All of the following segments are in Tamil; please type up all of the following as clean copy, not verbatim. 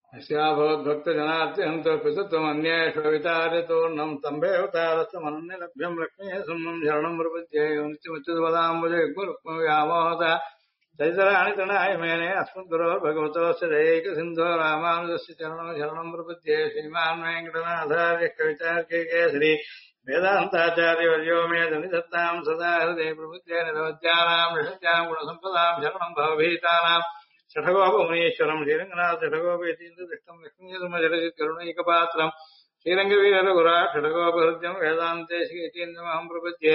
अस्याभवद्भक्तजनात्यन्तो पितत्वमन्येष्वितार्यतोर्णम् तम्भेऽवतारस्तमनन्यलभ्यम् लक्ष्मीः सुम्नम् शरणम् प्रपद्ये नित्यमुच्युतपदाम्बुजयुग्मरुक्मव्यामोहत चरितराणि तृणाय मेने अस्मद्गुरोर्भगवतोऽस्य दयैकसिन्धो रामानुजस्य चरणौ शरणम् प्रपद्ये श्रीमान् वेङ्कटनाथार्यः कवितार्किकेसरी वेदान्ताचार्यवर्यो मे धनिधत्ताम् सदा हृदये प्रपद्ये निरवद्यानाम् ऋषत्याम् गुणसम्पदाम् शरणम् भवभीतानाम् षठगोपमुनीश्वरम् श्रीरङ्गनाथ षठगोपेतीन्द्रदृष्टम् लक्ष्मीसुमचरचित् करुणैकपात्रम् श्रीरङ्गवीररघुरा षठगोपहृद्यम् वेदान्तेशिकेतीन्द्रमहम् प्रपद्ये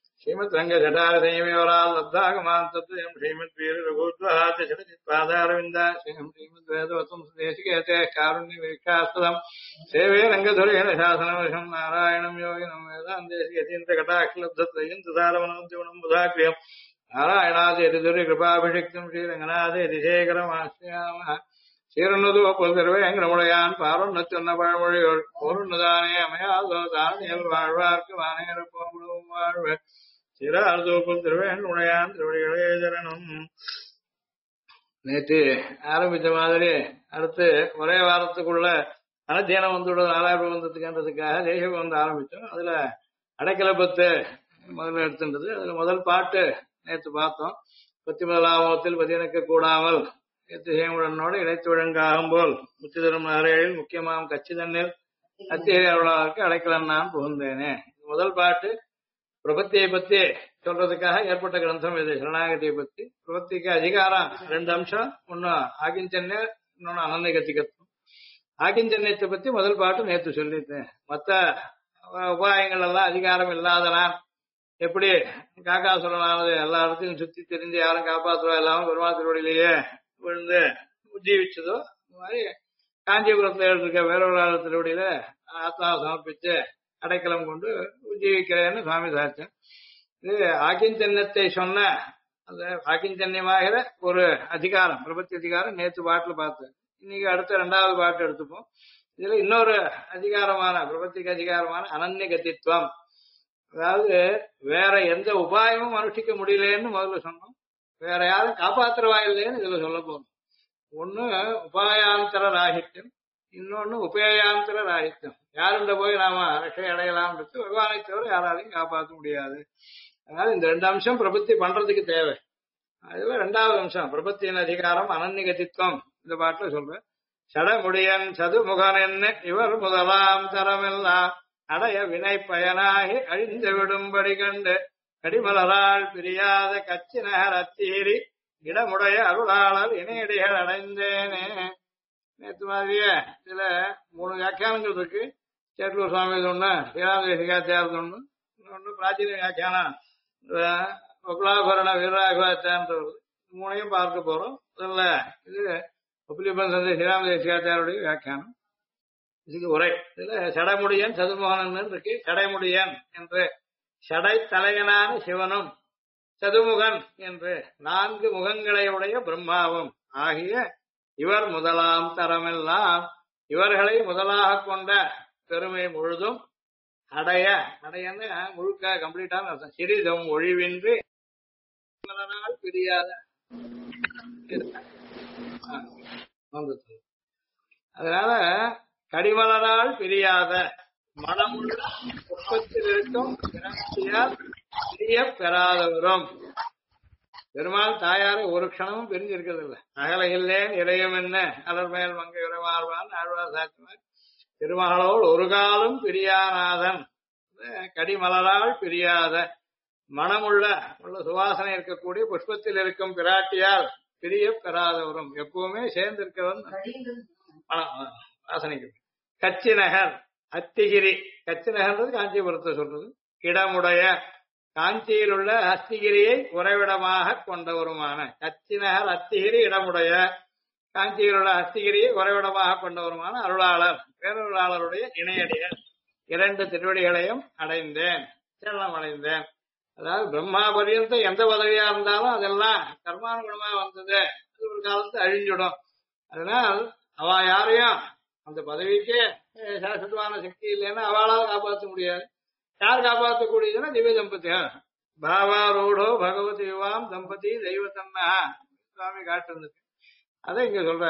श्रीमद्रङ्गजटारदयमेवराल्लब्धागमान् तद्वयम् श्रीमद्वीररघुद्वहाद्य षडचित्पादारविन्दाश्रयम् श्रीमद्वेदवतम् सुदेशिकेते कारुण्यवीक्षास्पदम् सेवे रङ्गधुरेण शासनवर्षम् नारायणम् योगिनम् वेदान्तेशिकेतीन्द्रकटाक्षलब्धत्रयन्तसारवनोद्यवनम् बुधाग्र्यम् नारायणादिकृपाभिषिक्तम् श्रीरङ्गनाथेतिशेखरमाश्रयामः சீரன்னதுவப்பொருவேங்கிரமுடையான் பாரொன்னச்சொன்ன பழமொழியோர் போருன்னதானே அமையாதோ தானியல் வாழ்வார்க்கு வானேர போமுழும் வாழ்வு சிறார்தூப்பும் திருவேங்குடையான் திருவடிகளே சரணம். நேற்று ஆரம்பித்த மாதிரி அடுத்து ஒரே வாரத்துக்குள்ள அனத்தியானம் வந்துள்ள நாலாயிரம் பிரபந்தத்துக்குன்றதுக்காக தேசிய வந்து ஆரம்பித்தோம். அதுல அடைக்கலப்பத்து முதல்ல எடுத்துன்றது. அதுல முதல் பாட்டு நேற்று பார்த்தோம். 11ஆம் பதியனுக்கு கூடாமல் திசைமுடனோடு இணைத்து விழங்காகும் போல் முத்தி தரும் நகரையில் முக்கியமாம் கச்சி தண்ணீர் அத்திகை அருளாருக்கு அடைக்கலன் நான் புகுந்தேனே. முதல் பாட்டு பிரபத்தியை பத்தி சொல்றதுக்காக ஏற்பட்ட கிரந்தம் இது. சரணாகதியை பத்தி பிரபத்திக்கு அதிகாரம் 2 அம்சம். ஒன்னு ஆகிஞ்சன்யர், இன்னொன்னு அனந்தகத்திகத்துவம். ஆகிஞ்சன்யத்தை பத்தி முதல் பாட்டு நேற்று சொல்லிட்டேன். மற்ற உபாயங்கள் எல்லாம் அதிகாரம் இல்லாதனால் எப்படி காக்காசுரனானது எல்லா இடத்தையும் சுத்தி தெரிஞ்சு யாரும் காப்பாற்றுவா இல்லாம பெருமாள் திருவடியிலேயே விழுந்து உஜ்ஜீவிச்சதோ, இந்த மாதிரி காஞ்சிபுரத்துல இருக்க வேறொரு திருவடியில ஆத்மாவை சமர்ப்பிச்சு அடைக்கலம் கொண்டு உஜ்ஜீவிக்கிறேன்னு சுவாமி சாட்சன். இது ஆக்கிஞ்சன்யத்தை சொன்ன அந்த ஆக்கிஞ்சன்யமாகிற ஒரு அதிகாரம், பிரபத்தி அதிகாரம் நேற்று பாட்டுல பார்த்தேன். இன்னைக்கு அடுத்த 2வது பாட்டு எடுத்துப்போம். இதுல இன்னொரு அதிகாரமான பிரபத்திக்கு அதிகாரமான அனன்ய கதித்துவம், அதாவது வேற எந்த உபாயமும் அனுஷ்டிக்க முடியலன்னு முதல்ல சொன்னோம். வேற யாரும் காப்பாத்துறவா இல்லைன்னு இதுல சொல்ல போறோம். ஒண்ணு உபாயாந்தர ராகித்யம், இன்னொன்னு உபேயாந்தர ராகித்யம். யாருண்ட போய் நாம ரட்சை அடையலாம் பகவானை தவிர யாராலையும் காப்பாற்ற முடியாது. அதனால இந்த 2 அம்சம் பிரபத்தி பண்றதுக்கு தேவை. அதுல 2வது அம்சம் பிரபத்தியின் அதிகாரம் அனன்ய கதித்துவம். இந்த பாட்டுல சொல்றேன். சடமுடியன் சதுமுகன் என்ன இவர் முதலாம் தரமெல்லாம் அடைய வினை பயனாகி அழிந்து விடும்படி கண்டு கடிமலரால் பிரியாத கச்சி நகர் அத்தீரி இடமுடைய அருளாளர் இணையடிகள் அடைந்தேனே. நேற்று மாதிரியே இதுல 3 வியாக்கியானங்கள் இருக்கு. சேட்டூர் சுவாமி ஒண்ணு, ஸ்ரீராமதேசிகாச்சாரது ஒண்ணு, இன்னொன்னு பிராச்சீன வியாக்கியானம் வகுலாபரண வீரராகவாச்சாரன்றது. 3ஐயும் பார்க்க போறோம். இதுல இது உப்பிலிபன் சந்தை ஸ்ரீராமதேசிகாச்சாருடைய வியாக்கியானம். இதுக்கு உரை. இதுல சடமுடியன் சதுமுகன் இருக்கு. சடைமுடியன் என்று சடை தலையனான சிவனும் சதுமுகன் என்று 4 முகங்களை உடைய பிரம்மாவும் ஆகிய இவர் முதலாம் தரமெல்லாம் இவர்களை முதலாக கொண்ட பெருமை முழுதும் அடைய, அடையன்னு முழுக்க கம்ப்ளீட்டான அர்த்தம். சிறிதும் ஒழிவின்றி பிரியாத. அதனால கடிமலரால் பிரியாத மனமுள்ள உற்பத்தில் இருக்கும் பிராட்டியால் பிரிய பெறாதவரும். பெருமாள் தாயாரை ஒரு க்ஷணமும் பிரிஞ்சு இருக்கிறது இல்லை. அகல இல்லேன் இறையும் என்ன அலர்மேல் மங்கை உறவாழ்வான் ஆழ்வார் சாட்சிமார். திருமகளோடு ஒரு காலம் பிரியாநாதன். கடிமலரால் பிரியாத மனமுள்ள சுவாசனை இருக்கக்கூடிய புஷ்பத்தில் இருக்கும் பிராட்டியால் பிரிய பெறாதவரும், எப்பவுமே சேர்ந்து இருக்கிறவன் வாசனைக்கு. கச்சி நகர் அத்திகிரி, கச்சி நகர்ன்றது காஞ்சிபுரத்தை சொல்றது. இடமுடைய காஞ்சியில் உள்ள அஸ்திகிரியை உறைவிடமாக கொண்டவருமான கச்சி நகர் அத்திகிரி இடமுடைய காஞ்சியில் உள்ள அஸ்திகிரியை உறைவிடமாக கொண்டவருமான அருளாளர் பேரருளாளருடைய இணையடிகள் 2 திருவடிகளையும் அடைந்தேன், சரணம் அடைந்தேன். அதாவது பிரம்மா பரியந்த எந்த பதவியா இருந்தாலும் அதெல்லாம் கர்மானுகுணமா வந்தது, அது ஒரு காலத்து அழிஞ்சிடும். அதனால் அவ யாரையும் அந்த பதவிக்கே சாஸ்வதமான சக்தி இல்லைன்னா அவளால் காப்பாற்ற முடியாது. யார் காப்பாற்றக்கூடியதுன்னா திவ்ய தம்பதிகள். பாவாரூடோ பகவதி யுவாம் தம்பதி தெய்வத்தன்னா சுவாமி காட்டுறது. அதை இங்க சொல்றார்.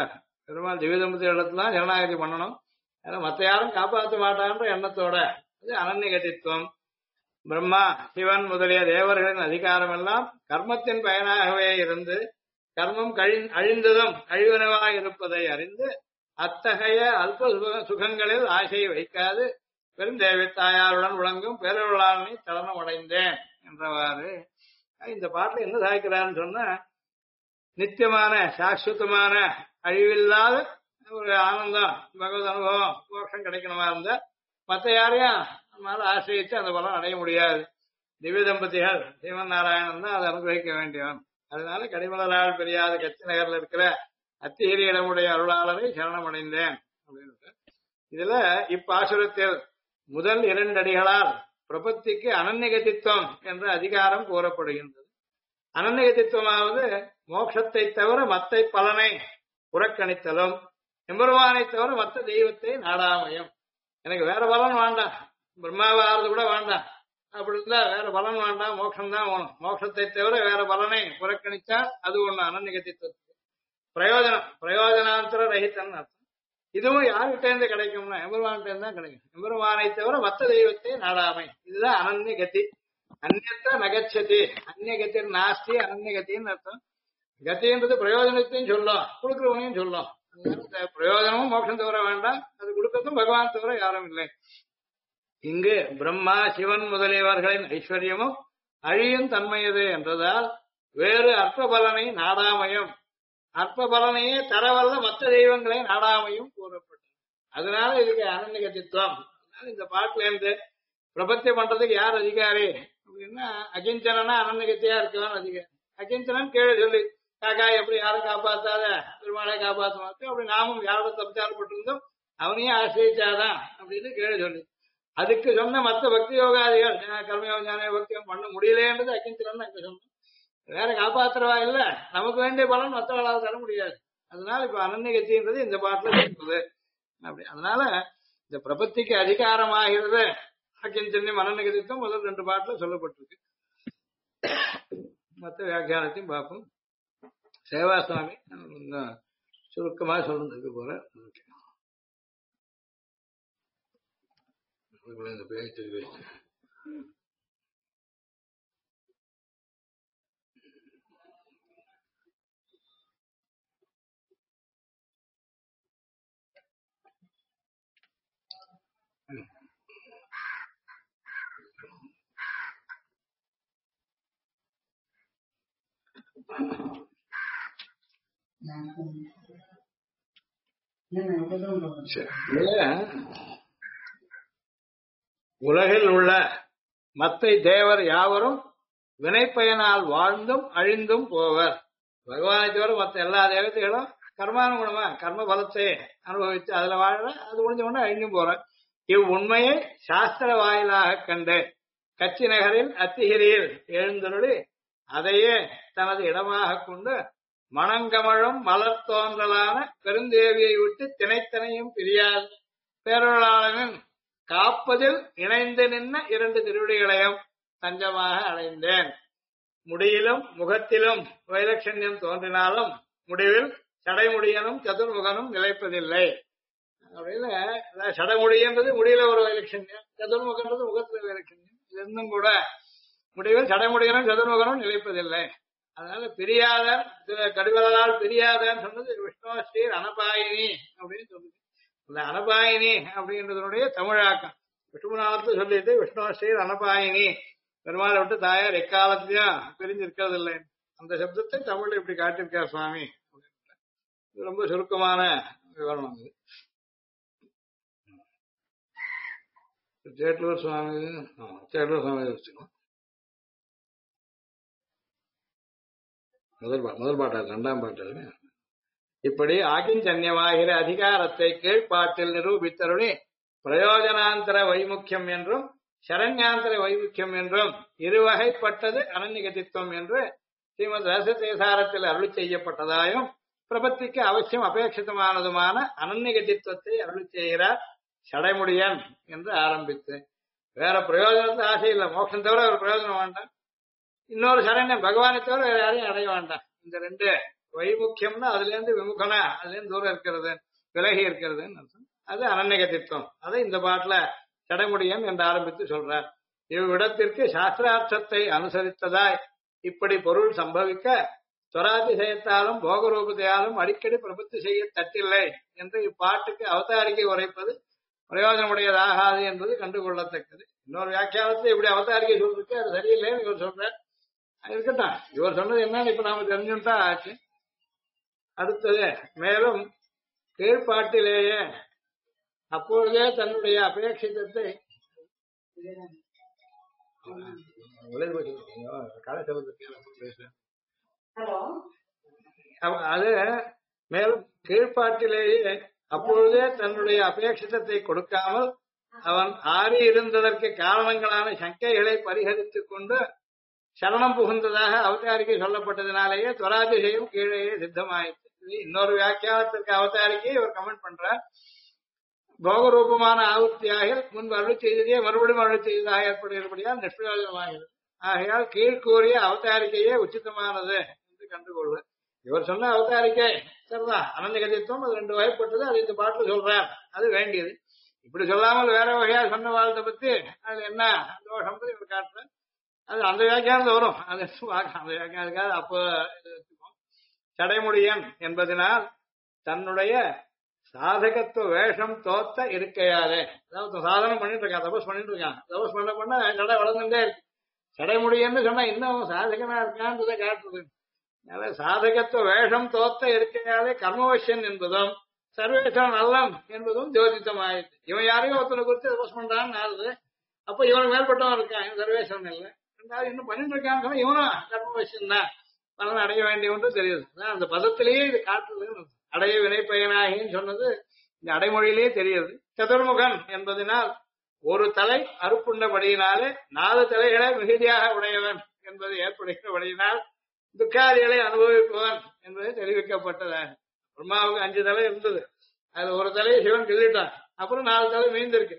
பெருமாள் திவ்ய தம்பதி இடத்துல தான் சரணாகதி பண்ணணும். ஏன்னா மற்ற யாரும் காப்பாற்ற மாட்டான்ற எண்ணத்தோட அது அனன்யகதித்துவம். பிரம்மா சிவன் முதலிய தேவர்களின் அதிகாரம் எல்லாம் கர்மத்தின் பயனாகவே இருந்து கர்மம் அழிந்ததும் அழிவனவாய் இருப்பதை அறிந்து அத்தகைய அல்ப சுகங்களில் ஆசையை வைக்காது பெருந்தேவி தாயாருடன் விளங்கும் பேரருளாளனை தலனம் அடைந்தேன் என்றவாறு இந்த பாட்டுல என்ன சாய்க்கிறான்னு சொன்னா, நித்தியமான சாஸ்வதமான அழிவில்லாத ஒரு ஆனந்தம் பகவத் அனுபவம் மோட்சம் கிடைக்கணுமா இருந்தா மற்ற யாரையும் நம்மளால ஆசிரியச்சு அந்த பலம் அடைய முடியாது. திவ்ய தம்பதிகள் சிவன் நாராயணன் தான் அதை அனுகிரகிக்க வேண்டியவன். அதனால கடிமலரால் பெரியாத கட்சி நகர்ல இருக்கிற அத்திகிரியிடமுடைய அருளாளரை சரணமடைந்தேன் அப்படின்னு. இதுல இப்பாசுரத்தில் முதல் 2 அடிகளால் பிரபத்திக்கு அனன்யகதித்துவம் என்ற அதிகாரம் கூறப்படுகின்றது. அனன்யகதித்துவமாவது மோட்சத்தை தவிர மற்ற பலனை புறக்கணித்தலும் எம்பெருமானை தவிர மற்ற தெய்வத்தை நாடாமையும். எனக்கு வேற பலன் வேண்டாம், பிரம்மாவை ஆறுது கூட வேண்டாம், அப்படி இருந்தா வேற பலன் வேண்டாம், மோட்சம் தான் வேணும். மோட்சத்தை தவிர வேற பலனை புறக்கணிச்சா அது ஒண்ணு அனன்யகதித்துவம். பிரயோஜனாந்தர ரஹிதன் அர்த்தம். இதுவும் யார்கிட்ட இருந்து கிடைக்கும்னா எம்பெருமான்கிட்ட இருந்து தான் கிடைக்கும். எம்பெருமானை தவிர மற்ற தெய்வத்தை நாடாமை, இதுதான் அனன்யகதி. அந்நியத்த நகச்சதி, அந்நியகத்தின் நாஸ்தி அனன்யகத்தின்னு அர்த்தம். கத்தின்றது பிரயோஜனத்தையும் சொல்லும், கொடுக்கிறவனையும் சொல்லும். பிரயோஜனமும் மோட்சம் தவிர வேண்டாம், அது கொடுக்கறதும் பகவான் தவிர யாரும் இல்லை. இங்கு பிரம்மா சிவன் முதலியவர்களின் ஐஸ்வர்யமும் அழியும் தன்மையது என்றதால் வேறு அற்ப பலனை நாடாமையும் அற்ப பலனையே தரவல்ல மற்ற தெய்வங்களை நாடாமையும் கூறப்பட்டது. அதனால இதுக்கு அனன்யகதித்துவம். இந்த பாட்டுல இருந்து பிரபத்தியம் பண்றதுக்கு யார் அதிகாரி அப்படின்னா, அகிஞ்சனா அனன்யகத்தியா இருக்கவன் அதிகாரி. அகிஞ்சனன் கீழே சொல்லி காக்கா எப்படி யாரும் காப்பாத்தாத பெருமாளை காப்பாற்ற மாட்டோம், அப்படி நாமும் யாரோட தப்பிச்சாரப்பட்டிருந்தோம் அவனையும் ஆசிரிச்சாதான் அப்படின்னு கீழே சொல்லி அதுக்கு சொன்ன மற்ற பக்தி யோகாதிகள் கர்மயோக ஞான பக்தியம் பண்ண முடியலன்றது அகிஞ்சனன் அங்க சொன்னோம். வேற காப்பாத்துறவா இல்ல, நமக்கு வேண்டிய பலன் மற்றவர்களால் தர முடியாது. அதனால இப்ப அனன்யகத்தின்றது இந்த பாட்டுல இருக்குது. அப்படி அதனால இந்த பிரபத்திக்கு அதிகாரமாகிறது அகிஞ்சன்யம் அனன்யகதித்துவம் முதல் 2 பாட்டுல சொல்லப்பட்டிருக்கு. மற்ற வியாக்கியானத்தையும் பார்ப்போம். சேவா சுவாமி சுருக்கமா சொல்றதுக்கு போற இந்த பேச்சு உலகில் உள்ள மத்தை தேவர் யாவரும் வினைப்பயனால் வாழ்ந்தும் அழிந்தும் போவர். பகவானை தவிர மற்ற எல்லா தேவதைகளும் கர்மானுகுணமா கர்ம பலத்தை அனுபவித்து அதுல வாழ அது முடிஞ்ச உடனே அழிஞ்சும் போற. இவ்வுண்மையை சாஸ்திர வாயிலாக கண்டு கச்சி நகரில் அத்திகிரியில் எழுந்தருளி அதையே தனது இடமாக கொண்டு மணங்கமழும் மலர் தோன்றலான பெருந்தேவியை விட்டு திணைத்தனையும் பிரியாது பேரொருளாளனின் காப்பதில் இணைந்து நின்ன 2 திருவடிகளையும் தஞ்சமாக அடைந்தேன். முடியிலும் முகத்திலும் வைலட்சண்யம் தோன்றினாலும் முடிவில் சடைமுடியனும் சதுர்முகனும் நிலைப்பதில்லை அப்படின்னு. சடைமுடியன்றது முடியல ஒரு வைலட்சண்யம், சதுர்முகன்றது முகத்துல வைலட்சண்யம். இது இருந்தும் கூட முடிவில் சடைமுடியனும் சதுர்முகனும் நிலைப்பதில்லை. அதனால பிரியாத கடிவலால் பிரியாதன்னு சொன்னது விஷ்ணு ஸ்ரீ அனபாயினி அப்படின்னு சொல்லுது. இந்த அனபாயினி அப்படின்றதுடைய தமிழாக்கம் விஷ்ணுநாளத்துல சொல்லிட்டு விஷ்ணு ஸ்ரீ அனபாயினி, பெருமாளை விட்டு தாயார் எக்காலத்திலயும் பிரிஞ்சிருக்கிறது இல்லை. அந்த சப்தத்தை தமிழ்ல இப்படி காட்டியிருக்கார் சுவாமி. இது ரொம்ப சுருக்கமான விவரணம். சேட்டூர் சுவாமி வச்சுக்கணும். முதல் பாட்டாது 2ஆம் பாட்டு. இப்படி ஆகிஞ்சன்யமாகிற அதிகாரத்தை கீழ்ப்பாட்டில் நிரூபித்தருளி பிரயோஜனாந்தர வைமுக்கியம் என்றும் சரண்யாந்தர வைமுக்கியம் என்றும் இருவகைப்பட்டது அனன்யகதித்துவம் என்று ஸ்ரீமத் ரசதேசாரத்தில் அருளி செய்யப்பட்டதாயும் பிரபத்திக்கு அவசியம் அபேட்சிதமானதுமான அனன்யகதித்துவத்தை அருளி செய்கிறார் சடைமுடியன் என்று ஆரம்பித்து, வேற பிரயோஜனத்தை ஆசை இல்லை, மோட்சம் தவிர ஒரு பிரயோஜனம் வேண்டாம், இன்னொரு சரண்யம் பகவானை தவிர வேற யாரையும் அடைய வேண்டாம். இந்த 2 வைமுக்கியம்னா அதுல இருந்து விமுகனா அதுல இருந்து தூரம் இருக்கிறது, விலகி இருக்கிறதுன்னு அர்த்தம். அது அனன்யகதித்துவம். அதை இந்த பாட்டுல சடைமுடியன் என்று ஆரம்பித்து சொல்றார். இவ்விடத்திற்கு சாஸ்திரார்த்தத்தை அனுசரித்ததாய் இப்படி பொருள் சம்பவிக்க துவராதிசயத்தாலும் போகரூபத்தையாலும் அடிக்கடி பிரபுத்தி செய்ய தட்டில்லை என்று இப்பாட்டுக்கு அவதாரிகை உரைப்பது பிரயோஜனமுடையதாகாது என்பது கண்டுகொள்ளத்தக்கது. இன்னொரு வியாக்கியானத்தை இப்படி அவதாரிகை சொல்றதுக்கு அது சரியில்லைன்னு இவர் சொல்றார். இருக்கட்டும், இவர் சொன்னது என்னன்னு இப்ப நாம தெரிஞ்சுட்டா ஆச்சு. அடுத்தது மேலும் கீழ்பாட்டிலேயே அப்பொழுதே தன்னுடைய அபேட்சிதத்தை அது மேலும் கீழ்பாட்டிலேயே அப்பொழுதே தன்னுடைய அபேட்சிதத்தை கொடுக்காமல் அவன் ஆறி இருந்ததற்கு காரணங்களான சங்கைகளை பரிகரித்துக் கொண்டு சரணம் புகுந்ததாக அவதாரிக்கை சொல்லப்பட்டதினாலேயே துவராதிசயம் கீழேயே சித்தமாயிற்று. இன்னொரு வியாக்கியானத்திற்கு அவதாரிக்கை இவர் கமெண்ட் பண்றார். போகரூபமான ஆவர்த்தியாக முன்பு அருள் செய்ததே மறுபடியும் அருள் செய்ததாக ஏற்படுகிறபடியால் நிஷ்பிரயோஜனமாகிறது. ஆகையால் கீழ்கூறிய அவதாரிக்கையே உச்சிதமானது என்று கண்டுகொள்ள இவர் சொன்ன அவதாரிக்கை சரிதான். அனந்தகதித்துவம் அது 2 வகைப்பட்டது. அது இந்த பாட்டுல சொல்றார், அது வேண்டியது. இப்படி சொல்லாமல் வேற வகையா சொன்ன வாழ்த்தை பத்தி அது என்ன தோஷம் இவர் காட்டுற அது அந்த வியாக்கியானது வரும். அது அந்த வியாக்கியானத்துக்காக அப்போ சடைமுடியன் என்பதனால் தன்னுடைய சாதகத்துவ வேஷம் தோத்த இருக்கையாதே, அதாவது சாதனம் பண்ணிட்டு இருக்கான், தபஸ் பண்ணிட்டு இருக்கான். தபஸ் பண்ண கடை வளர்ந்துட்டே இருக்கு. சடைமுடியன்னு சொன்னா இன்னும் சாதகனா இருக்கான்றதை காட்டுறது. அதனால சாதகத்துவ வேஷம் தோத்த இருக்கையாதே கர்மவசியன் என்பதும் சர்வேஸ்வரன் அல்லம் என்பதும் ஜோதித்தமாயிடுச்சு. இவன் யாரையும் ஒருத்தனை குறித்து தபஸ் பண்றான்னு ஆகுது. அப்ப இவனுக்கு மேற்பட்டவன் இருக்கான், இவன் சர்வேஸ்வரன் இல்லை. ரெண்டாவது இன்னும் பண்ணிட்டு இருக்கான்னு சொன்னா இவனும் கர்மவசியன் தான், பலன் அடைய வேண்டிய ஒன்று தெரியுது. அந்த பதத்திலேயே இது காட்டுறது. அடைய வினை பயனாகின்னு சொன்னது இந்த அடைமொழியிலேயே தெரியுது. சதுர்முகன் என்பதனால் ஒரு தலை அறுப்புண்டபடியினாலே 4 தலைகளை மிகுதியாக உடையவன் என்பது ஏற்படுகிறபடியினால் துக்காதிகளை அனுபவிப்பவன் என்பது தெரிவிக்கப்பட்டதாக. பிரம்மாவுக்கு 5 தலை இருந்தது, அதுல ஒரு தலையை சிவன் கிள்ளிட்டான், அப்புறம் 4 தலை மீந்திருக்கு.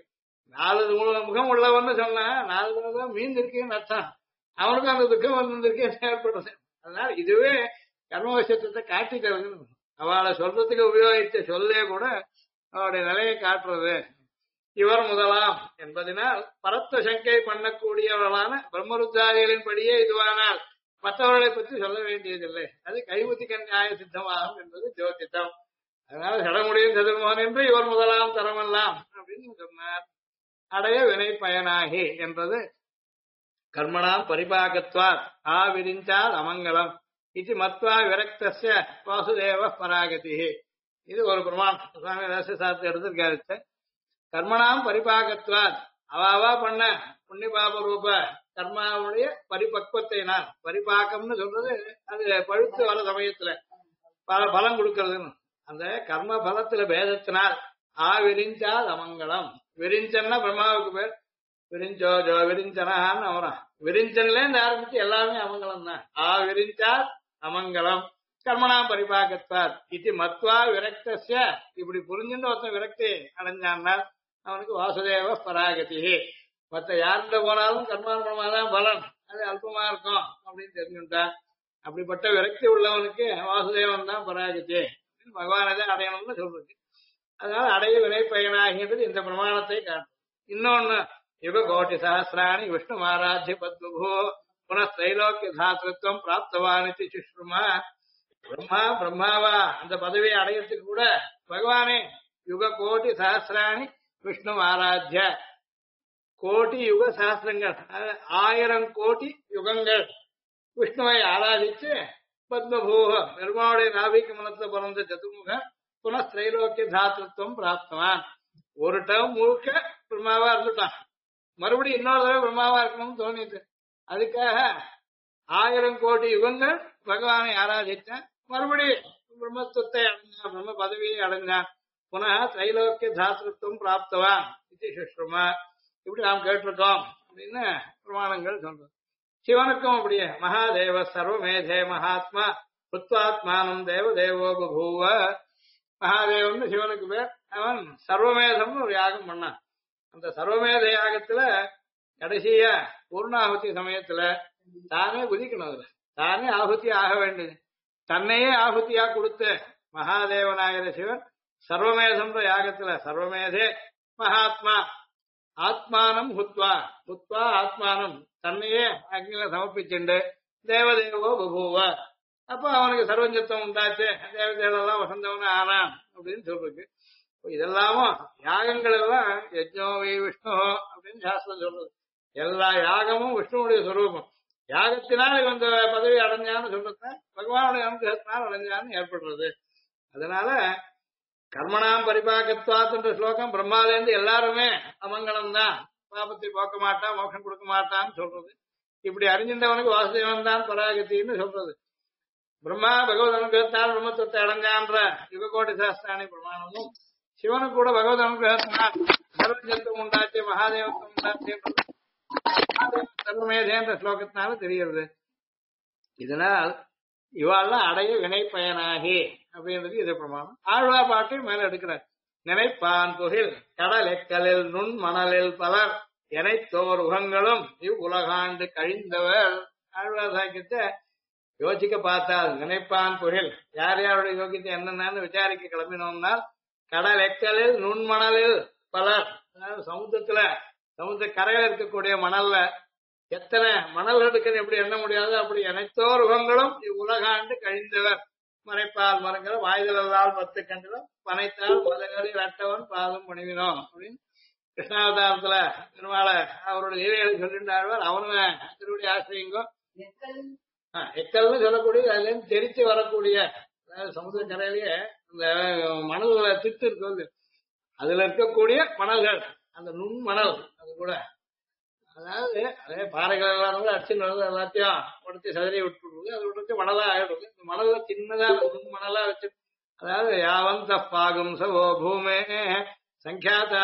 4 முகம் உள்ளவன்னு சொன்னா 4 தலை தான் மீந்திருக்குன்னு அர்த்தம். அவனுக்கும் அந்த துக்கம் வந்திருக்கு ஏற்படுறது. அதனால இதுவே கர்மவசத்தை காட்டி தருது. அவளை சொல்றதுக்கு உபயோகித்த சொல்லே கூட அவளுடைய நிலையை காட்டுறது. இவர் முதலாம் என்பதனால் பரத்வ சங்கை பண்ணக்கூடியவர்களான பிரம்மருத்தாதிகளின் படியே இதுவானால் மற்றவர்களை பற்றி சொல்ல வேண்டியதில்லை. அது கைமுத்திக நியாய சித்தமாகும் என்பது ஜோதிடம். அதனால சடமுடியும் சதுர்மோகன் என்று இவர் முதலாம் தரமெல்லாம் அப்படின்னு சொன்னார். அடைய வினை பயனாகி என்பது கர்மணாம் பரிபாகத்வார் விரிஞ்சால் அமங்கலம் இது மத்வா விரக்தஸ்ய வாசுதேவ பராகதி. இது ஒரு பிரமாணம் சுவாமி ரகசியசாஸ்திரம் எடுத்திருக்காரு. கர்மணாம் பரிபாகத்வார் அவாவா பண்ண புண்ணிய பாப ரூப கர்மாவுடைய பரிபக்குவத்தை நான் பரிபாக்கம்னு சொல்றது அது பழுத்து வர சமயத்துல பலம் கொடுக்கறதுன்னு. அந்த கர்ம பலத்துல பேதத்தினால் விரிஞ்சால் அமங்கலம். விரிஞ்சன்னா பிரம்மாவுக்கு பேர், விரிஞ்சோ ஜோ விரிஞ்சனான்னு அவரான். விரிஞ்சன்ல இருந்து ஆரம்பிச்சு எல்லாமே அமங்கலம் தான். விரிஞ்சால் அமங்கலம் கர்மணாம் பரிபாகத்தார் இது மத்வா விரக்தஸ்ய. இப்படி புரிஞ்சுன்னு ஒருத்தன் விரக்தி அடைஞ்சான்னா அவனுக்கு வாசுதேவ பராகதி. மற்ற யாருந்த போனாலும் கர்மானுபவமாதான் பலன், அது அல்பமா இருக்கும் அப்படின்னு தெரிஞ்சுட்டான். அப்படிப்பட்ட விரக்தி உள்ளவனுக்கு வாசுதேவன் தான் பராகதி, பகவானதை அடையணும்னு சொல்றது. அதனால அடைய வினை பயனாகின்றது இந்த பிரமாணத்தை காட்டும். இன்னொன்னு யுக கோட்டி சஹசிராணி விஷ்ணு ஆராத்திய பத்மபூ புனஸ்தைலோக்கிய தாத்திருத்தம் பிராப்தவானித்தி சுஷ்ருமா. பிரம்மாவா அந்த பதவியை அடையறதுக்கு கூட பகவானே யுக கோட்டி சஹசிராணி விஷ்ணு ஆராத்திய, கோட்டி யுக சஹசிரங்கள் 1000 கோடி யுகங்கள் விஷ்ணுவை ஆராதிச்சு பத்மபூக பெருமாவுடைய நாபிக்கு மனத்துல பிறந்த சதுர்முக புனஸ்திரைலோக்கிய தாத்திருத்தம் பிராப்தவான். ஒரு டேர்ம் முழுக்க பிரம்மாவா இருந்துட்டான், மறுபடியும் இன்னொரு தடவை பிரம்மாவா இருக்கணும்னு தோணிட்டு அதுக்காக 1000 கோடி யுகங்கள் பகவானை ஆராதிச்சான். மறுபடியும் பிரம்மத்துவத்தை அடைஞ்சான், பிரம்ம பதவியை அடைஞ்சான். புனः திரைலோக்கிய தாத்திருத்தம் பிராப்தவான் இது சுஷ்ருமா. இப்படி நாம் கேட்டிருக்கோம் அப்படின்னு பிரமாணங்கள் சொல்றது. சிவனுக்கும் அப்படியே மகாதேவ சர்வமேதே மகாத்மா புத்வாத்மானம் தேவ தேவோ பபூவ. மகாதேவன் சிவனுக்கு பேர். அவன் சர்வமேதம்னு ஒரு யாகம் பண்ணான். அந்த சர்வமேத யாகத்துல கடைசியா பூர்ணாகுதி சமயத்துல தானே குதிக்கணும், அதுல தானே ஆகுதி ஆக வேண்டியது. தன்னையே ஆகுதியா கொடுத்து மகாதேவனாகிற சிவன் சர்வமேதம்ன்ற யாகத்துல சர்வமேதே மகாத்மா ஆத்மானம் ஹுத்வா ஹுத்வா ஆத்மானம் தன்னையே அக்னியில சமர்ப்பிச்சுண்டு தேவதேவோ பபூவ அப்ப அவனுக்கு சர்வஞ்சத்துவம் உண்டாச்சு தேவதேவெல்லாம் வசந்தவன ஆனான் அப்படின்னு சொல்றது. இதெல்லாமும் யாகங்கள் எல்லாம் யஜ்னோவை விஷ்ணு அப்படின்னு சாஸ்திரம் சொல்றது. எல்லா யாகமும் விஷ்ணுவுடைய சொரூபம். யாகத்தினால் இவன் இந்த பதவி அடைஞ்சான்னு சொல்றது பகவானுடைய அனுகிரகத்தினால் அடைஞ்சான்னு ஏற்படுறது. அதனால கர்மணாம் பரிபாகத்வாத்ன்ற ஸ்லோகம் பிரம்மாலேருந்து எல்லாருமே அமங்கலம் தான், பாபத்தை போக்க மாட்டான், மோட்சம் கொடுக்க மாட்டான்னு சொல்றது. இப்படி அறிஞ்சின்றவனுக்கு வாசுதேவன் தான் பராகத்தின்னு சொல்றது. பிரம்மா பகவத் அனுகிரகத்தால் பிரம்மத்துவத்தை அடைஞ்சான்ற யுககோடி சாஸ்திராணி பிரமாணமும் சிவனுக்கு கூட பகவத் அனுகிரகத்தினால் சர்வஜத்துவம் உண்டாச்சு மகாதேவத்துவம் உண்டாச்சுன்றது சர்வமேதேன்ற ஸ்லோகத்தினால தெரிகிறது. இதனால் இவாள்லாம் அடைய வினை பயனாகி அப்படின்றது இது பிரமாணம். ஆழ்வா பாட்டு மேல எடுக்கிறார். நினைப்பான் புகில் கடல் எக்கலில் நுண் மணலில் பலர் எனைத்தோர் உகங்களும் இவ் உலகாண்டு கழிந்தவர். ஆழ்வா சாக்கியத்தை யோசிக்க பார்த்தால் நினைப்பான் புகில் யார் யாருடைய யோகியத்தை என்னென்னு விசாரிக்க கிளம்பினோம்னால் கடல் எக்கலில் நுண்மணலில் பலர், அதாவது சமுத்திர கரையில இருக்கக்கூடிய மணல்ல எத்தனை மணல் இருக்குன்னு எப்படி எண்ண முடியாது. அப்படி அனைத்தோர் உகங்களும் இவ்வுலகாண்டு கழிந்தவர். மறைப்பால் மரங்கள் வாய்தலால் 10 கண்டிலும் பனைத்தால் மதங்களில் அட்டவன் பாதம் பணிவினோம் அப்படின்னு கிருஷ்ணாவதாரத்துல பெருமாள அவரோட லீலைகளை சொல்லிட்டாழ்வார். அவனுமே திருவடி ஆசிரியங்கோ எக்கல்னு சொல்லக்கூடிய அதுல இருந்து தெரிச்சு வரக்கூடிய, அதாவது சமுத்திர கரையிலேயே அந்த மணல்களை திட்டு இருக்கு, அதுல இருக்கக்கூடிய மணல்கள் அந்த நுண் மணல் அது கூட, அதாவது அதே பாறைகள் எல்லாம் அடிச்சு நடந்து எல்லாத்தையும் உடச்சி சதறி விட்டுடுது, அது விட்டு மணலா ஆயிடுது. இந்த மணல்ல சின்னதா நுண் மணலா வச்சு, அதாவது யாவந்த பாகும் சவோ பூமே சங்கியாதா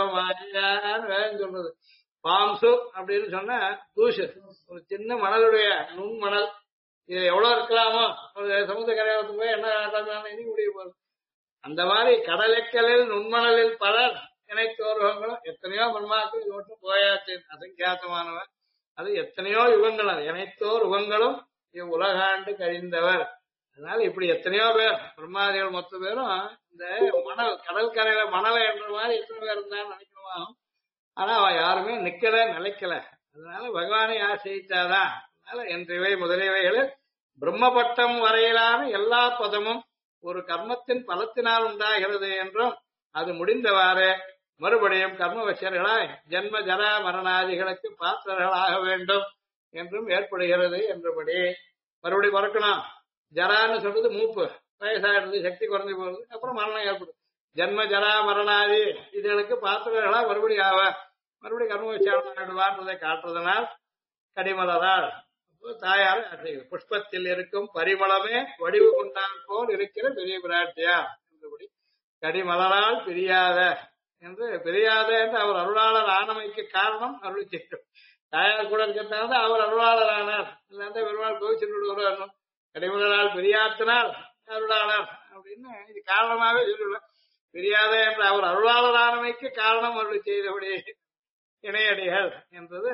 தேவமான்னு சொல்றது. பாம்சு அப்படின்னு சொன்னா தூசு, ஒரு சின்ன மணலுடைய நுண் மணல், இது எவ்வளவு இருக்கலாமோ ஒரு சமுத்திர கரையாளத்துக்கு போய் என்ன இனி முடிய போகுது. அந்த மாதிரி கடலைக்கலில் நுண்மணலில் பலர் இணைத்தோர்களும் எத்தனையோ பிரம்மாக்கள் இது மட்டும் போயாச்சு அசங்கியாத்தமானவர். அது எத்தனையோ யுகங்கள், அது இணைத்தோர் யுகங்களும் உலகாண்டு கழிந்தவர். அதனால இப்படி எத்தனையோ பேர் பிரம்மாதிகள் மொத்த பேரும் இந்த மணல் கடல் கரையில மணலை என்ற மாதிரி எத்தனை பேர் இருந்தான்னு நினைக்கணும். ஆனா அவ யாருமே நிலைக்கல. அதனால பகவானை ஆசிரித்தாதான். அதனால என்றவை முதலியவைகளில் பிரம்மபட்டம் வரையிலான எல்லா பதமும் ஒரு கர்மத்தின் பலத்தினால் உண்டாகிறது என்றும் அது முடிந்தவாறு மறுபடியும் கர்மவசியர்களாய் ஜென்ம ஜரா மரணாதிகளுக்கு பாத்திரர்களாக வேண்டும் என்றும் ஏற்படுகிறது என்றபடி மறுபடியும் மறக்கணும். ஜரான்னு சொல்றது மூப்பு, வயசாயிடுறது, சக்தி குறைஞ்சு போகுது, அப்புறம் மரணம் ஏற்படும். ஜென்ம ஜரா மரணாதி இதுகளுக்கு பாத்திரர்களா மறுபடியும் கர்மவசியாடுவான்றதை காட்டுறதுனால் கடிமலரால் தாயார் புஷ்பத்தில் இருக்கும் பரிமளமே வடிவு கொண்டான் போல் இருக்கிற பெரிய பிராட்டியார் என்றபடி கடிமலரால் பிரியாத என்று அவர் அருளாளர் ஆனமைக்கு காரணம் அருள் செய்யும். தாயார் கூட இருக்கிறதால அவர் அருளாளர் ஆனார். இல்லாத பெருமாள் கோவிச்சல் வரணும். கடிமலரால் பிரியாத்தினால் அருளாளர் அப்படின்னு இது காரணமாவே சொல்லுவேன். பிரியாத என்ற அவர் அருளாளர் ஆனமைக்கு காரணம் அருள் செய்தபடி இணையடிகள் என்பது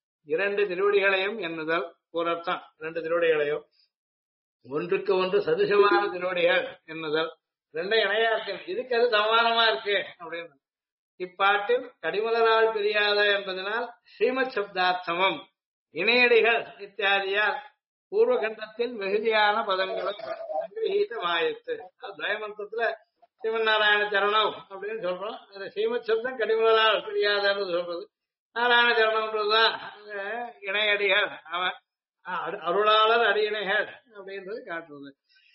2 திருவடிகளையும் எண்ணுதல் ஒரு அர்த்தம். 2 திருவடிகளையும் ஒன்றுக்கு ஒன்று சதுசமான திருவடிகள் எண்ணுதல், 2 இணையா இருக்கு, இதுக்கு அது சமானமா இருக்கு அப்படின்னு. இப்பாட்டில் கடிமலரால் பிரியாத என்பதனால் ஸ்ரீமத் சப்தார்த்தமும் இணையடிகள் இத்தியாதியால் பூர்வகண்டத்தில் மிகுதியான பதங்களும் சங்கிரகீதமாயிற்று. துவயமந்திரத்துல ஸ்ரீமன் நாராயண சரணம் அப்படின்னு சொல்றோம். அது ஸ்ரீமத் சப்தம் கடிமலரால் பிரியாதன்னு சொல்றது. நாராயண சரணம்ன்றதுதான் இணையடிகள், அவன் அருளாளர் அடியினைகள் அப்படின்றது காட்டுறது.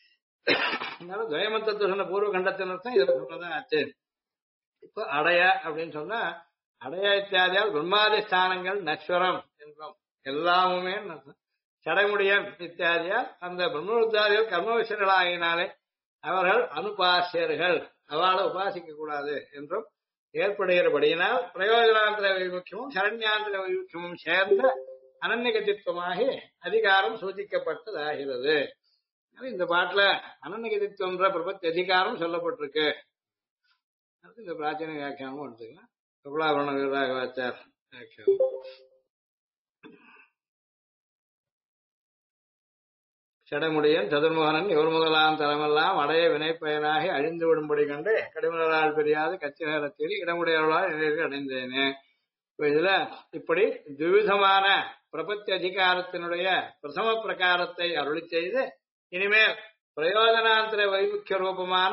அதனால துவயமந்திரத்தை சொன்ன பூர்வ கண்டத்தின் அர்த்தம் இதுல சொன்னதான் ஆச்சு. இப்ப அடைய அப்படின்னு சொன்னா அடைய இத்தியாதியால் பிரம்மாதி ஸ்தானங்கள் நஸ்வரம் என்றோம், எல்லாமுமே சடைமுடியன் இத்தியாதியால் அந்த பிரம்மோத்தாதிகள் கர்மவிஷர்கள் ஆகினாலே அவர்கள் அனுபாசியர்கள், அவளை உபாசிக்க கூடாது என்றும் ஏற்படுகிறபடியினால் பிரயோஜனாந்திர வைமுக்கியமும் சரண்யாந்திர வைமுக்கியமும் சேர்ந்த அனன்யகதித்துவமாகி அதிகாரம் சூச்சிக்கப்பட்டதாகிறது. இந்த பாட்டுல அனன்யகதித்துவம்ன்ற பிரபத்தி அதிகாரம் சொல்லப்பட்டிருக்கு. இந்த பிராச்சீன வியாக்கியானமும் எடுத்துக்கலாம். கபிலாபரண வீரராகவாச்சார் வியாக்கியானம். சடமுடியன் சதுர்முகனன் இவர் முதலாம் தரமெல்லாம் அடைய வினைப்பயனாகி அழிந்து விடும்படி கண்டு கடிமலரால் பெரியாது கச்சி நேரத்தில் இடமுடையவர்களால் நிலையில் அடைந்தேனே. இதுல இப்படி துவிதமான பிரபத்தி அதிகாரத்தினுடைய பிரதம பிரகாரத்தை அருளி செய்து இனிமேல் பிரயோஜனாந்திர வைமுக்கிய ரூபமான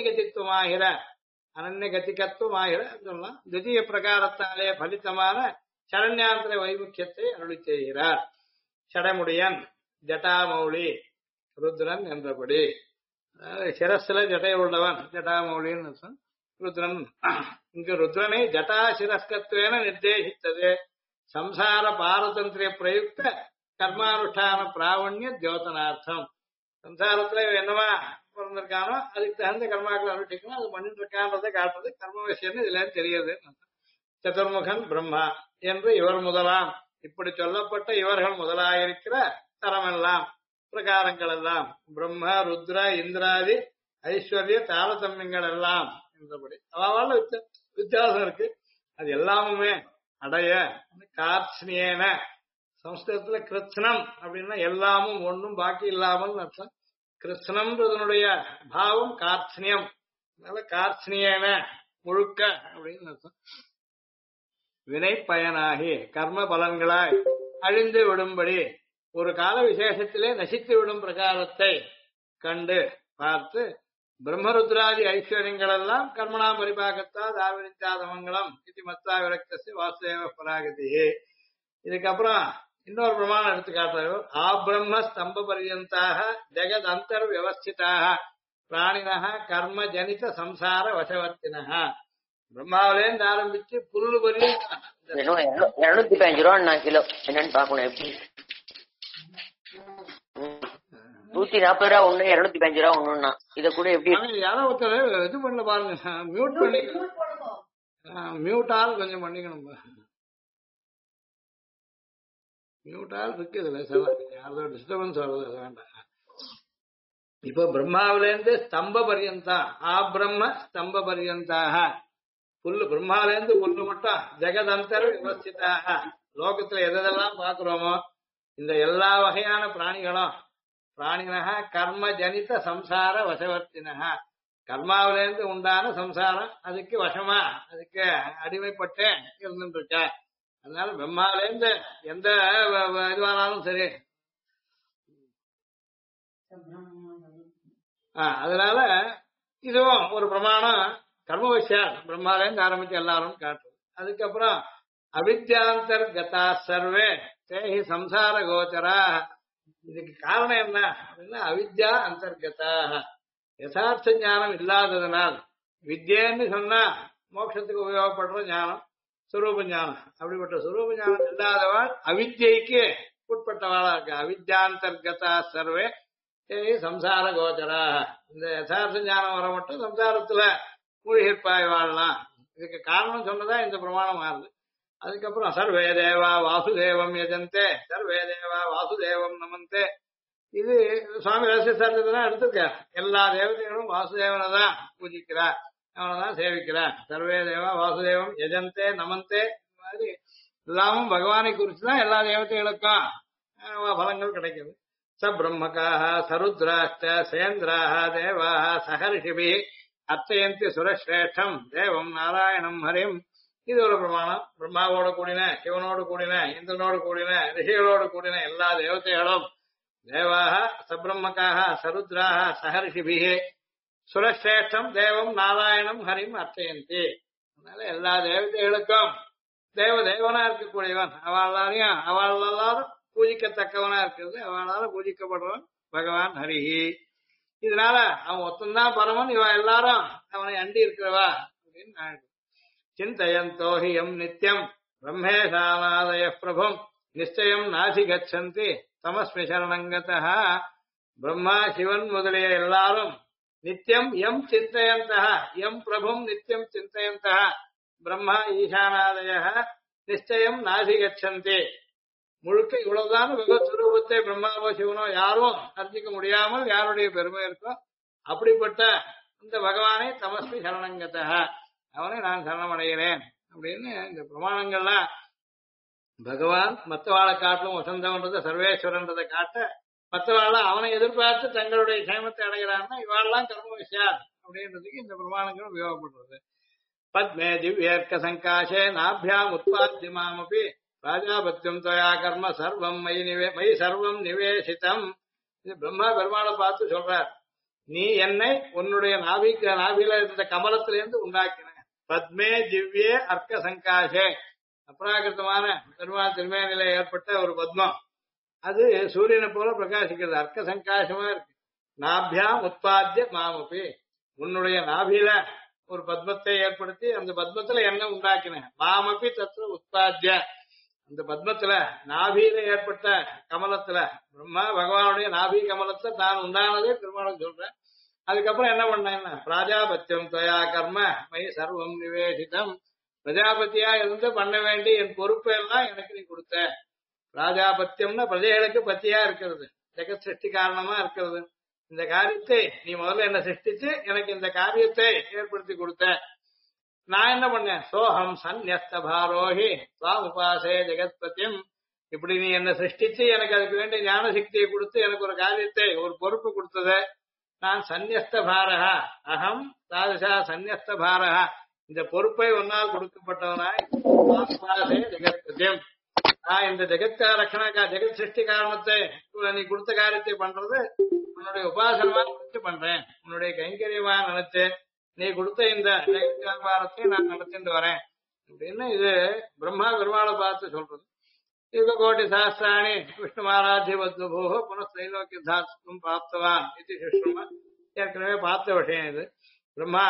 அனன்யகதிகத்துவமாகிற சொல்லலாம் தித்திய பிரகாரத்தாலே பலித்தமான சரண்யாந்திர வைமுக்கியத்தை அருளி செய்கிறார். சடமுடியன் ஜட்டாமௌலி ருத்ரன் என்றபடி, சிரஸ்ல ஜட்டை உள்ளவன் ஜட்டாமௌலின்னு ருத்ரன். இங்கு ருத்ரனை ஜட்டா சிரஸ்கத்வேன நிர்தேசித்தது சம்சார பாரதந்திரிய பிரயுக்த கர்மானுஷ்டான பிராவண்ய தியோதனார்த்தம். சம்சாரத்துல என்னவா பிறந்திருக்கானோ அதுக்கு தகுந்த கர்மாக்கள் அனுஷ்டிக்கணும், அது பண்ணிட்டு இருக்கான்றதை காட்டுறது கர்ம விஷயம் இதுல தெரியுது. சதுர்முகன் பிரம்மா என்று இவர் முதலாம், இப்படி சொல்லப்பட்ட இவர்கள் முதலாயிருக்கிற தரமெல்லாம் பிரகாரங்கள் எல்லாம் பிரம்ம ருத்ர இந்திராதி ஐஸ்வர்ய தாரதமியங்கள் எல்லாம் என்றபடி அவள வித்தியாசம் இருக்கு. அது எல்லாமுமே அடைய கார்த்ஸ்னியேன, சம்ஸ்கிருதத்துல கிருத்னம் அப்படின்னா எல்லாமும் ஒன்னும் பாக்கி இல்லாமல் அர்த்தம். கிருஷ்ணம்ன்றதனுடைய பாவம் கார்த்ஸ்னியம், அதனால கார்த்ஸ்னியேன முழுக்க அப்படின்னு அர்த்தம். வினை பயனாகி கர்ம பலன்களாய் அழிந்து விடும்படி ஒரு கால விசேஷத்திலே நசித்து விடும் பிரகாரத்தை கண்டு பார்த்து பிரம்மருத்ராதி ஐஸ்வர்யங்கள் எல்லாம் கர்மணா பரிபாகத்தா தாவிரிச்சாதமங்கலம் இது மத்தா விரக்தி வாசுதேவ பராகதி. இதுக்கப்புறம் இன்னொரு பிரமாணம் எடுத்து காட்டுறாரு. ஆ பிரம்ம ஸ்தம்ப பர்யந்தாக ஜெகத் அந்தர் வியவஸ்திதாக பிராணினக கர்ம ஜனித சம்சார வசவர்த்தினக. பிரம்மாவிலேருந்து ஆரம்பிச்சு புல்லு பரிய 215 ரூபா கிலோ என்னன்னு பாக்கணும். எப்படி 140 ரூபா ஒண்ணு 215 ரூபா ஒண்ணுன்னா இத கூட எப்படி யாரோ ஒருத்தர் இது பண்ணல பாருங்க, மியூட் பண்ணி மியூட்டால் கொஞ்சம் பண்ணிக்கணும். மியூட்டால் இருக்கு இதுல சில யாரோ டிஸ்டர்பன்ஸ் வருது, அது வேண்டாம். இப்ப பிரம்மாவிலேருந்து ஸ்தம்ப பர்யந்தா ஆ பிரம்ம ஸ்தம்ப பர்யந்தாக புல்லு பிரம்மாவிலேருந்து புல்லு மட்டும் ஜெகதந்தர் விவஸ்திதாக லோகத்துல எதெல்லாம் பாக்குறோமோ இந்த எல்லா வகையான பிராணிகளும் பிராணினக கர்ம ஜனித சம்சார வசவர்த்தினக கர்மாவிலேருந்து உண்டான சம்சாரம் அதுக்கு வசமா அதுக்கு அடிமைப்பட்டு இருந்துட்டு இருக்க. அதனால பிரம்மாவிலேருந்து எந்த இதுவானாலும் சரி அதனால இதுவும் ஒரு பிரமாணம் கர்ம விஷயம் பிரம்மாவிலேருந்து ஆரம்பிச்சு எல்லாரும் காட்டுறது. அதுக்கப்புறம் அவித்யாந்தர்கதா சர்வே தேஹி சம்சார கோச்சரா. இதுக்கு காரணம் என்ன அப்படின்னா அவித்யா அந்தர்கதா, யதார்த்த ஞானம் இல்லாததுனால். வித்யன்னு சொன்னா மோட்சத்துக்கு உபயோகப்படுற ஞானம் சுரூப ஞானம், அப்படிப்பட்ட சுரூப ஞானம் இல்லாதவாள் அவித்யைக்கு உட்பட்டவாளா இருக்க. அவித்யாந்தர்கதா சர்வே தேஹி சம்சார கோச்சரா. இந்த யதார்த்த ஞானம் வர மட்டும் சம்சாரத்துல மூழ்கிருப்பாய் வாழலாம். இதுக்கு காரணம் சொன்னதா இந்த பிரமாணம் ஆறுது. அதுக்கப்புறம் சர்வே தேவா வாசுதேவம் யஜந்தே சர்வே தேவா வாசுதேவம் நமந்தே. இது சுவாமி ரகசியசாரத்தான் எடுத்திருக்கார். எல்லா தேவதைகளும் வாசுதேவனை தான் பூஜிக்கிறார், அவனைதான் சேவிக்கிறார். சர்வே தேவா வாசுதேவம் யஜந்தே நமந்தே, இந்த மாதிரி எல்லாமும் பகவானை குறிச்சுதான் எல்லா தேவதைகளுக்கும் பலங்கள் கிடைக்குது. ச பிரம்மகாக சருத்ராஷ்ட சேந்திராக தேவாக சகர்ஷிபி அர்ச்சயந்தி சுரஸ்ரேஷ்டம் தேவம் நாராயணம் ஹரிம். இது ஒரு பிரமாணம். பிரம்மாவோட கூடின சிவனோடு கூடின இந்திரனோடு கூடின ரிஷிகளோடு கூடின எல்லா தேவதைகளும் தேவாக சபிரம்மக்காக சருத்ராக சகர்ஷிபிகே சுரஸ்ரேஷ்டம் தேவம் நாராயணம் ஹரிம் அர்ச்சயந்தி. அதனால எல்லா தேவதைகளுக்கும் தேவனா இருக்கக்கூடியவன், அவளாலையும் அவள் எல்லாரும் பூஜிக்கத்தக்கவனா இருக்கிறது, அவளால பூஜிக்கப்படுறவன் பகவான் ஹரிஹி. இதனால அவன் ஒத்தந்தான் பரமன், இவன் எல்லாரும் அவனை அண்டி இருக்கிறவா அப்படின்னு சிந்தயந்தோ ஹி யம் நித்யம் பிரம்மேஷாநாதய பிரபும் நிச்சயம் நாசி கச்சந்தி தமஸ்மி சரணங்கதः. பிரம்மா சிவன் முதலிய எல்லாரும் நித்தியம் எம் சிந்தயந்தः எம் பிரபும் நித்தியம் சிந்தயந்தः பிரம்மா ஈசானாதய நிச்சயம் நாசி கச்சந்தி. முழுக்க இவ்வளவுதான் பகவத் சுரூபத்தை பிரம்மாவோ சிவனோ யாரும் அறிஞ்சிக்க முடியாமல் யாருடைய பெருமை இருக்கோ அப்படிப்பட்ட இந்த பகவானை தமஸ்மி சரணங்கதः அவனை நான் சரணமடைகிறேன் அப்படின்னு இந்த பிரமாணங்கள்லாம் பகவான் மற்றவாழை காட்டிலும் வசந்தவன்றதை சர்வேஸ்வரன்றதை காட்ட மற்றவாள்லாம் அவனை எதிர்பார்த்து தங்களுடைய க்ஷேமத்தை அடைகிறான்னா இவாள்லாம் கர்ம விஷயா அப்படின்றதுக்கு இந்த பிரமாணங்கள் உபயோகப்படுறது. பத்மே திவ்யர்க்க சங்காசே நாபியாம் உற்பத்தியமாமபி ராஜாபத்தியம் தொயா கர்ம சர்வம் மயி சர்வம் நிவேசிதம். இது பிரம்மா பெருமாளை பார்த்து சொல்றார், நீ என்னை உன்னுடைய நாபில இருந்த கமலத்திலிருந்து உண்டாக்கின. பத்மே திவ்யே அர்க்க சங்காசே, அப்ராகிருத்தமான பெருமாள் திருமேனில ஏற்பட்ட ஒரு பத்மம், அது சூரியனை போல பிரகாசிக்கிறது, அர்க்க சங்காசமா இருக்கு. நாபியாம் உற்பத்திய மாமபி, உன்னுடைய நாபில ஒரு பத்மத்தை ஏற்படுத்தி அந்த பத்மத்துல என்ன உண்டாக்கின. மாமபி தத்துவ உற்பத்திய, அந்த பத்மத்துல நாபியில ஏற்பட்ட கமலத்துல பிரம்மா பகவானுடைய நாபி கமலத்தை தான் உண்டானதே பெருமாளும் சொல்றேன். அதுக்கப்புறம் என்ன பண்ண, பிராஜாபத்தியம் தொயா கர்ம மை சர்வம் நிவேசிதம், பிரஜாபதியா இருந்து பண்ண வேண்டி என் பொறுப்பை எல்லாம் எனக்கு நீ கொடுத்த. ராஜாபத்தியம்னா பிரஜைகளுக்கு பத்தியா இருக்கிறது, ஜெகத் சிருஷ்டி காரணமா இருக்கிறது. இந்த காரியத்தை நீ முதல்ல என்ன சிருஷ்டிச்சு எனக்கு இந்த காரியத்தை ஏற்படுத்தி கொடுத்த. நான் என்ன பண்ணேன், சோகம் சந்நியஸ்த பாரோஹி துவாம் உபாசே ஜெகத்பத்தியம், இப்படி நீ என்ன சிருஷ்டிச்சு எனக்கு அதுக்கு வேண்டிய ஞான சக்தியை கொடுத்து எனக்கு ஒரு காரியத்தை ஒரு பொறுப்பு கொடுத்தத. நான் சந்நியஸ்த பாரகா அகம் தாதசா சந்நியஸ்த பாரகா, இந்த பொறுப்பை ஒன்னால் கொடுக்கப்பட்டவனாய் உபாசே ஜெகத்பத்தியம், நான் இந்த ஜெகத்காரக்கணக்கா ஜெகத் சிருஷ்டி காரணத்தை நீ கொடுத்த காரியத்தை பண்றது உன்னுடைய உபாசனமா நினைச்சு பண்றேன், உன்னுடைய கைங்கரியமா நினைச்சு நீ கொடுத்த இந்த ஜெகத் வியாபாரத்தை நான் நடத்திட்டு வரேன் அப்படின்னு இது பிரம்மா பெருமாளை பார்த்து சொல்றது. யுக கோட்டி சாஸ்திராணி விஷ்ணு ஆராத்திய பத்மபூஹ புனஸ்தைலோக்கிய தாத்துவம் பிராப்தவான் இது சுஷ்மா, ஏற்கனவே பார்த்த விஷயம் இது. பிரம்மா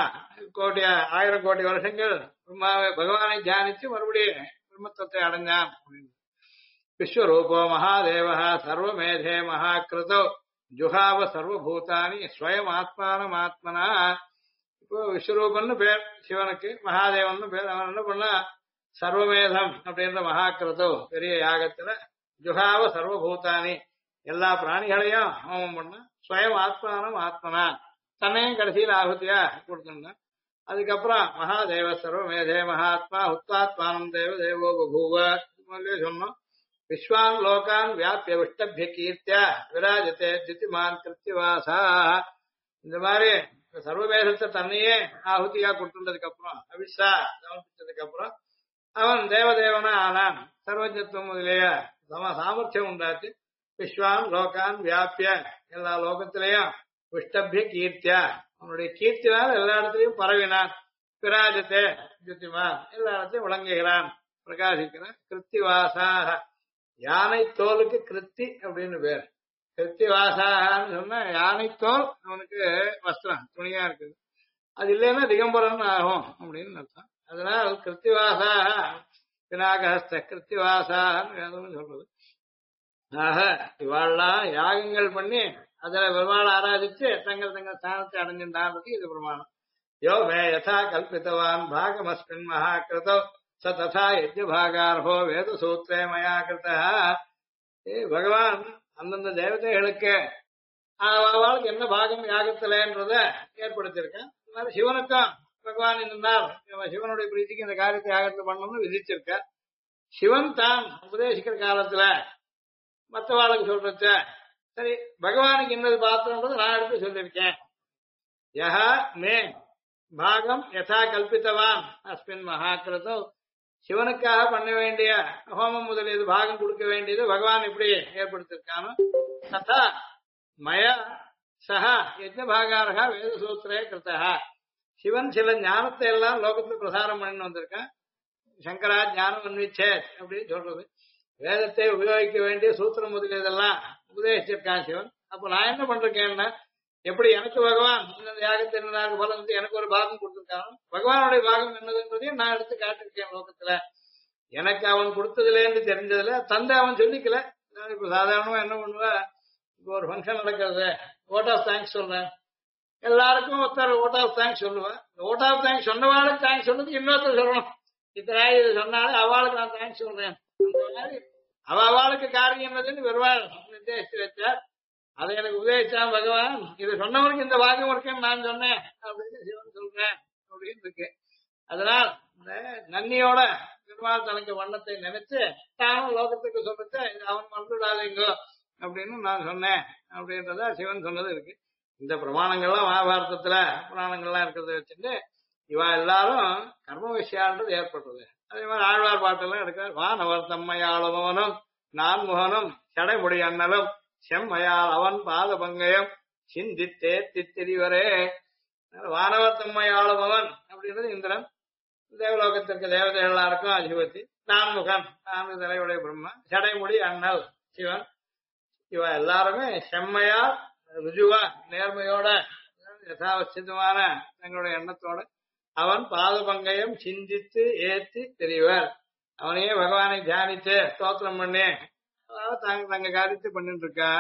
1000 கோடி வருஷங்கள் பிரம்மாவை பகவானை தியானிச்சு மறுபடியும் பிரம்மத்துவத்தை அடைஞ்சான் அப்படின்னு. விஸ்வரூபோ மகாதேவ சர்வமேதே மகாக்கிருதோ ஜுஹாவ சர்வபூதானி ஸ்வயம் ஆத்மானம் ஆத்மனா. இப்போ விஸ்வரூபன்னு பேர் சிவனுக்கு, மகாதேவன் பேர். அவன் என்ன பண்ணா, சர்வமேதம் அப்படின்ற மகாக்கிருதோ பெரிய யாகத்துல ஜுஹாவ சர்வபூதானி எல்லா பிராணிகளையும் ஹோமம் பண்ண, ஸ்வயம் ஆத்மானம் ஆத்மனா தன்னையும் கடைசியில் ஆகுதியா கொடுத்துருந்தான். அதுக்கப்புறம் மகாதேவ சர்வமேதே மகாத்மா உத்தாத்மானம் தேவ தேவோ பபூவ சொன்னோம். விஸ்வான் லோகான் வியாபிய விஷ்டபிய கீர்த்தியா விராஜத்தை திதிமான் கிருத்திவாசா. இந்த மாதிரி சர்வவேதத்தை தன்னையே ஆகுதியா கொடுத்துட்டதுக்கு அப்புறம் அவிஷா சமர்ப்பிச்சதுக்கு அப்புறம் அவன் தேவதேவனா ஆனான். சர்வஜத்துவம் முதலிய சாமர்த்தியம் உண்டாச்சு. விஸ்வான் லோகான் வியாபிய எல்லா லோகத்திலையும் விஷ்டபிய கீர்த்தியா அவனுடைய கீர்த்தினால் எல்லா இடத்துலையும் பரவினான். விராஜத்தை திதிமான் எல்லா இடத்தையும் விளங்குகிறான், பிரகாசிக்கிறான். கிருத்திவாசாக யானை தோலுக்கு கிருத்தி அப்படின்னு பேர். கிருத்திவாசான்னு சொன்னா யானை தோல் அவனுக்கு வஸ்திரம் துணியா இருக்குது, அது இல்லைன்னா திகம்பரன் ஆகும் அப்படின்னு அர்த்தம். அதனால் கிருத்திவாசாக பினாகஹஸ்த கிருத்திவாசான்னு சொல்றது. ஆக இவாள்லாம் யாகங்கள் பண்ணி அதுல பெருமாளை ஆராதிச்சு தங்கள் ஸ்தானத்தை அடைஞ்சின்றான்றது இது பிரமாணம். யோ மே யதா கல்பித்தவான் பாகமஸ்மின் மகாகிருதோ ச ததா யஜ்ஞ பாகார்ஹோ வேத சூத்திரே மயா கிருதா. பகவான் அந்தந்த தேவதைகளுக்கு அவளுக்கு என்ன பாகம் யாகத்திலன்றத ஏற்படுத்தியிருக்கேன். சிவனுக்கும் பகவான் இருந்தால் சிவனுடைய பிரீதிக்கு இந்த காரியத்தை யாகத்தை பண்ணணும்னு விதிச்சிருக்க. சிவன் தான் உபதேசிக்கிற காலத்துல மற்றவாளுக்கு சொல்றச்ச சரி பகவானுக்கு என்னது பாத்திரம்ன்றது நான் எடுத்து சொல்லியிருக்கேன். யஹா மே பாகம் யதா கல்பித்தவான் அஸ்மின் மகாகிருதோ, சிவனுக்காக பண்ண வேண்டிய ஹோமம் முதலியது பாகம் கொடுக்க வேண்டியது பகவான் இப்படி ஏற்படுத்திருக்கானோ ததா மயா சஹா யஜ்ஞ பாகாரகா வேத சூத்திரே கிருத்தா. சிவன் சில ஞானத்தை எல்லாம் லோகத்துல பிரசாரம் பண்ணி வந்திருக்கான். சங்கரா ஞானம் அன்விச்சே அப்படின்னு சொல்றது. வேதத்தை உபயோகிக்க வேண்டிய சூத்திரம் முதலியதெல்லாம் உபதேசிச்சிருக்கான் சிவன். அப்ப நான் என்ன பண்றேன்னா, எப்படி எனக்கு பகவான் இந்த யாகத்தை பலம் எனக்கு ஒரு பாகம் கொடுத்திருக்கானோ பகவானுடைய பாகம் என்னதுன்றதையும் நான் எடுத்து காட்டிருக்கேன் லோகத்துல. எனக்கு அவன் கொடுத்ததுல இருந்து தெரிஞ்சதுல தந்தை அவன் சொல்லிக்கல. இப்ப சாதாரணமா என்ன பண்ணுவா, இப்போ ஒரு ஃபங்க்ஷன் நடக்கிறது, ஓட் ஆஃப் தேங்க்ஸ் சொல்றேன், எல்லாருக்கும் ஒருத்தர் ஓட் ஆஃப் தேங்க்ஸ் சொல்லுவேன். ஓட் ஆஃப் தேங்க்ஸ் சொன்னவாளுக்கு தேங்க்ஸ் சொல்றதுக்கு இன்னொருத்தர் சொல்லணும். இத்தனை இது சொன்னாலும் அவளுக்கு நான் தேங்க்ஸ் சொல்றேன். அந்த மாதிரி அவளுக்கு காரியம் என்னதுன்னு பெருவாள் நிர்தேசித்து வச்சார். அதை எனக்கு உபதேசிச்சான் பகவான். இது சொன்னவனுக்கு இந்த பாகம் இருக்கேன்னு நான் சொன்னேன் அப்படின்னு சிவன் சொல்றேன் அப்படின்னு இருக்கு. அதனால் இந்த நன்னியோட பெருமாள் தனக்கு வண்ணத்தை நினைச்சு தானும் லோகத்துக்கு சொல்லிட்டு இது அவன் மறந்துடாதீங்கோ அப்படின்னு நான் சொன்னேன் அப்படின்றத சிவன் சொன்னது இருக்கு. இந்த பிரமாணங்கள்லாம் மகாபாரதத்துல புராணங்கள்லாம் இருக்கிறத வச்சுட்டு இவா எல்லாரும் கர்ம விஷயான்றது ஏற்பட்டது. அதே மாதிரி ஆழ்வார் பாட்டெல்லாம் எடுக்கிறார். வானவர் தம்மையாளவனும் நான்முகனும் சடைமுடி அண்ணலும் செம்மையால் அவன் பாத பங்கயம் சிந்தித்தே தித்திரிவரே. வானவர் தம்மையாளவன் அப்படின்றது இந்திரன், தேவலோகத்திற்கு தேவதைகள் எல்லாருக்கும் அதிபதி. நான்முகன் 4 தலையுடைய பிரம்மா, சடைமுடி அண்ணல் சிவன். இவ எல்லாருமே செம்மையா ருஜுவா நேர்மையோட யதாவசியமான தங்களுடைய எண்ணத்தோட அவன் பாத பங்கயம் சிந்தித்து ஏத்தி தெரிவர். அவனையே பகவானை தியானிச்சு ஸ்தோத்திரம் பண்ணி தங்க காரியத்தை பண்ணிட்டு இருக்கா.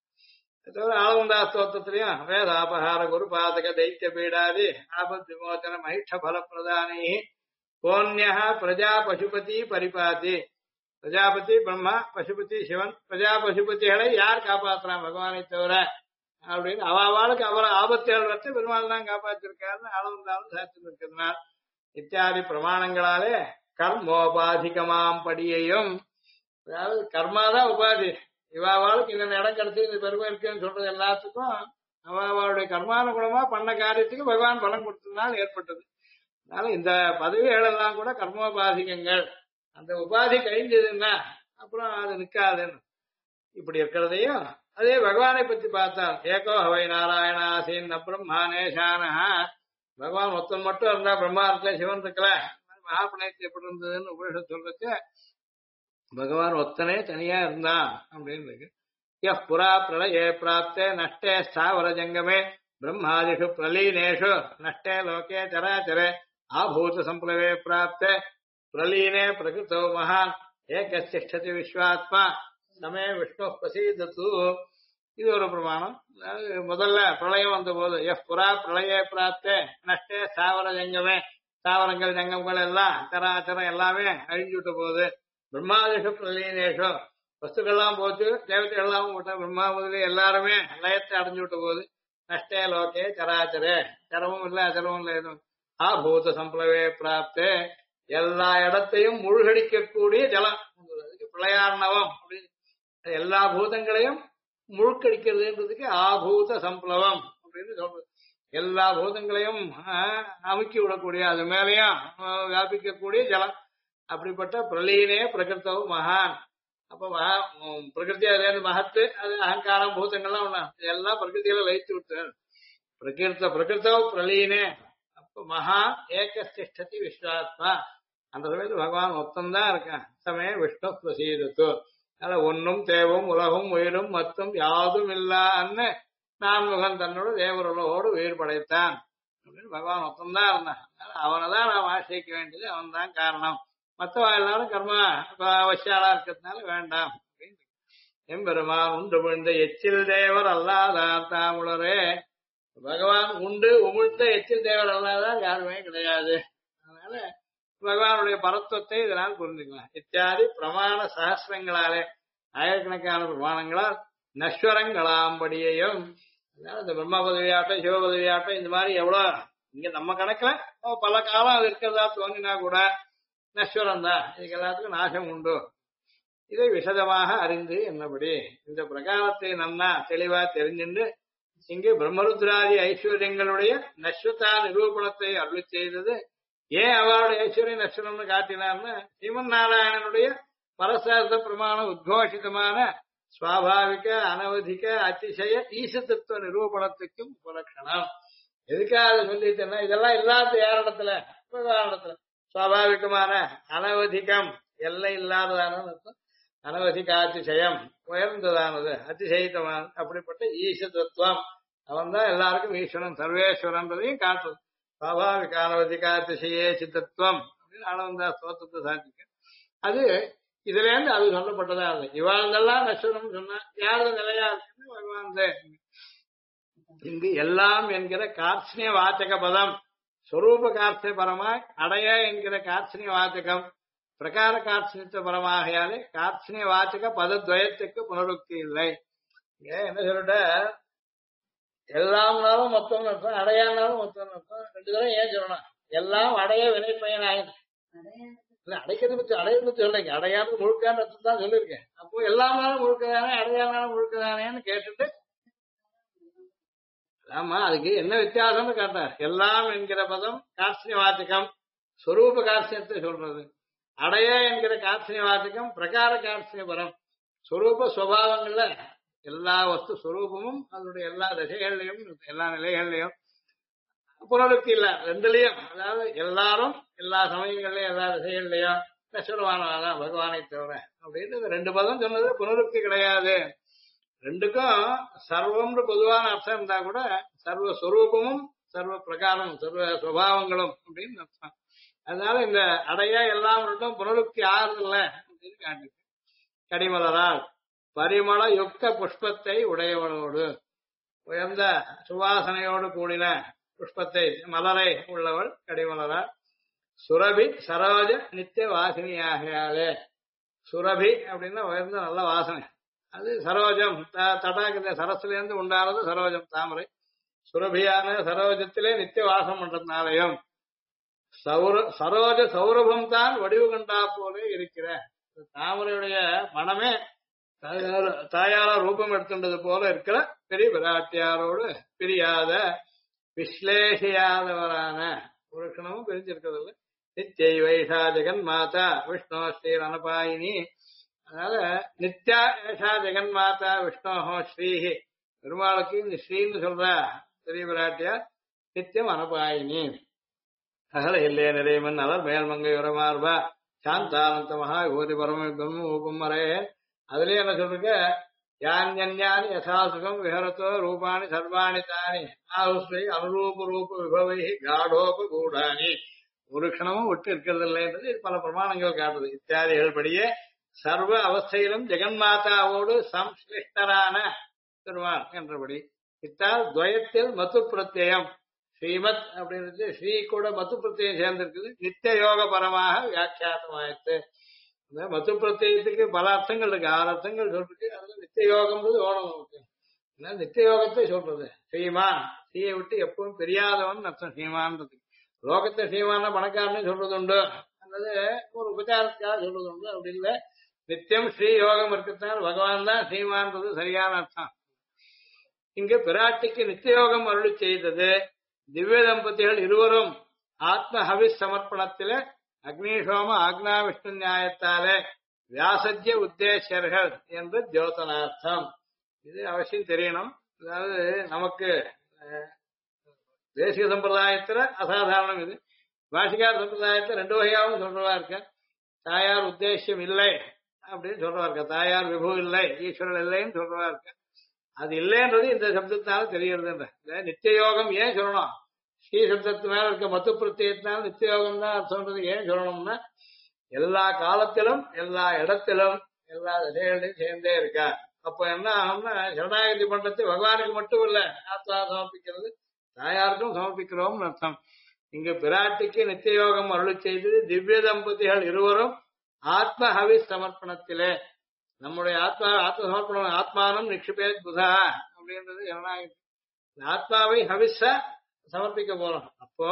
ஆளவந்தா ஸ்தோத்திரத்திலையும் வேதாபகார குரு பாதக தைத்திய பீடாதி ஆபத் விமோச்சன மகிஷ பல பிரதானி கோன்யா பிரஜா பசுபதி பரிபாதி. பிரஜாபதி பிரம்மா, பசுபதி சிவன். பிரஜா பசுபதிகளை யார் காப்பாத்துறான் பகவானை தவிர அப்படின்னு அவளுக்கு அவர் ஆபத்துகள் வச்சு பெருமாள் தான் காப்பாற்றிருக்காருன்னு அளவுந்தாலும் சாட்சி இருக்கிறதுனால் இத்தியாதி பிரமாணங்களாலே கர்மோபாதிகமாம் படியையும், அதாவது கர்மாதான் உபாதி. இவாளுக்கு இந்த இடம் கிடைச்சி இந்த பெருமை இருக்குன்னு சொல்றது எல்லாத்துக்கும் அவளுடைய கர்மானுகுணமா பண்ண காரியத்துக்கு பகவான் பலம் கொடுத்ததுனால் ஏற்பட்டது. அதனால இந்த பதவிகள் எல்லாம் கூட கர்மோபாதிகங்கள். அந்த உபாதி கழிஞ்சதுன்னா அப்புறம் அது நிற்காதுன்னு இப்படி இருக்கிறதையும் அதே பகவானை பத்தி பார்த்தால் ஏகோ ஹவை நாராயணாசீன் பிரம்மானேஷான. பகவான் ஒருத்தன் மட்டும் இருந்தா பிரம்மா இருக்கல சிவன் இருக்கல மகாபுணயத்து எப்படி இருந்ததுன்னு உபனிஷத் சொல்றச்சு பகவான் ஒத்தனே தனியா இருந்தான் அப்படின்னு இருக்கு. யஹ் புரா பிரளயே பிராப்தே நஷ்டே ஸ்தாவர ஜங்கமே பிரம்மாதிஷு பிரலீனேஷு நஷ்டே லோகே சராச்சரே ஆபூத சம்பிளவே பிராப்தே பிரலீனே பிரகிருதோ மகான் ஏகசிஷ்டதி விஸ்வாத்மா சமே விஷ்ணு பிரசீதத்து. இது ஒரு பிரமாணம். முதல்ல பிரளயம் வந்த போது எஃப் புறா பிரளய பிராப்தே நஷ்டே ஸ்தாவர ஜங்கமே, ஸ்தாவரங்கள் ஜங்கங்கள் எல்லாம் சராச்சரம் எல்லாமே அழிஞ்சுட்ட போது பிரம்மாதிஷு பிரலீனேஷோ வஸ்துக்கள்லாம் போச்சு, தேவதைகள் எல்லாம் போட்ட பிரம்மா முதலே எல்லாருமே லயத்தை அடைஞ்சு விட்ட போது நஷ்டே லோகே சராச்சரே, சரமும் இல்லை அச்சரமும் இல்லை எதுவும் ஆபூத சம்பிளவே பிராப்தே எல்லா இடத்தையும் மூழ்கடிக்கக்கூடிய ஜலம். அதுக்கு பிரளயார்ணவம் அப்படின்னு எல்லா பூதங்களையும் முழுக்கடிக்கிறதுன்றதுக்கு ஆபூத சம்பளவம் அப்படின்னு சொல்றது. எல்லா பூதங்களையும் அமுக்கி விடக்கூடிய அது மேலேயும் வியாபிக்கக்கூடிய ஜலம். அப்படிப்பட்ட பிரலீனே பிரகிருத்தவும் மகான். அப்ப பிரகிருதி அது மகத்து, அது அகங்காரம் பூதங்கள்லாம் ஒண்ணா எல்லாம் பிரகிருதியில வைத்து விட்டு பிரகிருத்தவ பிரலீனே. அப்ப மகா ஏகஸ்திஷ்டதி விஸ்வாத்மா. அந்த சமயத்து பகவான் மொத்தம்தான் இருக்கான். சமய விஷ்ணு பிரசீதத்து. அதனால ஒன்னும் தேவும் உலகும் உயிரும் மத்தும் யாதும் இல்லான்னு நான்முகன் தன்னோட தேவர்களோடு உயிர் படைத்தான் அப்படின்னு பகவான் மொத்தம்தான் இருந்தான். அவனைதான் நாம் ஆசிரிக்க வேண்டியது, அவன் தான் காரணம். மற்றவா எல்லாரும் கர்மா அவசியாலா இருக்கிறதுனால வேண்டாம் அப்படின்னு. எம்பெருமான் உண்டு விழுந்த எச்சில் தேவர் அல்லாதார் தாமுளரே. பகவான் உண்டு உமிழ்ந்த எச்சில் தேவர் அல்லாதார் யாருமே கிடையாது. அதனால பகவானுடைய பரத்துவத்தை இதனால் புரிஞ்சுக்கலாம். இத்தியாதி பிரமாண சகசிரங்களாலே ஆயிரக்கணக்கான பிரமாணங்களால் நஸ்வரங்களாம்படியையும். இந்த பிரம்ம பதவியாட்டம் சிவ பதவியாட்டம் இந்த மாதிரி எவ்வளவு இங்க நம்ம கணக்குல பல காலம் அது இருக்கிறதா தோன்றினா கூட நஸ்வரம் தான். இதுக்கு எல்லாத்துக்கும் நாசம் உண்டு. இதை விசதமாக அறிந்து என்னபடி இந்த பிரகாரத்தை நன்னா தெளிவா தெரிஞ்சுண்டு இங்கு பிரம்மருத்ராதி ஐஸ்வர்யங்களுடைய நஸ்வதா நிரூபணத்தை அருளி செய்தது. ஏன் அவருடைய ஐஸ்வர்ய நஸ்வரம்னு காட்டினார்னா ஸ்ரீமன் நாராயணனுடைய பரசார்த்த பிரமாண உத்கோஷிதமான சுவாபாவிக அனவதிக அதிசய ஈசத்துவ நிரூபணத்துக்கும் உபலட்சணம். எதுக்காக சொல்லிட்டேன்னா இதெல்லாம் இல்லாத யாரிடத்துல இடத்துல சுவாபாவிகமான அனவதிகம் எல்லை இல்லாததான அனவதிக அதிசயம் உயர்ந்ததானது அதிசயித்தமான அப்படிப்பட்ட ஈசத்துவம். அவன் தான் எல்லாருக்கும் ஈஸ்வரன் சர்வேஸ்வரன்றதையும் காட்டுறது. சுவாபாவிக அனவதிக அதிசயே சித்தத்துவம் அப்படின்னு அளவந்தா ஸ்தோத்திரத்தை சாதிக்க அது இதுல இருந்து அது சொல்லப்பட்டதா இருக்கு. இவாழ்ந்தெல்லாம் நஸ்வரம் சொன்னா யாரு நிலையா இருக்குன்னு பகவான். இங்கு எல்லாம் என்கிற கார்ஷ்ணிய வாச்சக பதம் ஸ்வரூப கார்த்திய பரமாய் அடைய என்கிற கார்ஷ்ணிய வாச்சகம் பிரகார கார்ஷ்ணித்த பரமாகையாலே கார்ஷ்ணிய வாச்சக பதத்வயத்துக்கு புனருக்தி இல்லை. என்ன சொல்லிட்ட எல்லாம்னாலும் மொத்தம் அர்த்தம், அடையானாலும் மொத்தம் அர்த்தம். 2 தடவை ஏன் சொல்லணும்? எல்லாம் அடைய வினை பயனாயின இல்ல அடைக்கிறது பத்தி அடையிறது சொல்றீங்க, அடையாமல் முழுக்கான அர்த்தம் தான் சொல்லியிருக்கேன். அப்போ எல்லாமே முழுக்கதானே அடையாமல் முழுக்கதானேன்னு கேட்டுட்டு ஆமா அதுக்கு என்ன வித்தியாசம்னு கேட்டார். எல்லாம் என்கிற பதம் கார்த்திய வாச்சகம், ஸ்வரூப கார்த்தியத்தை சொல்றது. அடைய என்கிற கார்த்திய வாச்சகம் பிரகார கார்த்திய பரம். ஸ்வரூப சுவாவங்கள்ல எல்லா வஸ்து ஸ்வரூபமும் அதனுடைய எல்லா திசைகள்லையும் எல்லா நிலைகள்லையும் புனருக்கு இல்ல ரெண்டுலயும், அதாவது எல்லாரும் எல்லா சமயங்கள்லயும் எல்லா திசைகள்லயும் நசுரமானவாதான் பகவானை தவிர அப்படின்னு இந்த ரெண்டு பதம் சொன்னது புனருக்கு கிடையாது. ரெண்டுக்கும் சர்வம்னு பொதுவான அர்த்தம் இருந்தா கூட சர்வ ஸ்வரூபமும் சர்வ பிரகாரமும் சர்வ சுவாவங்களும் அப்படின்னு அர்த்தம். அதனால இந்த அடைய எல்லாம் ரெண்டும் புனருக்கு ஆறுதில்ல அப்படின்னு காட்டு. கடிமலரால் பரிமள யுக்த புஷ்பத்தை உடையவளோடு, உயர்ந்த சுவாசனையோடு கூடின புஷ்பத்தை மலரை உள்ளவள் கடிமலரால். சுரபி சரோஜ நித்திய வாசினியாகையாலே, சுரபி அப்படின்னா உயர்ந்த நல்ல வாசனை, அது சரோஜம் தடாக சரஸ்ல இருந்து உண்டானது சரோஜம் தாமரை. சுரபியான சரோஜத்திலே நித்திய வாசம் பண்றதுனாலையும் சரோஜ சௌரபம் தான் வடிவு கண்டா போலே இருக்கிற தாமரையுடைய மனமே தாயார ரூபம் எடுத்துட்டது போல இருக்கிற பெரிய விராட்டியாரோடு பிரியாத விஸ்லேஷியாதவரான ஒரு க்ஷணமும் பிரிஞ்சிருக்கிறது. நித்தியை வைஷா ஜெகன் மாதா விஷ்ணு ஸ்ரீ ரணபாயினி. அதனால நித்யா ஏஷா ஜெகன் மாதா விஷ்ணோஹோ ஸ்ரீஹி, பெருமாளுக்கு இந்த ஸ்ரீன்னு சொல்ற பெரிய விராட்டியார் நித்தியம் அனபாயினி. அகல இல்லையே நிறையமன் அலர் மேல்மங்கை உரமார்பா சாந்தானந்த மகா யோதி பரம ஊபம் மரே. அதுலயே என்ன சொல்றீங்க, யான்யானி யசாசுகம் விஹரத்தோ ரூபாணி சர்வாணி தானி ஆஹுஸ்வை அனுரூப ரூப விபவை காடோப கூடானி. ஒரு க்ஷணமும் விட்டு இருக்கிறது இல்லைன்றது இது பல பிரமாணங்கள் காட்டுது. இத்தியாதிகள் படியே சர்வ அவஸ்தையிலும் ஜெகன்மாதாவோடு சம்ஸ்லிஷ்டரான பெருமாள் என்றபடி. இத்தால் துவயத்தில் மத்து பிரத்யம் ஸ்ரீமத் அப்படின்றது ஸ்ரீ கூட மத்து பிரத்யம் சேர்ந்திருக்குது. நித்திய யோக பரமாக வியாக்கியாத்தமாயிடுச்சு. இந்த மத்து பிரத்யத்துக்கு பல அர்த்தங்கள் இருக்கு, 6 அர்த்தங்கள் சொல்லிருக்கு. அதுல நித்திய யோகம்ன்றது ஓணம் நமக்கு. நித்திய யோகத்தை சொல்றது ஸ்ரீமான், ஸ்ரீயை விட்டு எப்பவும் பெரியாதவன் அர்த்தம் ஸ்ரீமான்றது. லோகத்தை ஸ்ரீமான பணக்காரன்னு சொல்றது உண்டு, அல்லது ஒரு உபச்சாரத்துக்காக சொல்றது உண்டு. அப்படி இல்லை, நித்தியம் ஸ்ரீ யோகம் இருக்கத்தான் பகவான் தான் ஸ்ரீமான்றது சரியான அர்த்தம். இங்கு பிராட்டிக்கு நித்திய யோகம் அருளி செய்தது திவ்ய தம்பதிகள் இருவரும் ஆத்ம ஹவிஸ் சமர்ப்பணத்திலே அக்னிசோம ஆக்னா விஷ்ணு நியாயத்தாலே வியாசஜ்ய உத்தேசர்கள் என்று தியோதனார்த்தம். இது அவசியம் தெரியணும். அதாவது நமக்கு தேசிய சம்பிரதாயத்துல அசாதாரணம் இது. பாஷிகார் சம்பிரதாயத்துல 2 வகையாகவும் சொல்றவா இருக்க. தாயார் உத்தேசியம் இல்லை அப்படின்னு சொல்றவா இருக்க, தாயார் விபு இல்லை ஈஸ்வரன் இல்லைன்னு சொல்றவா இருக்க. அது இல்லைன்றது இந்த சப்தத்தினால தெரிகிறதுன்ற. நித்திய யோகம் ஏன் சொல்லணும், ஸ்ரீ சப்தத்து மேல இருக்க மத்து பிரத்யத்தினால நித்திய யோகம் தான் சொல்றது ஏன் சொல்லணும்னா, எல்லா காலத்திலும் எல்லா இடத்திலும் எல்லா திசைகளையும் சேர்ந்தே இருக்கா. அப்ப என்ன ஆகும்னா, சரணாகதி பண்றது பகவானுக்கு மட்டும் இல்ல, ஆத்மா சமர்ப்பிக்கிறது தாயாருக்கும் சமர்ப்பிக்கிறோம்னு அர்த்தம். இங்கு பிராட்டிக்கு நித்திய யோகம் அருளி செய்தது திவ்ய தம்பதிகள் இருவரும் ஆத்ம ஹவிஸ் சமர்ப்பணத்திலே. நம்முடைய ஆத்மா சமர்ப்பணம் ஆத்மானம் நிக்ஷிபேத் புதா அப்படின்றது ஜனநாயகம். ஆத்மாவை ஹவிஸா சமர்ப்பிக்க போறோம். அப்போ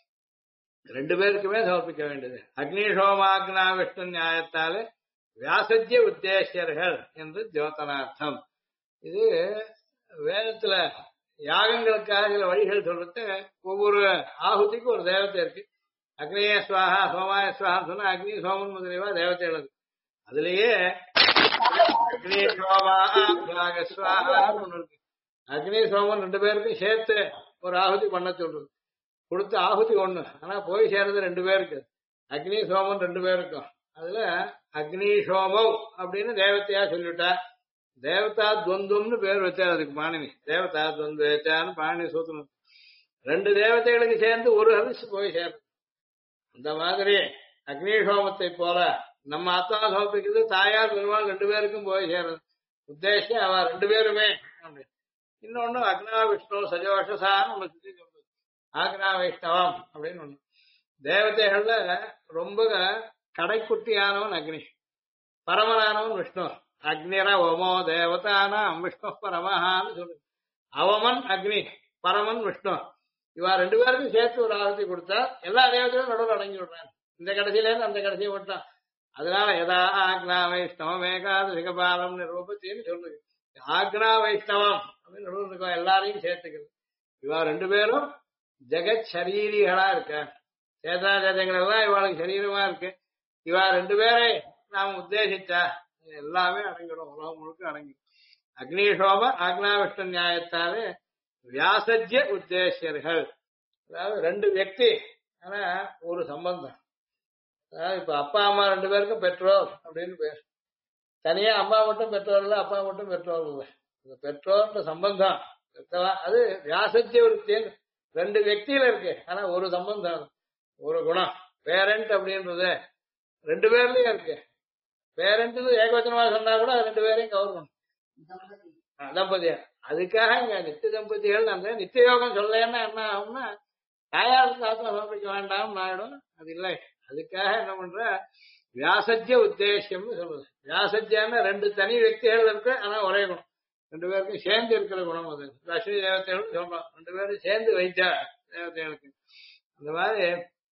2 பேருக்குமே சமர்ப்பிக்க வேண்டியது. அக்னிஷோமாக்னா விஷ்ணு நியாயத்தாலே வியாசஜ்ய உத்தேசியர்கள் என்று தியோதனார்த்தம். இது வேதத்துல யாகங்களுக்காக சில வழிகள் சொல்றது. ஒவ்வொரு ஆகுதிக்கும் ஒரு தேவத்தை இருக்கு. அக்னிய சுவாகா சோமாய சுவாகா சொன்னா அக்னி சோமன் முதலியவா தேவதைகள் இருக்கு. அதுலயே அக்னி சோமா ஒண்ணு இருக்கு. அக்னி சோமன் 2 பேருக்கும் சேர்த்து ஒரு ஆகுதி பண்ண சொல்றது. கொடுத்த ஆகுதி ஒண்ணு, ஆனா போய் சேர்றது 2 பேருக்கு. அக்னி சோமன் 2 பேருக்கும். அதுல அக்னி சோமவ் அப்படின்னு தேவத்தையா சொல்லிவிட்டா, தேவதா துவந்தும்னு பேர் வச்சார் அதுக்கு பாணினி. தேவதா துவந்து வச்சான்னு பாணினி சூத்திரம். 2 தேவதைகளுக்கு சேர்ந்து ஒரு ஹவிஸ் போய் சேர்றது. அந்த மாதிரி அக்னிஷோமத்தை போல நம்ம ஆத்மா சமர்ப்பிக்கிறது தாயார் பெருமாள் 2 பேருக்கும் போய் சேர்றது. உத்தேசம் அவ 2 பேருமே. இன்னொன்னு அக்னா விஷ்ணு சஜோஷசான்னு ஒண்ணு சுத்தி சொல்றது. ஆக்னா வைஷ்ணவம் அப்படின்னு ஒண்ணு. தேவதைகள்ல ரொம்ப கடைக்குட்டியானவன் அக்னி, பரமனானவன் விஷ்ணு. அக்னிர ஓமோ தேவதானாம் விஷ்ணு பரமஹான்னு சொல்லுது. அவமன் அக்னி, பரமன் விஷ்ணு. இவா 2 பேருக்கும் சேர்த்து ஒரு ஆகுதி கொடுத்தா எல்லா தேவதையும் நடுவில் அடங்கி விடுறாங்க. இந்த கடைசியில இருந்து அந்த கடைசியை விட்டான். அதனால எதா ஆக்னா வைஷ்ணவம் ஏகாதசிகபாலம் நிரூபத்தின்னு சொல்லுது. ஆக்னா வைஷ்ணவம் அப்படின்னு நிரூபிக்கும், எல்லாரையும் சேர்த்துக்கிறது. இவா ரெண்டு பேரும் ஜெகத் சரீரிகளா இருக்க, சேதாஜாதங்கள் எல்லாம் இவாளுக்கு சரீரமா இருக்கு. இவா ரெண்டு பேரை நாம உத்தேசிச்சா எல்லாமே அடங்கிடும், உலகம் முழுக்க அடங்கிடும். அக்னிஷோம ஆக்னாவிஷ்ணு நியாயத்தாலே வியாசஜ்ய உத்தேசியர்கள், அதாவது ரெண்டு வியக்தி ஆனா ஒரு சம்பந்தம். அதாவது இப்ப அப்பா அம்மா ரெண்டு பேருக்கும் பெற்றோர் அப்படின்னு பேர். தனியா அம்மா மட்டும் பெற்றோர் இல்லை, அப்பா மட்டும் பெற்றோர் இல்லை. இந்த பெற்றோர்ன்ற சம்பந்தம் அது வியாசஜ்ய விருத்தின்னு ரெண்டு வியக்தியில இருக்கு. ஆனா ஒரு சம்பந்தம், ஒரு குணம். பேரண்ட் அப்படின்றது ரெண்டு பேர்லயும் இருக்கு. பேரண்ட் ஏகவச்சனமா சொன்னா கூட அது ரெண்டு பேரையும் கவர் பண்ணும். தம்பதியா அதுக்காக இங்க நித்திய தம்பதிகள் அந்த நித்திய யோகம் சொல்லலைன்னா என்ன ஆகும்னா தாயாருக்கு ஆத்மா சமர்ப்பிக்க வேண்டாம் ஆயிடும். அது இல்லை. அதுக்காக என்ன பண்ற வியாசஜ்ய உத்தேசியம்னு சொல்றது. வியாசஜ்யான ரெண்டு தனி வியக்திகள் இருக்கு, ஆனா ஒரே குணம். ரெண்டு பேருக்கும் சேர்ந்து இருக்கிற குணம் அது. லட்சுமி தேவதைகள் சொல்றோம், ரெண்டு பேரும் சேர்ந்து வைத்தா தேவதைகளுக்கு. அந்த மாதிரி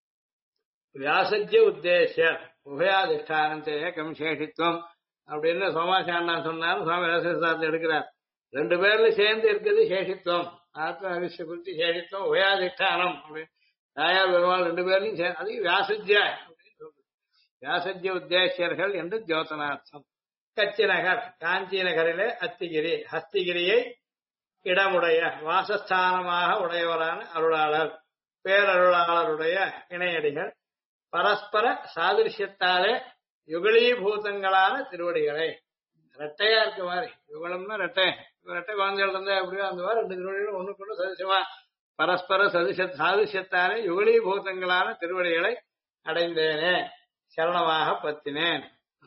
வியாசஜ்ய உத்தேசிய உபயாதிஷ்டானத்தை ஏகம் சேஷித்துவம் அப்படின்னு சோமாசாண்டான் சொன்னாலும் சுவாமி ரசசாரத்தை எடுக்கிறார். ரெண்டு பேர்ல சேர்ந்து இருக்குது சேஷித்துவம், ஆத்ம அவிஷ்ய குறித்து சேஷித்துவம் உபயாதிஷ்டானம் அப்படின்னு. தாயார் பெருமாள் ரெண்டு பேர்லையும் சேர்ந்து அது வியாசஜ்ய அப்படின்னு சொல்றது. வியாசஜ்ய உத்தேசியர்கள் என்று ஜோதனார்த்தம். கச்சி நகர், காஞ்சி நகரிலே அத்திகிரி, ஹஸ்திகிரியை இடமுடைய வாசஸ்தானமாக உடையவரான அருளாளர், பேரருளாளருடைய இணையடிகள், பரஸ்பர சாதிருஷ்யத்தாலே யுகலீபூதங்களான திருவடிகளை. ரெட்டையா இருக்க மாதிரி, யுகலம்னா ரெட்டை, ரெட்டை குழந்தைகள் இருந்தா எப்படியோ அந்த மாதிரி ரெண்டு திருவடிகளும் ஒண்ணுக்குள்ள சதிசமா பரஸ்பர சாதிருஷ்யத்தாலே யுகலீபூதங்களான திருவடிகளை அடைந்தேனே, சரணமாக பத்தினேன்.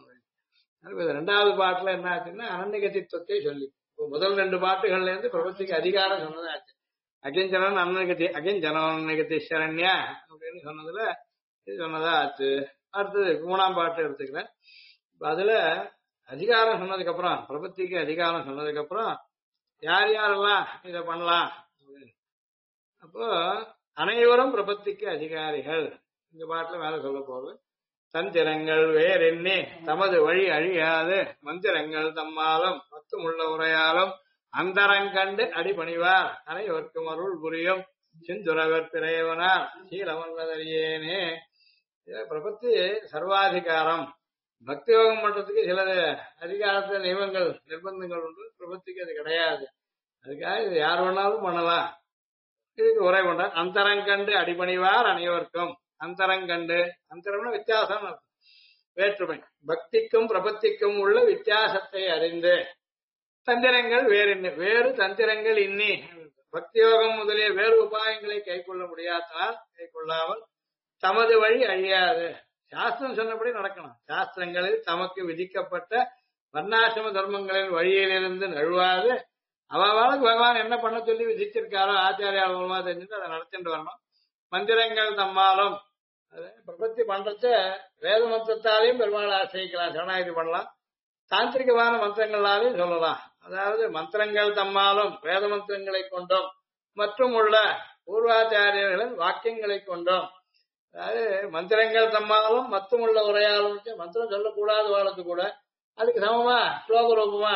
ரெண்டாவது பாட்டுல என்ன ஆச்சுன்னா அனன்யகதித்துவத்தை சொல்லி முதல் ரெண்டு பாட்டுகள்ல இருந்து பிரபத்திக்கு அதிகாரம் சொன்னதாச்சு. அகிஞ்சனன் அனன்யகதி, அகிஞ்சனம் அனன்யகதி சரண்யா அப்படின்னு சொன்னதுல இது சொன்னதா ஆச்சு. அடுத்தது மூணாம் பாட்டு எடுத்துக்கிறேன். அதுல அதிகாரம் சொன்னதுக்கு அப்புறம், பிரபத்திக்கு அதிகாரம் சொன்னதுக்கு அப்புறம் யார் யாரெல்லாம் இத பண்ணலாம் அப்படின்னு. அப்போ அனைவரும் பிரபத்திக்கு அதிகாரிகள் இந்த பாட்டுல மேல சொல்ல போகுது. தந்திரங்கள் வேறென்னே தமது வழி அழியாது, மந்திரங்கள் தம்மாலும் மத்துமுள்ள உரையாலும் அந்தரங்கண்டு அடிபணிவார் அனைவருக்கும் அருள் புரியும் சிந்துரவர் பிறையவனார் சீலமல்லதறியேனே. பிரபத்தி சர்வாதிகாரம். பக்தி யோகம் பண்றதுக்கு சில அதிகாரத்துல நியமங்கள் நிர்பந்தங்கள் உண்டு, பிரபத்திக்கு அது கிடையாது. அதுக்காக இது யார் வேணாலும் பண்ணலாம். இதுக்கு உரை பண்றார். அந்தரங்கண்டு அடிபணிவார் அனைவருக்கும். அந்தரங்கண்டு, அந்தரம்னா வித்தியாசம், வேற்றுமை. பக்திக்கும் பிரபத்திக்கும் உள்ள வித்தியாசத்தை அறிந்து தந்திரங்கள் வேறு தந்திரங்கள் இன்னி பக்தி யோகம் முதலிய வேறு உபாயங்களை கை கொள்ள முடியாதனால் கை கொள்ளாமல் தமது வழி அழியாது. சாஸ்திரம் சொன்னபடி நடக்கணும். சாஸ்திரங்களில் தமக்கு விதிக்கப்பட்ட வர்ணாசிரம தர்மங்களின் வழியிலிருந்து நழுவாது அவளுக்கு பகவான் என்ன பண்ண சொல்லி விதிச்சிருக்காரோ ஆச்சாரியால் மூலமா தெரிஞ்சுட்டு அதை நடத்திட்டு வரணும். மந்திரங்கள் தம்மாலும் பிரபத்தி பண்றச்ச வேத மந்திரத்தாலையும் பெருமாள் ஆசிரிக்கலாம், சரணாகதி பண்ணலாம். தாந்திரிகமான மந்திரங்களாலையும் சொல்லலாம். அதாவது மந்திரங்கள் தம்மாலும் வேத மந்திரங்களை கொண்டும் மற்றும் உள்ள பூர்வாச்சாரியர்களின் வாக்கியங்களை கொண்டும், அதாவது மந்திரங்கள் தம்மாலும் மற்றும் உள்ள உரையாலும், மந்திரம் சொல்லக்கூடாது வாழ்த்து கூட அதுக்கு சமமா ஸ்லோக ரூபமா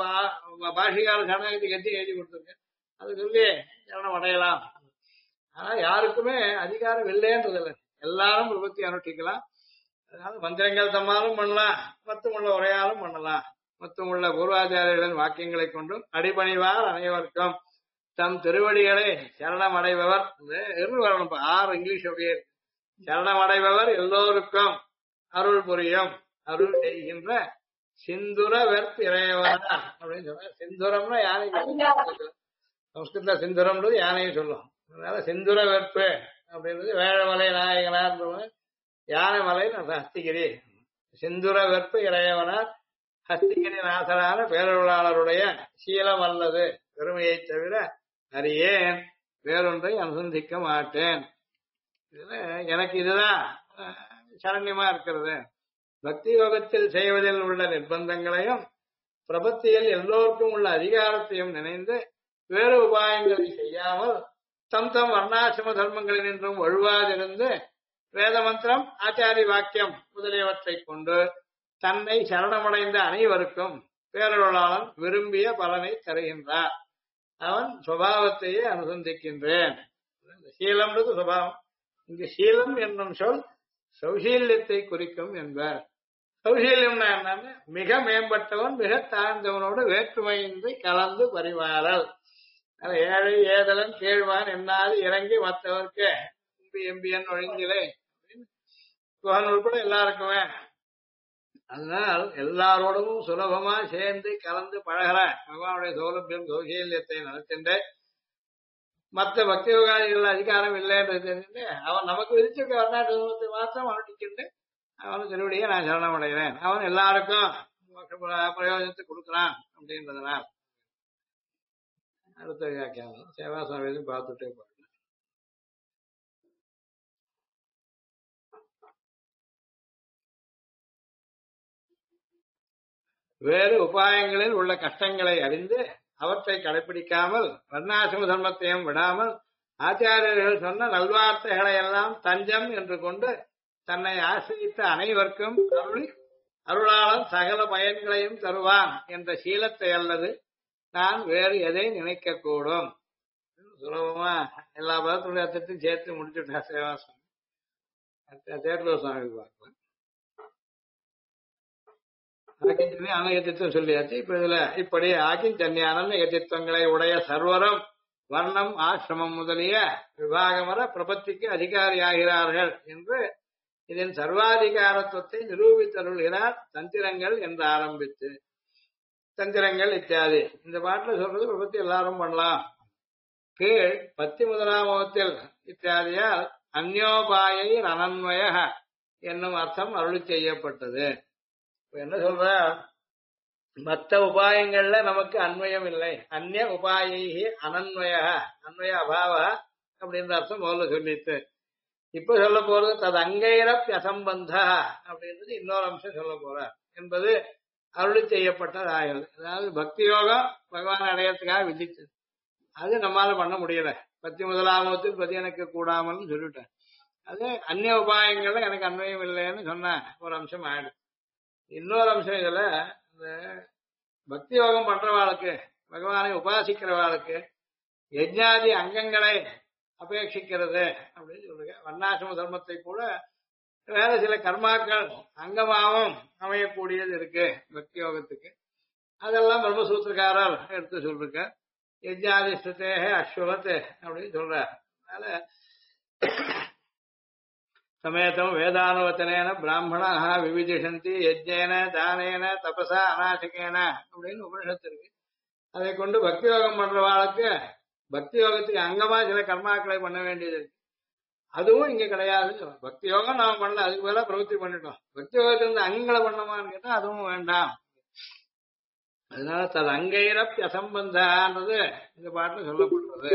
பாஷிகால சரணாகதி கட்டி எழுதி கொடுத்துருக்கு, அது சொல்லி சரணம் அடையலாம். ஆனா யாருக்குமே அதிகாரம் இல்லைன்றது இல்லை, எல்லாரும் பிரபத்தி அனுஷ்டிக்கலாம். அதனால மந்திரங்கள் தம்மாலும் பண்ணலாம், மத்தும் உள்ள உரையாலும் பண்ணலாம். மத்தும் உள்ள பூர்வாச்சாரியர்களின் வாக்கியங்களை கொண்டும் அடிபணிவார் அனைவருக்கும் தம் திருவடிகளை சரணம் அடைபவர். வரணும் 6 இங்கிலீஷ் அப்படியே இருக்கு. சரணம் அடைபவர் எல்லோருக்கும் அருள் புரியும், அருள் செய்கின்ற சிந்துர வெற்பிறையவனா அப்படின்னு சொல்ற. சிந்துரம்னா யானை, சம்ஸ்கிருத சிந்துரம்ன்றது யானையை சொல்லும். அதனால சிந்துர வெற்பு அப்படின்றது வேழமலை நாயகனார், யானை மலை ஹஸ்திகிரி. சிந்துர வெற்பு இறையவனார் ஹஸ்திகிரி நாசனான பேரருளாளருடைய சீலம் அல்லது பெருமையை தவிர அறியேன், வேறொன்றை அனுசந்திக்க மாட்டேன். இதுல எனக்கு இதுதான் சரண்யமா இருக்கிறது. பக்தி யோகத்தில் செய்வதில் உள்ள நிர்பந்தங்களையும் பிரபத்தியில் எல்லோருக்கும் உள்ள அதிகாரத்தையும் நினைந்து வேறு உபாயங்களை செய்யாமல் தம் தம் வர்ணாசிரம தர்மங்களினின்றும் வழுவாதிருந்து வேத மந்திரம் ஆச்சாரிய வாக்கியம் முதலியவற்றை கொண்டு தன்னை சரணமடைந்த அனைவருக்கும் பேரருளாளன் விரும்பிய பலனை தருகின்றார். அவன் சுபாவத்தையே அனுசந்திக்கின்றேன். சீலம்ன்றது சுபாவம். இங்கு சீலம் என்னும் சொல் சௌசீல்யத்தை குறிக்கும் என்பார். சௌசீல்யம்னா என்னன்னு மிக மேம்பட்டவன் மிக தாழ்ந்தவனோடு வேற்றுமையின்றி கலந்து பரிமாறல். ஏழை ஏதலன் கேழ்வான் என்னாது இறங்கி மற்றவர்க்கு எம்பியன் ஒழுங்கிலே குகன் உட்பட எல்லாருக்குமே. அதனால் எல்லாரோடும் சுலபமா சேர்ந்து கலந்து பழகிற பகவானுடைய சௌலபியம் சௌசீல்யத்தை நடத்திண்டு மற்ற பக்தி விவகாரிகள் அதிகாரம் இல்லைன்றது தெரிஞ்சுட்டு அவன் நமக்கு விதிச்சிருக்க வர்ணாசிரமத்தை மாத்திரம் அனுஷ்டிச்சுட்டு அவனு திருவடியை நான் சரணம் அடைகிறேன். அவன் எல்லாருக்கும் பிரயோஜனத்தை கொடுக்குறான் அப்படின்றதுனால் அடுத்த வியாக்கியானம் சேவா சமயத்தையும் பார்த்துட்டே போறேன். வேறு உபாயங்களில் உள்ள கஷ்டங்களை அறிந்து அவற்றை கடைபிடிக்காமல் வர்ணாசிரம தர்மத்தையும் விடாமல் ஆச்சாரியர்கள் சொன்ன நல்வார்த்தைகளை எல்லாம் தஞ்சம் என்று கொண்டு தன்னை ஆசிரித்த அனைவருக்கும் அருளாளன் சகல பயன்களையும் தருவான் என்ற சீலத்தை அல்லது நான் வேறு எதை நினைக்க கூடும். சுலபமா எல்லா பதத்துடைய அர்த்தத்தையும் சேர்த்து முடிச்சுட்டா சேவாசம் தேர்தல் சுவாமி பார்க்கலாம். அனகத்தித்துவம் சொல்லியாச்சு. இப்ப இதுல இப்படி ஆக்கிஞ்சன்ய அனன்யகத்தித்துவங்களை உடைய சர்வரும் வர்ணம் ஆசிரமம் முதலிய விபாகமர பிரபத்திக்கு அதிகாரியாகிறார்கள் என்று இதன் சர்வாதிகாரத்துவத்தை நிரூபித்தருள்கிறார் தந்திரங்கள் என்று ஆரம்பித்து தந்திரங்கள் இத்தியாதி. இந்த பாட்டுல சொல்றது பிரபத்தி எல்லாரும் பண்ணலாம். கீழ் 11 இத்தியாதியால் அந்யோபாயை அனன்வய என்னும் அர்த்தம் அருளி செய்யப்பட்டது. என்ன சொல்ற, மற்ற உபாயங்கள்ல நமக்கு அன்வயம் இல்லை. அந்நிய உபாயி அனன்வய அன்வய அபாவ அப்படின்ற அர்த்தம் முதல்ல சொல்லிட்டு இப்ப சொல்ல போறது தது அங்கைரப்யசம்பந்த அப்படின்றது இன்னொரு அம்சம் சொல்ல போற என்பது அருளி செய்யப்பட்டதாகிறது. அதாவது பக்தி யோகம் பகவான் அடையறதுக்காக விதிச்சது. அது நம்மளால பண்ண முடியல. 11 பதி எனக்கு கூடாமல்னு சொல்லிட்டேன். அது அந்நிய உபாயங்கள்ல எனக்கு அன்வயம் இல்லைன்னு சொன்ன ஒரு அம்சம் ஆயிடுச்சு. இன்னொரு அம்சம் இதுல இந்த பக்தி யோகம் பண்றவாளுக்கு பகவானை உபாசிக்கிறவாளுக்கு யஜ்ஞாதி அங்கங்களை அபேட்சிக்கிறது அப்படின்னு சொல்லுங்க. வர்ணாசிரம தர்மத்தை கூட வேற சில கர்மாக்கள் அங்கமாகவும் அமையக்கூடியது இருக்கு பக்தி யோகத்துக்கு. அதெல்லாம் பிரம்மசூத்திரக்காரர் எடுத்து சொல்லிருக்க. யஜ்ஞாதி ஸ்ருதேஹ அஸ்வலத் அப்படின்னு சொல்றார். அதனால சமேதம் வேதானுவச்சனேன பிராமணா விவிதிஷந்தி யஜ்ஞேன தானேன தபசா அநாசிகேன அப்படின்னு உபனிஷத்து இருக்கு. அதை கொண்டு பக்தி யோகம் பண்றவாளுக்கு பக்தி யோகத்துக்கு அங்கமா சில கர்மாக்களை பண்ண வேண்டியது இருக்கு. அதுவும் இங்க கிடையாது. பக்தி யோகம் நாம பண்ணல, அதுக்கு மேல பிரவൃத்தி பண்ணிட்டோம். பக்தி யோகத்திலிருந்து அங்கங்களை பண்ணோமான்னு கேட்டா அதுவும் வேண்டாம். அதனால தது அங்கைரப்ய அசம்பந்தான்றது இந்த பாட்டுல சொல்லப்படுறது.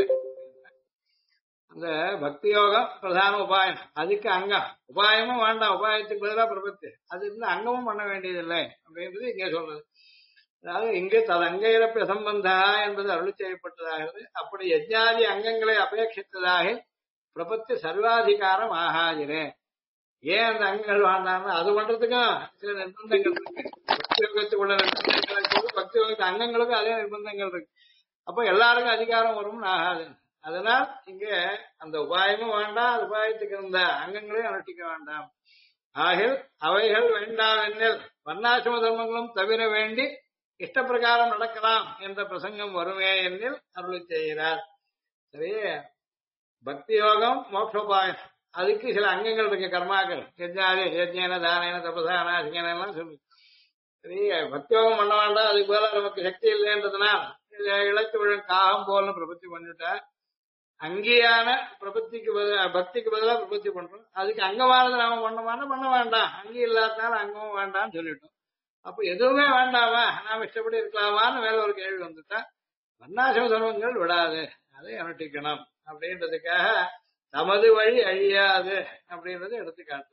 அந்த பக்தி யோகம் பிரதான உபாயம், அதுக்கு அங்கம் உபாயமும் வேண்டாம். உபாயத்துக்கு பதிலாக பிரபத்தி, அது இருந்து அங்கமும் பண்ண வேண்டியதில்லை அப்படின்றது இங்கே சொல்றது. அதாவது இங்கே தது அங்கைரப்ய சம்பந்தா என்பது அருளி செய்யப்பட்டதாகிறது. அப்படி யஜ்ஞாதி அங்கங்களை அபேட்சித்ததாக பிரபத்தி சர்வாதிகாரம் ஆகாதிரே. ஏன் அந்த அங்கங்கள் வாழ்ந்தாங்கன்னா அது பண்றதுக்கும் சில நிர்பந்தங்கள் இருக்கு. பக்தி யோகத்துக்குள்ள நிர்பந்தங்களை போது பக்தி யோகத்து அங்கங்களுக்கும் அதே நிர்பந்தங்கள் இருக்கு. அப்போ எல்லாருக்கும் அதிகாரம் வரும்னு ஆகாது. அதனால் இங்க அந்த உபாயமும் வேண்டாம், அது உபாயத்துக்கு இருந்த அங்கங்களையும் அனுஷ்டிக்க வேண்டாம். ஆகில் அவைகள் வேண்டாம் என்னில் வர்ணாசிரம தர்மங்களும் தவிர வேண்டி இஷ்ட பிரகாரம் நடக்கலாம் என்ற பிரசங்கம் வருமே என்னில் அருளி செய்கிறார். சரி, பக்தி யோகம் மோட்சோபாயம், அதுக்கு சில அங்கங்கள் இருக்கு, கர்மாக்கள் யஜ்ஞாதி யஜ்ஞேன தானேன தபசா அநாசிகேன எல்லாம் சொல்லு. சரி, பக்தி யோகம் பண்ண வேண்டாம், அதுக்கு பதிலாக நமக்கு சக்தி இல்லைன்றதுனால் இழைத்து விழும் காகம் போல பிரபத்தி பண்ணிட்டா அங்கேயான பிரபத்திக்கு பக்திக்கு பதிலாக பிரபத்தி பண்றோம். அதுக்கு அங்கமானது நாம பண்ணோம்னா பண்ண வேண்டாம், அங்கே இல்லாதனால அங்கமும் வேண்டாம்னு சொல்லிட்டோம். அப்ப எதுவுமே வேண்டாமா, நாம இஷ்டப்படி இருக்கலாமான்னு மேல ஒரு கேள்வி வந்துட்டா வர்ணாசிரம தர்மங்கள் விடாது, அதை அனுஷ்டிக்கணும் அப்படின்றதுக்காக தமது வழி அழியாது அப்படின்றத எடுத்துக்காட்டு.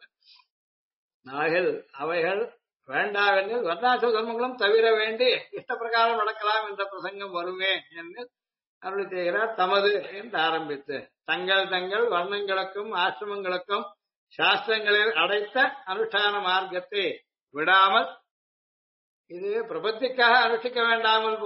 ஆகில் அவைகள் வேண்டாவெனில் வர்ணாசிரம தர்மங்களும் தவிர வேண்டி இஷ்ட பிரகாரம் நடக்கலாம் என்ற பிரசங்கம் வருமே என்று அருளி செய்கிறார். தமது என்று ஆரம்பித்து தங்கள் தங்கள் வர்ணங்களுக்கும் ஆசிரமங்களுக்கும் சாஸ்திரங்களில் அடைத்த அனுஷ்டான மார்க்கத்தை விடாமல், இது பிரபத்திக்காக அனுஷ்டிக்க வேண்டாமல்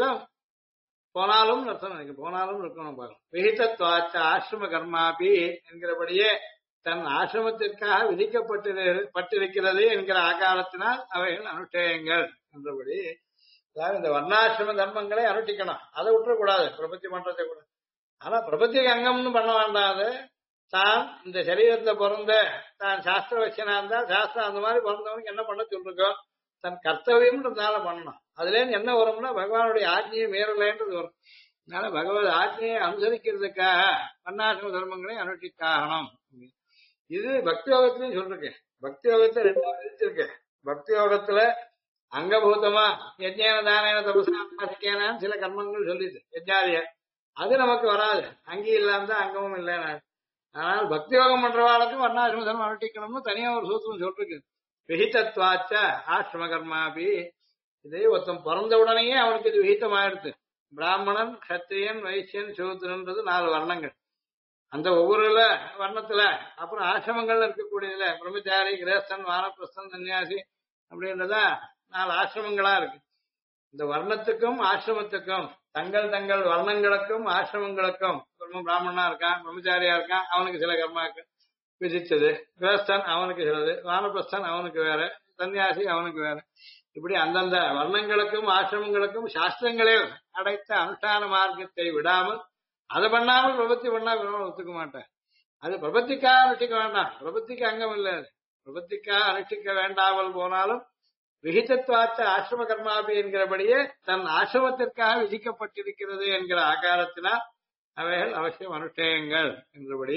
போனாலும் அர்த்தம் நினைக்க போனாலும் இருக்கணும் பாருங்க. விகிதத்வாச்ச ஆசிரம கர்மாபி என்கிறபடியே தன் ஆசிரமத்திற்காக விதிக்கப்பட்டிருக்கிறது என்கிற ஆகாரத்தினால் அவைகள் அனுஷ்டேயங்கள் என்றபடி. அதாவது இந்த வர்ணாசிரம தர்மங்களை அனுஷ்டிக்கணும், அதை விட்டுறக்கூடாது, பிரபத்தி பண்றதை கூட. ஆனா பிரபத்திக்கு அங்கம்னு பண்ண வேண்டாது. தான் இந்த சரீரத்துல பிறந்த தான் சாஸ்திர வச்சனா இருந்தா சாஸ்திரம் அந்த மாதிரி பிறந்தவனுக்கு என்ன பண்ண சொல்லிருக்கோம், தன் கர்த்தவியம்ன்றதுனால பண்ணணும். அதுல இருந்து என்ன வரும்னா பகவானுடைய ஆജ്ഞையை மீறலைன்றது வரும். அதனால பகவத் ஆజ్ஞையை அனுசரிக்கிறதுக்காக வர்ணாசிரம தர்மங்களை அனுஷ்டிக்காகணும். இது பக்தி யோகத்திலையும் சொல்லிருக்கேன். பக்தி யோகத்தை ரெண்டாவது விதிச்சிருக்கேன். பக்தி யோகத்துல அங்கபூதமா யஜ்ஞான தானேன தபசாசிக்கேனான்னு சில கர்மங்கள் சொல்லிது யஜ்ஞாதிய. அது நமக்கு வராது, அங்கி இல்லாம தான் அங்கமும் இல்லைன்னு. ஆனால் பக்தி யோகம் பண்றவாளுக்கும் வர்ணாசிரம தர்மம் அனுஷ்டிக்கணும்னு தனியா ஒரு சூத்திரம் சொல்லிருக்கு. விஹிதத்வாச்ச ஆசிரம கர்மாபி. இது ஒருத்தன் பிறந்த உடனேயே அவனுக்கு இது விஹிதமாயிடுது. பிராமணன், கத்திரியன், வைசியன், சூத்திரன்றது 4 வர்ணங்கள். அந்த ஒவ்வொரு வர்ணத்துல அப்புறம் ஆசிரமங்கள்ல இருக்கக்கூடியதுல பிரம்மச்சாரி, கிரேஸ்தன், வானப்பிரஸ்தன், சன்னியாசி அப்படின்றதா 4 ஆசிரமங்களா இருக்கு. இந்த வர்ணத்துக்கும் ஆசிரமத்துக்கும் தங்கள் தங்கள் வர்ணங்களுக்கும் ஆசிரமங்களுக்கும் பிராமணனா இருக்கான், பிரம்மச்சாரியா இருக்கான், அவனுக்கு சில கர்மாக்கள் விதிச்சது. கிரேஸ்தன் அவனுக்கு சிலது, வானப்பிரஸ்தன் அவனுக்கு வேற, சன்னியாசி அவனுக்கு வேற. இப்படி அந்தந்த வர்ணங்களுக்கும் ஆசிரமங்களுக்கும் சாஸ்திரங்களில் அடைத்த அனுஷ்டான மார்க்கத்தை விடாமல் அதை பண்ணாமல் பிரபத்தி பண்ணா பெருமாள் ஒத்துக்க மாட்டேன். அது பிரபத்திக்காக அனுஷ்டிக்க வேண்டாம், பிரபத்திக்கு அங்கம் இல்லை. அது பிரபத்திக்காக அனுஷ்டிக்க வேண்டாமல் போனாலும் விகிதத்வாச்ச ஆசிரம கர்மாபி என்கிறபடியே தன் ஆசிரமத்திற்காக விதிக்கப்பட்டிருக்கிறது என்கிற ஆகாரத்தினால் அவைகள் அவசியம் அனுஷ்டேயங்கள் என்றபடி.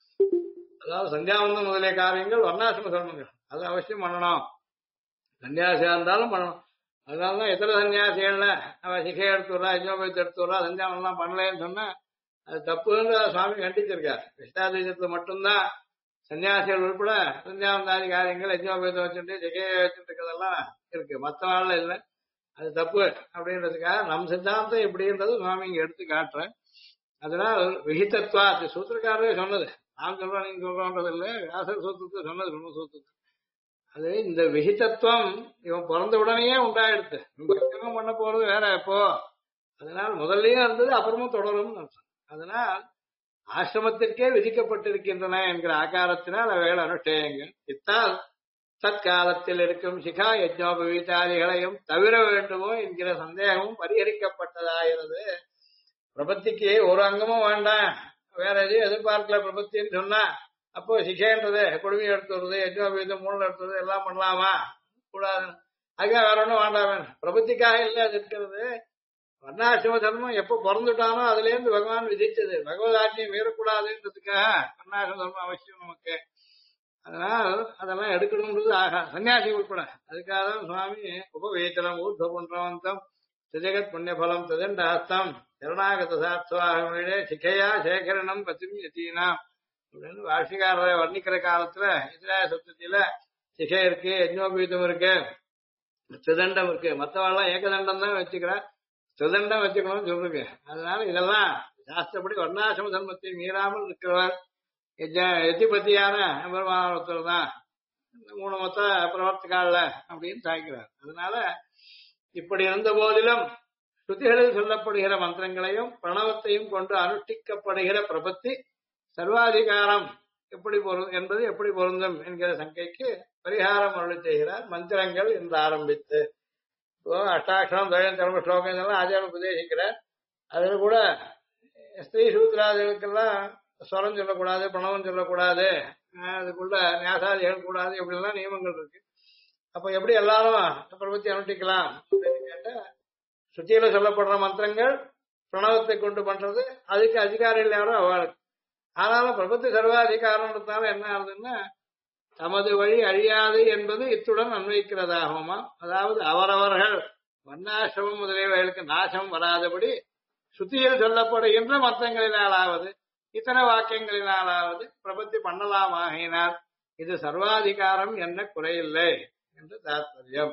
அதாவது சந்தியாவந்தம் முதலிய காரியங்கள் வர்ணாசிரம தர்மங்கள், அது அவசியம் பண்ணணும். சன்னியாசியா இருந்தாலும் பண்ணணும். அதனாலதான் இதர சன்னியாசிகள்ல அவ சிகை எடுத்துடுறா, யஜ்னோபயத்தை எடுத்துடுறா, சந்தியாவந்தம் பண்ணலன்னு சொன்னா அது தப்புன்னு சுவாமி கண்டிச்சிருக்காரு. விஷ்டாதீசத்துல மட்டும்தான் சன்னியாசிகள் உட்பட சந்தியாவந்தாதி காரியங்கள் யஜ்னோபயத்தை வச்சுட்டு சிகையை வச்சுட்டு இருக்கிறதெல்லாம் இருக்கு, மற்ற நாள்ல இல்லை. அது தப்பு அப்படின்றதுக்காக நம் சித்தாந்தம் எப்படின்றது சுவாமி இங்க எடுத்து காட்டுறேன். அதனால் விஹிதத்வா அது சூத்திரக்காரரே சொன்னது, நான் சொல்றேன் நீங்க சொல்றோன்றது இல்லை, வியாசர் சூத்திரத்தை சொன்னது பிரம்மசூத்திரத்தை. அது இந்த விஹிதத்துவம் இவன் பிறந்த உடனேயே உண்டாயிடுது. பக்தகம் பண்ண போறது வேற எப்போ, அதனால் முதல்லயும் இருந்தது அப்புறமும் தொடரும். அதனால் ஆசிரமத்திற்கே விதிக்கப்பட்டிருக்கின்றன என்கிற ஆகாரத்தினால் அவைகள் அனுஷ்டேயங்கள். இத்தால் தற்காலத்தில் இருக்கும் சிகா யஜ்னோபவீதாதிகளையும் தவிர வேண்டுமோ என்கிற சந்தேகமும் பரிகரிக்கப்பட்டதாகிறது. பிரபத்திக்கு ஒரு அங்கமும் வேண்டாம், வேற எதையும் எதிர்பார்க்கல பிரபத்தின்னு சொன்னா அப்போ சிகைன்றது கொடுமையை எடுத்து வருது, யஜ்னோபவீதம் 3 எடுத்துறது எல்லாம் பண்ணலாமா, கூடாது. அதுக்காக வேற ஒன்றும் வேண்டாமே, பிரபத்திக்காக இல்லை அது இருக்கிறது. வர்ணாசிரம தர்மம் எப்ப பிறந்துட்டானோ அதுல இருந்து பகவான் விதிச்சது, பகவத் ஆட்சியை மீறக்கூடாதுன்றதுக்காக வர்ணாசிரம தர்மம் அவசியம் நமக்கு. அதனால் அதெல்லாம் எடுக்கணும்ன்றது ஆகா சன்னியாசி உட்பட. அதுக்காக தான் சுவாமி உபவேத்தனம் ஊர்த புன்றவந்தம் திஜகத் புண்ணியபலம் ததண்டாஸ்தம் சரணாகத சாத்வாகமிழே சிகையா சேகரணம் பத்திமி யதீனாம் அப்படின்னு வாஷிகாரரை வர்ணிக்கிற காலத்துல இஸ்ராய சப்தத்தில சிகை இருக்கு, யஜ்னோபவீதம் இருக்கு, திதண்டம் இருக்கு. மற்றவாள்லாம் ஏகதண்டம் தான் வச்சுக்கிறா, திதண்டம் வச்சுக்கணும்னு சொல்லுங்க. அதனால இதெல்லாம் சாஸ்திரப்படி வர்ணாசிரம தர்மத்தை மீறாமல் இருக்கிறவர் எத்திபத்தியான பெருமானத்தர் தான் 3 மொத்த பிரவர்த்தகால அப்படின்னு சாய்க்கிறார். அதனால இப்படி இருந்த போதிலும் ஸ்ருதிகளில் சொல்லப்படுகிற மந்திரங்களையும் பிரணவத்தையும் கொண்டு அனுஷ்டிக்கப்படுகிற பிரபத்தி சர்வாதிகாரம் என்பது எப்படி பொருந்தும் என்கிற சங்கைக்கு பரிகாரம் அருளி செய்கிறார். மந்திரங்கள் என்று ஆரம்பித்து அஷ்டாட்சரம், துவயம், தர்ம ஸ்லோகம் இதெல்லாம் ஆச்சாரம் உபதேசிக்கிறார். அதுல கூட ஸ்திரீ சூத்ராதிகளுக்கெல்லாம் ஸ்வரம் சொல்லக்கூடாது, பிரணவம் சொல்லக்கூடாது, அதுக்குள்ள ஞாசாதிகள் கூடாது, இப்படிலாம் நியமங்கள் இருக்கு. அப்ப எப்படி எல்லாரும் பிரபத்தி அனுஷ்டிக்கலாம் அப்படின்னு கேட்டா, சுத்தியில சொல்லப்படுற மந்திரங்கள் பிரணவத்தை கொண்டு பண்றது அதுக்கு அதிகாரிகள் யாரும் அவளுக்கு. ஆனாலும் பிரபத்தி சர்வாதிகாரம்ன்றதால என்ன ஆகுதுன்னா தமது வழி அழியாது என்பது இத்துடன் அன்வைக்கிறதாகுமா. அதாவது அவரவர்கள் வர்ணாசிரமம் முதலியவைகளுக்கு நாசம் வராதபடி சுத்தியில் சொல்லப்படுகின்ற மந்திரங்களினாலாவது இத்தனை வாக்கியங்களினாலாவது பிரபத்தி பண்ணலாமாகினால் இது சர்வாதிகாரம் என்ன குறையில்லை என்று தாத்பரியம்.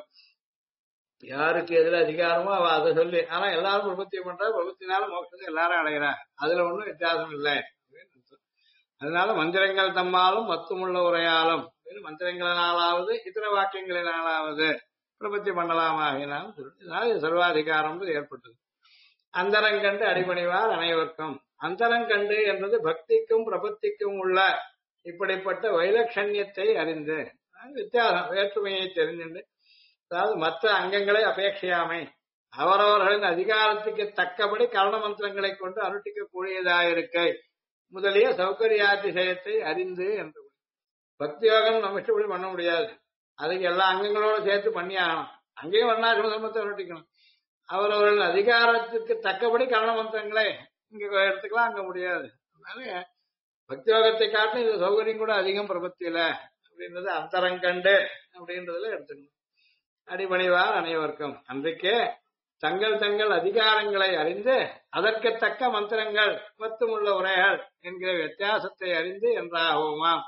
யாருக்கு எதுல அதிகாரமோ அவ அதை சொல்லி, ஆனா எல்லாரும் பிரபத்தி பண்றா, பிரபத்தினால மோட்சத்தை எல்லாரும் அடைகிறா, அதுல ஒண்ணும் வித்தியாசம் இல்லை. அதனால மந்திரங்கள் தம்மாலும் மத்துமுள்ள உரையாலும் மந்திரங்களினாலாவது இதர வாக்கியங்களினாலாவது பிரபத்தி பண்ணலாமாகினாலும் இதனால் இது சர்வாதிகாரம் ஏற்பட்டது. அந்தரங்கண்டு அடிபணிவார் அனைவருக்கும். அந்தரங்கண்டு என்பது பக்திக்கும் பிரபத்திக்கும் உள்ள இப்படிப்பட்ட வைலட்சண்யத்தை அறிந்து வித்தியாசம் வேற்றுமையை தெரிஞ்சுண்டு, அதாவது மற்ற அங்கங்களை அபேட்சையாமை அவரவர்களின் அதிகாரத்துக்கு தக்கபடி கரண மந்திரங்களை கொண்டு அனுஷ்டிக்க கூடியதாயிருக்கை முதலிய சௌகரியாதிசயத்தை அறிந்து என்று. பக்தி யோகம் நம்ம இஷ்டப்படி பண்ண முடியாது, அதுக்கு எல்லா அங்கங்களோட சேர்த்து பண்ணி ஆகணும். அங்கேயும் வர்ணாசிரம தர்மத்தை அனுஷ்டிக்கணும். அவரவர்கள் அதிகாரத்துக்கு தக்கபடி கரண மந்திரங்களை இங்க எடுத்துக்கலாம், அங்க முடியாது. அதனால பக்தி யோகத்தை காட்டிலும் இது சௌகரியம் கூட அதிகம் பிரபத்தியில அப்படின்றது அந்தரங்கண்டு அப்படின்றதுல எடுத்துக்கணும். அடிபணிவார் அனைவருக்கும். அன்றைக்கே தங்கள் தங்கள் அதிகாரங்களை அறிந்து அதற்கு தக்க மந்திரங்கள் மத்துமுள்ள உரைகள் என்கிற வித்தியாசத்தை அறிந்து என்றாகுமாம்.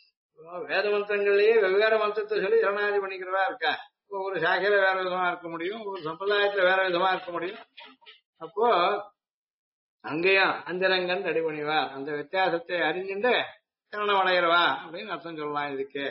வேத மந்திரங்கள்லயே வெவ்வேறு மந்திரத்தை சொல்லி சரணாதி பண்ணிக்கிறவா இருக்கா. ஒவ்வொரு சாகையில வேற விதமா இருக்க முடியும், ஒவ்வொரு சம்பிரதாயத்துல வேற விதமா இருக்க முடியும். அப்போ அங்கேயும் அந்தரங்கன் அடிபணிவார், அந்த வித்தியாசத்தை அறிஞ்சுட்டு சரணம் அடைகிறவா அப்படின்னு அர்த்தம் சொல்லலாம். இதுக்கு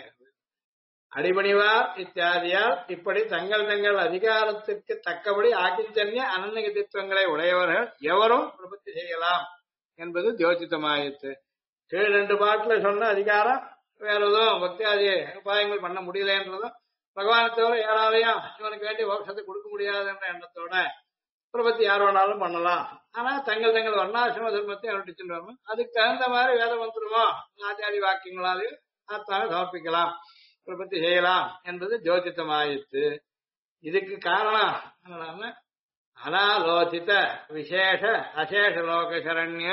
அடிபணிவார் இத்தியாதியால் இப்படி தங்கள் தங்கள் அதிகாரத்திற்கு தக்கபடி ஆக்கிஞ்சன்ய அனன்யகதித்துவங்களை உடையவர்கள் எவரும் பிரபத்தி செய்யலாம் என்பது தியோசித்தமாயிற்று. கீழ் 2 பாட்டுல சொன்ன அதிகாரம் வேற எதுவும் பக்தியாதி உபாயங்கள் பண்ண முடியலன்றதும் பகவானை தவிர யாராலையும் இவனுக்கு வேண்டிய மோட்சத்தை கொடுக்க முடியாது என்ற எண்ணத்தோட பிரபத்தி யார் வேணாலும் பண்ணலாம். ஆனா தங்கள் தங்கள் வர்ணாசிரம தர்மத்தை அனுஷ்டிச்சுட்டு வரணும். அதுக்கு தகுந்த மாதிரி வேத மந்திரமோ ஆச்சாரி வாக்கியங்களாலேயும் ஆத்மாவை சமர்ப்பிக்கலாம், பிரபத்தி செய்யலாம் என்பது ஜோதித்தமாயிற்று. இதுக்கு காரணம் என்னன்னா அனாலோசித விசேஷ அசேஷ லோக சரண்ய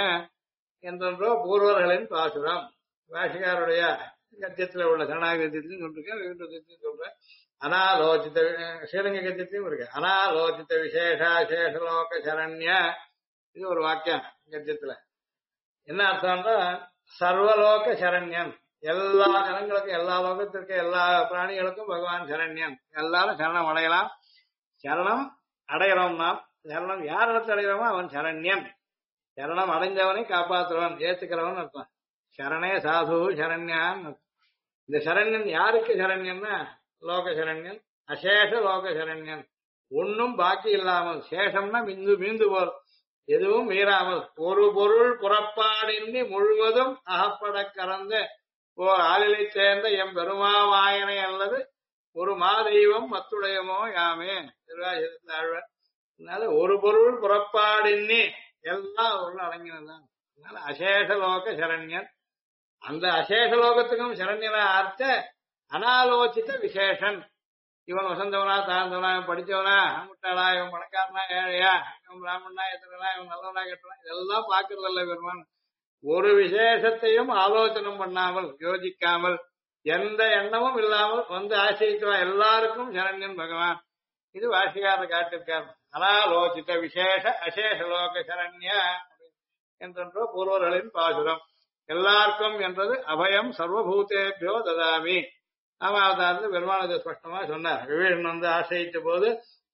என்றோ பூர்வர்களின் பாசுரம். பாஷிகாருடைய கத்தியத்துல உள்ள சரணாகி கத்தியத்திலும் சொல்லிருக்கேன், விவித கத்தியத்திலும் சொல்றேன். அனாலோசித ஸ்ரீரங்க கத்தியத்திலும் இருக்கு. அனாலோசித விசேஷ அசேஷ லோக சரண்ய, இது ஒரு வாக்கியம் கத்தியத்துல. என்ன அர்த்தம்னா சர்வலோக சரண்யன், எல்லா ஜனங்களுக்கும் எல்லா லோகத்திற்கும் எல்லா பிராணிகளுக்கும் பகவான் சரண்யன். எல்லாரும் சரணம் அடையலாம். சரணம் அடைகிறோம். நாம் சரணம் யார் இடத்து அடைகிறோமோ அவன் சரண்யன். சரணம் அடைஞ்சவனை காப்பாற்றுவன், ஏத்துக்கிறவன் அர்த்தம். சரணே சாது சரண்யான். இந்த சரண்யன் யாருக்கு சரண்யன்னா லோக சரண்யன், அசேஷ லோக சரண்யன். ஒன்னும் பாக்கி இல்லாமல், சேஷம்னா மீந்து மீந்து போல், எதுவும் மீறாமல், ஒரு பொருள் புறப்பாடின்றி முழுவதும் அகப்பட கறந்த ஓர் ஆளிலை சேர்ந்த எம் பெருமாவாயனை அல்லது ஒரு மாதெய்வம் மத்துடையமோ யாமே. ஆழ்வார். அதனால ஒரு பொருள் புறப்பாடின்னி எல்லாம் ஒரு அடங்கினதான். அதனால அசேஷ லோக சரண்யன். அந்த அசேஷ லோகத்துக்கும் சரண்யனா அர்த்த அனாலோசித்த விசேஷன். இவன் வசந்தவனா தாழ்ந்தவனா, இவன் படிச்சவனா முட்டாளா, இவன் பணக்காரனா ஏழையா, இவன் பிராமணனா எத்தனா, இவன் நல்லவனா கெட்டனா, இதெல்லாம் பாக்குறதல்ல பெருமான். ஒரு விசேஷத்தையும் ஆலோசனம் பண்ணாமல் யோசிக்காமல் எந்த எண்ணமும் இல்லாமல் வந்து ஆசிரியத்துவா எல்லாருக்கும் சரண்யன் பகவான். இது வாசிகார காட்டிருக்கார். அனாலோசித்த விசேஷ அசேஷ லோக சரண்ய என்றோ பூர்வர்களின் பாசுரம். எல்லாருக்கும் என்றது அபயம் சர்வபூதேபியோ ததாமி. ராமாவதாரத்தில் பெருமானது ஸ்பஷ்டமா சொன்னார். விவேகன் வந்து ஆசிரித்த போது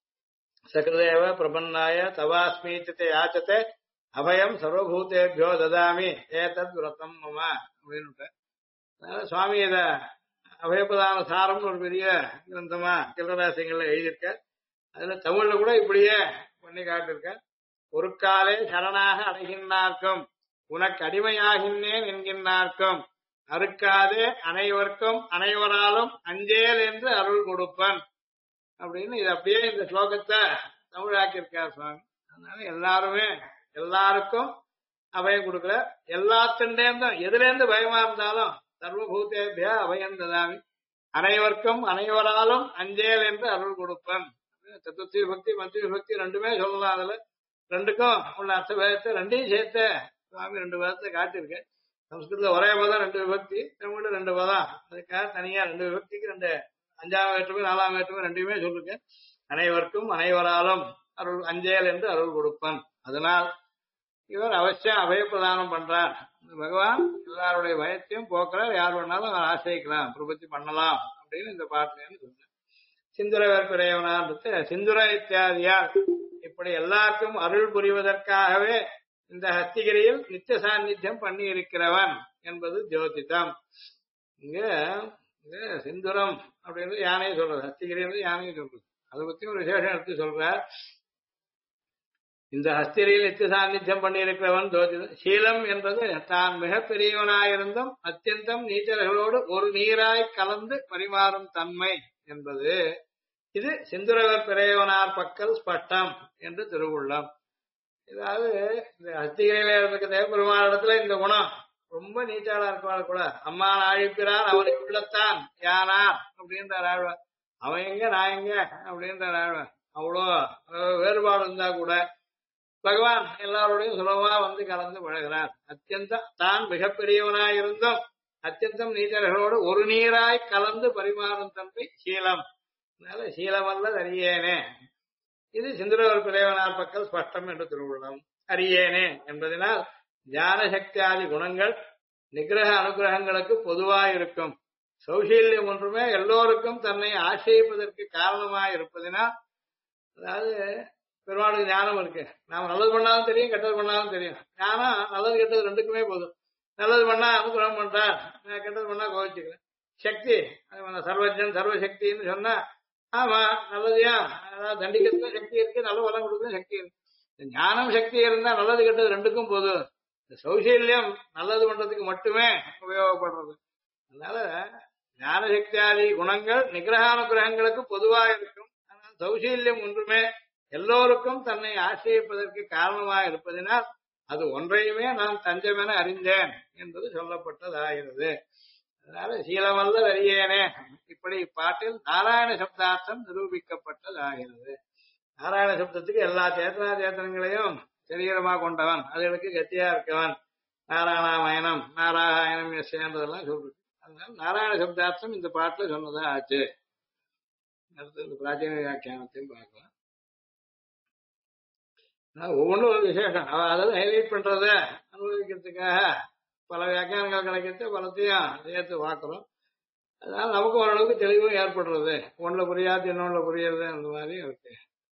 சகதேவ பிரபன்னாய தவாஸ்மீச்சத்தை யாச்சத்தை அபயம் சர்வபூதேபியோ ததாமி ஏதத் விரதம் மம அப்படின்னு. அதனால சுவாமி இத அபயப்பிரதான சாரம்னு ஒரு பெரிய கிரந்தமா கிரந்தராசியங்கள்ல எழுதியிருக்க. அதுல தமிழ்ல கூட இப்படியே பண்ணி காட்டிருக்க. ஒரு காலே சரணாக அடைகின்றார்க்கும் உனக்கு அடிமையாகின்றேன் என்கின்றார்க்கும் அறுக்காதே அனைவருக்கும் அனைவராலும் அஞ்சேல் என்று அருள் கொடுப்பன் அப்படின்னு இது அப்படியே இந்த ஸ்லோகத்தை தமிழாக்கியிருக்கார் சுவாமி. அதனால எல்லாருமே எல்லாருக்கும் அபயம் கொடுக்கல. எல்லாத்துண்டேந்தும் எதுலேருந்து பயமா இருந்தாலும் சர்வபூதேபியா அபயம் ததாமி, அனைவருக்கும் அனைவராலும் அஞ்சேல் என்று அருள் கொடுப்பன். சதுர்த்தி விபக்தி பஞ்ச விபக்தி ரெண்டுமே சொல்லலாம். அதுல ரெண்டுக்கும் உள்ள அர்த்த பேதத்தை ரெண்டையும் சேர்த்து சுவாமி 2 பதத்தை காட்டியிருக்கேன். சம்ஸ்கிருதத்துல ஒரே பதம் 2 விபக்தி, தமிழ்ல 2 பதம். அதுக்காக தனியா 2 விபக்திக்கு 2 5ஆம் வேற்றுமை 4ஆம் வேற்றுமை ரெண்டுமே சொல்லிருக்கேன். அனைவருக்கும் அனைவராலும் அருள் அஞ்சேல் என்று அருள் கொடுப்பன். அதனால் இவர் அவசியம் அபயப்பிரதானம் பண்றார். பகவான் எல்லாருடைய பயத்தையும் போக்குறார். யார் வேணாலும் ஆசிரிக்கலாம், பிரபத்தி பண்ணலாம் அப்படின்னு இந்த பாட்டுல சொன்னார். சிந்துர வேற்புடையவனான்றது சிந்துர இத்தியாதியார் இப்படி எல்லாருக்கும் அருள் புரிவதற்காகவே இந்த ஹஸ்திகிரியில் நித்திய சாநித்தியம் பண்ணி இருக்கிறவன் என்பது ஜோதிடம். இங்க இங்க சிந்துரம் அப்படின்றது யானையை சொல்றது, ஹஸ்திகிரி யானையை சொல்றது. அதை பத்தி ஒரு விசேஷம் எடுத்து சொல்றார். இந்த ஹஸ்திரியில் நித்திய சாநித்தியம் பண்ணி இருக்கிறவன் ஜோதிடம். சீலம் என்பது தான் மிக பெரியவனாயிருந்தும் அத்தியந்தம் நீச்சர்களோடு ஒரு நீராய் கலந்து பரிமாறும் தன்மை என்பது. இது சிந்துரவர் பெரியவனார் பக்கல் ஸ்பஷ்டம் என்று திருவுள்ளம். அதாவது இந்த ஹஸ்திகிரியில இருக்கிற பெருமாள் இடத்துல இந்த குணம் ரொம்ப நீச்சாளா இருப்பாள் கூட. அம்மா அழிப்பிறான் அவரை உள்ளத்தான் யானார் அப்படின்றார் ஆழ்வார். அவன் எங்க நான் எங்க அப்படின்றார் ஆழ்வார். அவ்வளோ வேறுபாடு இருந்தா கூட பகவான் எல்லாரோடையும் சுலபமா வந்து கலந்து பழகிறார். அத்தியந்தம் தான் மிகப்பெரியவனாய் இருந்தும் அத்தியந்தம் நீச்சர்களோடு ஒரு நீராய் கலந்து பரிமாறும் தன்மை சீலம். அதனால சீலமல்ல அறியேனே. இது சிந்துரவர் பிள்ளைவனார் பக்கல் ஸ்பஷ்டம் என்று திருவுள்ளம். அறியேனே என்பதனால் ஞான சக்தியாதி குணங்கள் நிகிரக அனுகிரகங்களுக்கு பொதுவாயிருக்கும். சௌசீல்யம் ஒன்றுமே எல்லோருக்கும் தன்னை ஆசிரியப்பதற்கு காரணமாய் இருப்பதினால், அதாவது பெருமாளுக்கு ஞானம் இருக்கு. நாம நல்லது பண்ணாலும் தெரியும், கெட்டது பண்ணாலும் தெரியும். ஞானம் நல்லது கெட்டது ரெண்டுக்குமே போதும். நல்லது பண்ணா அனுகிரகம் பண்றார், கெட்டது பண்ணா கோவிச்சுக்கிறேன். சக்தி சர்வஜன் சர்வசக்தின்னு சொன்னா ஆமா நல்லதையா, அதாவது தண்டிக்கிறதுக்கும் சக்தி இருக்கு, நல்ல வளம் கொடுக்கும் சக்தி இருக்கு. ஞானம் சக்தி இருந்தா நல்லது கெட்டது ரெண்டுக்கும் போதும். இந்த சௌசீல்யம் நல்லது பண்றதுக்கு மட்டுமே உபயோகப்படுறது. அதனால ஞான சக்தியாதி குணங்கள் நிகிரகானுகிரகங்களுக்கு பொதுவாக இருக்கும். ஆனால் சௌசீல்யம் ஒன்றுமே எல்லோருக்கும் தன்னை ஆசிரியப்பதற்கு காரணமாக இருப்பதனால் அது ஒன்றையுமே நான் தஞ்சமென அறிந்தேன் என்பது சொல்லப்பட்டதாகிறது. அதனால சீலமல்ல அறியேனே இப்படி இப்பாட்டில் நாராயண சப்தார்த்தம் நிரூபிக்கப்பட்டதாகிறது. நாராயண சப்தத்துக்கு எல்லா சேத்தனா சேத்தனங்களையும் சரீரமா கொண்டவன், அதுகளுக்கு கத்தியா இருக்கவன், நாராயணாமயனம் நாராயணம் சேர்ந்ததெல்லாம் சொல்றது. அதனால நாராயண சப்தார்த்தம் இந்த பாட்டுல சொன்னதா ஆச்சு. அடுத்து இந்த பிராச்சீன வியாக்கியானத்தையும் பார்க்கலாம். ஒவ்வொன்றும் ஒரு விசேஷம். அதாவது ஹைலைட் பண்றத அனுபவிக்கிறதுக்காக பல வியாக்கியானங்கள் கிடைக்கிறது, பலத்தையும் சேர்த்து பார்க்கிறோம். அதனால நமக்கு ஓரளவுக்கு தெளிவும் ஏற்படுறது. ஒன்றுல புரியாது இன்னொன்னுல புரியுறது, அந்த மாதிரி இருக்கு.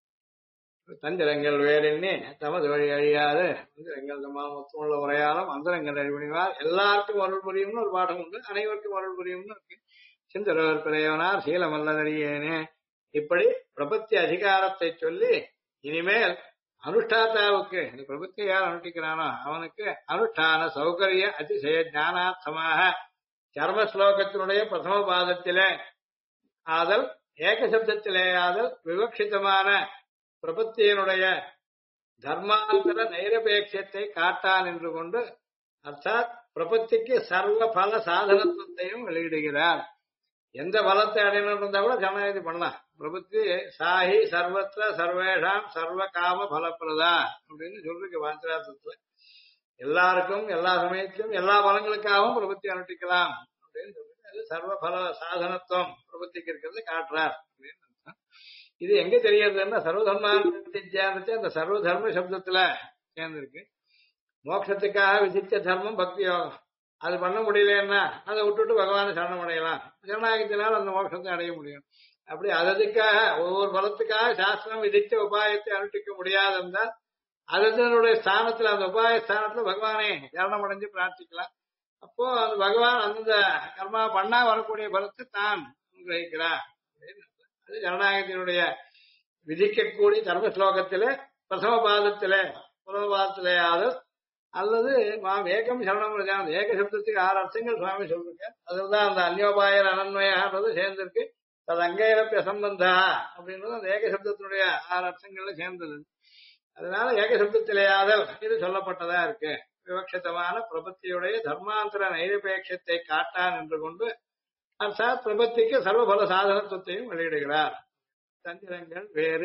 தந்திரங்கள் வேறெண்ணி தமது வழி அழியாது மந்திரங்கள் மொத்தமுள்ள உரையாலும் அந்தரங்கள் அழிபணிவார் எல்லாருக்கும் அருள் புரியும்னு ஒரு பாடம் உண்டு. அனைவருக்கும் அருள் புரியும்னு இருக்கு. சிந்தரவர் பிறையவனார் சீலமல்லதறியேனே இப்படி பிரபத்தி அதிகாரத்தை சொல்லி இனிமேல் அனுஷ்டாத்தாவுக்கு இந்த பிரபத்தி யார் அனுஷ்டிக்கிறானோ அவனுக்கு அனுஷ்டான சௌகரிய அதிசய ஞானார்த்தமாக சர்ம ஸ்லோகத்தினுடைய பிரதம பாதத்திலே ஆதல் ஏகசப்தத்திலே ஆதல் விவக்ஷிதமான பிரபத்தியினுடைய தர்மாந்தர நைரபேட்சத்தை காட்டான் என்று கொண்டு அர்த்தாத் பிரபத்திக்கு சர்வ பல சாதனத்துவத்தையும் வெளியிடுகிறார். எந்த பலத்தை அடையணும் இருந்தா கூட ஜனநாயகத்தை பண்ணலாம். பிரபத்தி சாஹி சர்வத்திர சர்வேஷாம் சர்வ காம பலப்பிரதா அப்படின்னு சொல்லிருக்கு வாஞ்சராசத்துல. எல்லாருக்கும் எல்லா சமயத்திலும் எல்லா பலங்களுக்காகவும் பிரபத்தி அனுஷ்டிக்கலாம் அப்படின்னு சொல்லிட்டு அது சர்வ பல சாதனத்துவம் பிரபத்திக்கு இருக்கிறது காட்டுறார் அப்படின்னு. இது எங்க தெரியறதுன்னா சர்வதர்மானுஷ்டித்யான்னு அந்த சர்வ தர்ம சப்தத்துல சேர்ந்திருக்கு. மோட்சத்துக்காக விதித்த தர்மம் பக்தி யோகம். அது பண்ண முடியலன்னா அதை விட்டுட்டு பகவானை சரணம் அடையலாம். சரணாகத்தினால் அந்த மோட்சத்தை அடைய முடியும். அப்படி அதுக்காக ஒவ்வொரு பலத்துக்காக சாஸ்திரம் விதித்த உபாயத்தை அனுஷ்டிக்க முடியாது இருந்தால் அதனுடைய ஸ்தானத்துல அந்த உபாய ஸ்தானத்துல பகவானே சரணம் அடைஞ்சு பிரார்த்திக்கலாம். அப்போ அந்த பகவான் அந்த கர்மா பண்ணா வரக்கூடிய பலத்தை தான் கிரகிக்கிறார். அது சரணாகத்தினுடைய விதிக்கக்கூடிய தர்ம ஸ்லோகத்திலே பிரதம பாதத்திலே ஆதல் அல்லது மாம் ஏகம் சரணம் ஏக சப்தத்துக்கு 6 அர்த்தங்கள் சுவாமி சொல்லிருக்க. அதுதான் அந்த அந்யோபாயர் அனன்மயான்றது சேர்ந்திருக்கு. அது அங்கேயப்பிய சம்பந்தா அப்படின்றது அந்த ஏக சப்தத்தினுடைய 6 அர்த்தங்கள்ல சேர்ந்தது. அதனால ஏக சப்தத்திலேயாதல் இது சொல்லப்பட்டதா இருக்கு. விவக்ஷிதமான பிரபத்தியுடைய தர்மாந்தர நைரபேட்சத்தை காட்டான் என்று கொண்டு அர்த்தாத் பிரபத்திக்கு சர்வபல சாதனத்துவத்தையும் வெளியிடுகிறார். தந்திரங்கள்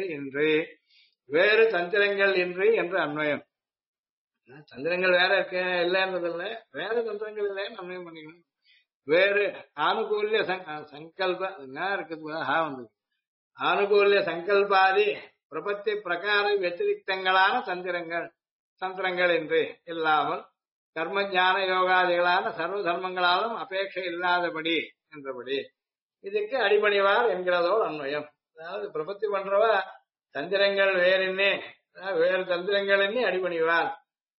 வேறு தந்திரங்கள் இன்றி என்று அன்வயம். தந்திரங்கள் வேற இருக்க இல்லைன்றதில்ல, வேற தந்திரங்கள் இல்லைன்னு அன்வயம் பண்ணிக்கணும். வேறு ஆனுகூல்ய சங்கல்ப இருக்குது. ஆனுகூல்ய சங்கல்பாதி பிரபத்தி பிரகார வத்திரிக்தங்களான தந்திரங்கள் என்று இல்லாமல் கர்ம ஞான யோகாதிகளான சர்வ தர்மங்களாலும் அபேட்சை இல்லாதபடி என்றபடி இதுக்கு அடிபணிவார் என்கிறதோடு அன்வயம். அதாவது பிரபத்தி பண்றவ தந்திரங்கள் வேறு தந்திரங்கள் எண்ணி அடிபணிவார்.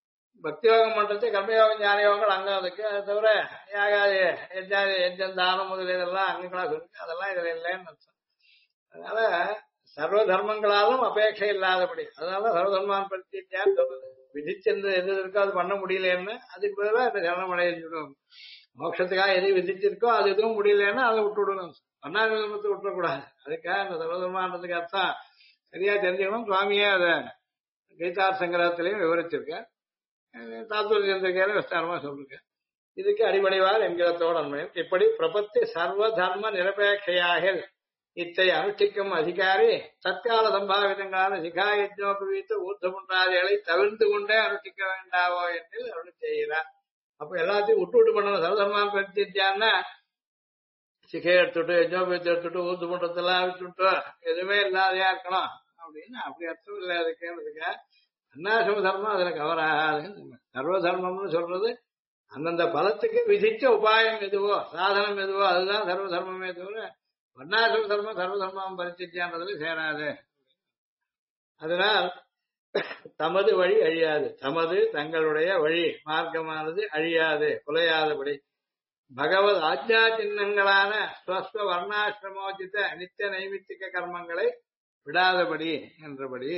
பக்தி யோகம் பண்றது கர்மயோகம் ஞான யோகங்கள் அங்கம் அதுக்கு. அதை தவிர யாகாதி யஜ்ஞாதி யஜ்ஞம் தானம் முதலியதெல்லாம் அங்கங்களா சொல்லுங்க, அதெல்லாம் இதுல இல்லைன்னு அர்த்தம். அதனால சர்வ தர்மங்களாலும் அபேட்சை இல்லாதபடி, அதனால சர்வதர்மான் பிரத்யேகியான்னு சொல்றது. விதிச்சென்று எது இருக்கோ அது பண்ண முடியலன்னு அதுக்கு பதிலாக இந்த சரணம் அடைஞ்சிடும். மோட்சத்துக்காக எது விதிச்சிருக்கோ அது எதுவும் முடியலன்னா அதை விட்டு விடணும். பண்ணாத தர்மத்தை விட்டுறக்கூடாது. அதுக்காக இந்த சர்வதர்மான்றதுக்கு அர்த்தம் சரியா தெரிஞ்சுக்கணும். சுவாமியே அதை கீதார் சங்கிரகத்திலையும் விவரிச்சிருக்க, தாத்துரிய சந்திரிகையில விஸ்தாரமா சொல்லிருக்க. இதுக்கு அடிபணிவார் என்கிறதோட அண்மையும் இப்படி பிரபத்தி சர்வ தர்ம நிரபேட்சையாக இத்தை அனுஷ்டிக்கும் அதிகாரி தற்கால சம்பாவிதங்களான சிகாயஜோபவீத்த ஊர்தமுன்றாதிகளை தவிர்த்து கொண்டே அனுஷ்டிக்க வேண்டாவோ என்று அருள் செய்கிறார். அப்ப எல்லாத்தையும் விட்டு விட்டு பண்ணணும். சர்வதர்மான் பிரத்தியான்னா சிகை எடுத்துட்டு யஜ்னோபவீத்தை எடுத்துட்டு ஊர்து பண்றதெல்லாம் விட்டுட்டு எதுவுமே இல்லாதையா இருக்கணும் அப்படின்னு அப்படி அர்த்தம் இல்லை. அதுக்கு அன்னாசிரம தர்மம் அதுல கவர் ஆகாதுன்னு. சர்வ தர்மம்னு சொல்றது அந்தந்த பலத்துக்கு விதிச்ச உபாயம் எதுவோ சாதனம் எதுவோ அதுதான் சர்வ தர்மமே தவிர வர்ணாசிரம தர்மம் சர்வ தர்மம் பரிச்சித்தியான்றதுல சேராது. அதனால் தமது வழி அழியாது, தமது தங்களுடைய வழி மார்க்கமானது அழியாது குலையாதபடி பகவத் ஆஜ்ஞா சின்னங்களான ஸ்வஸ்வ வர்ணாசிரமோச்சித நித்திய நைமித்திக கர்மங்களை விடாதபடி என்றபடி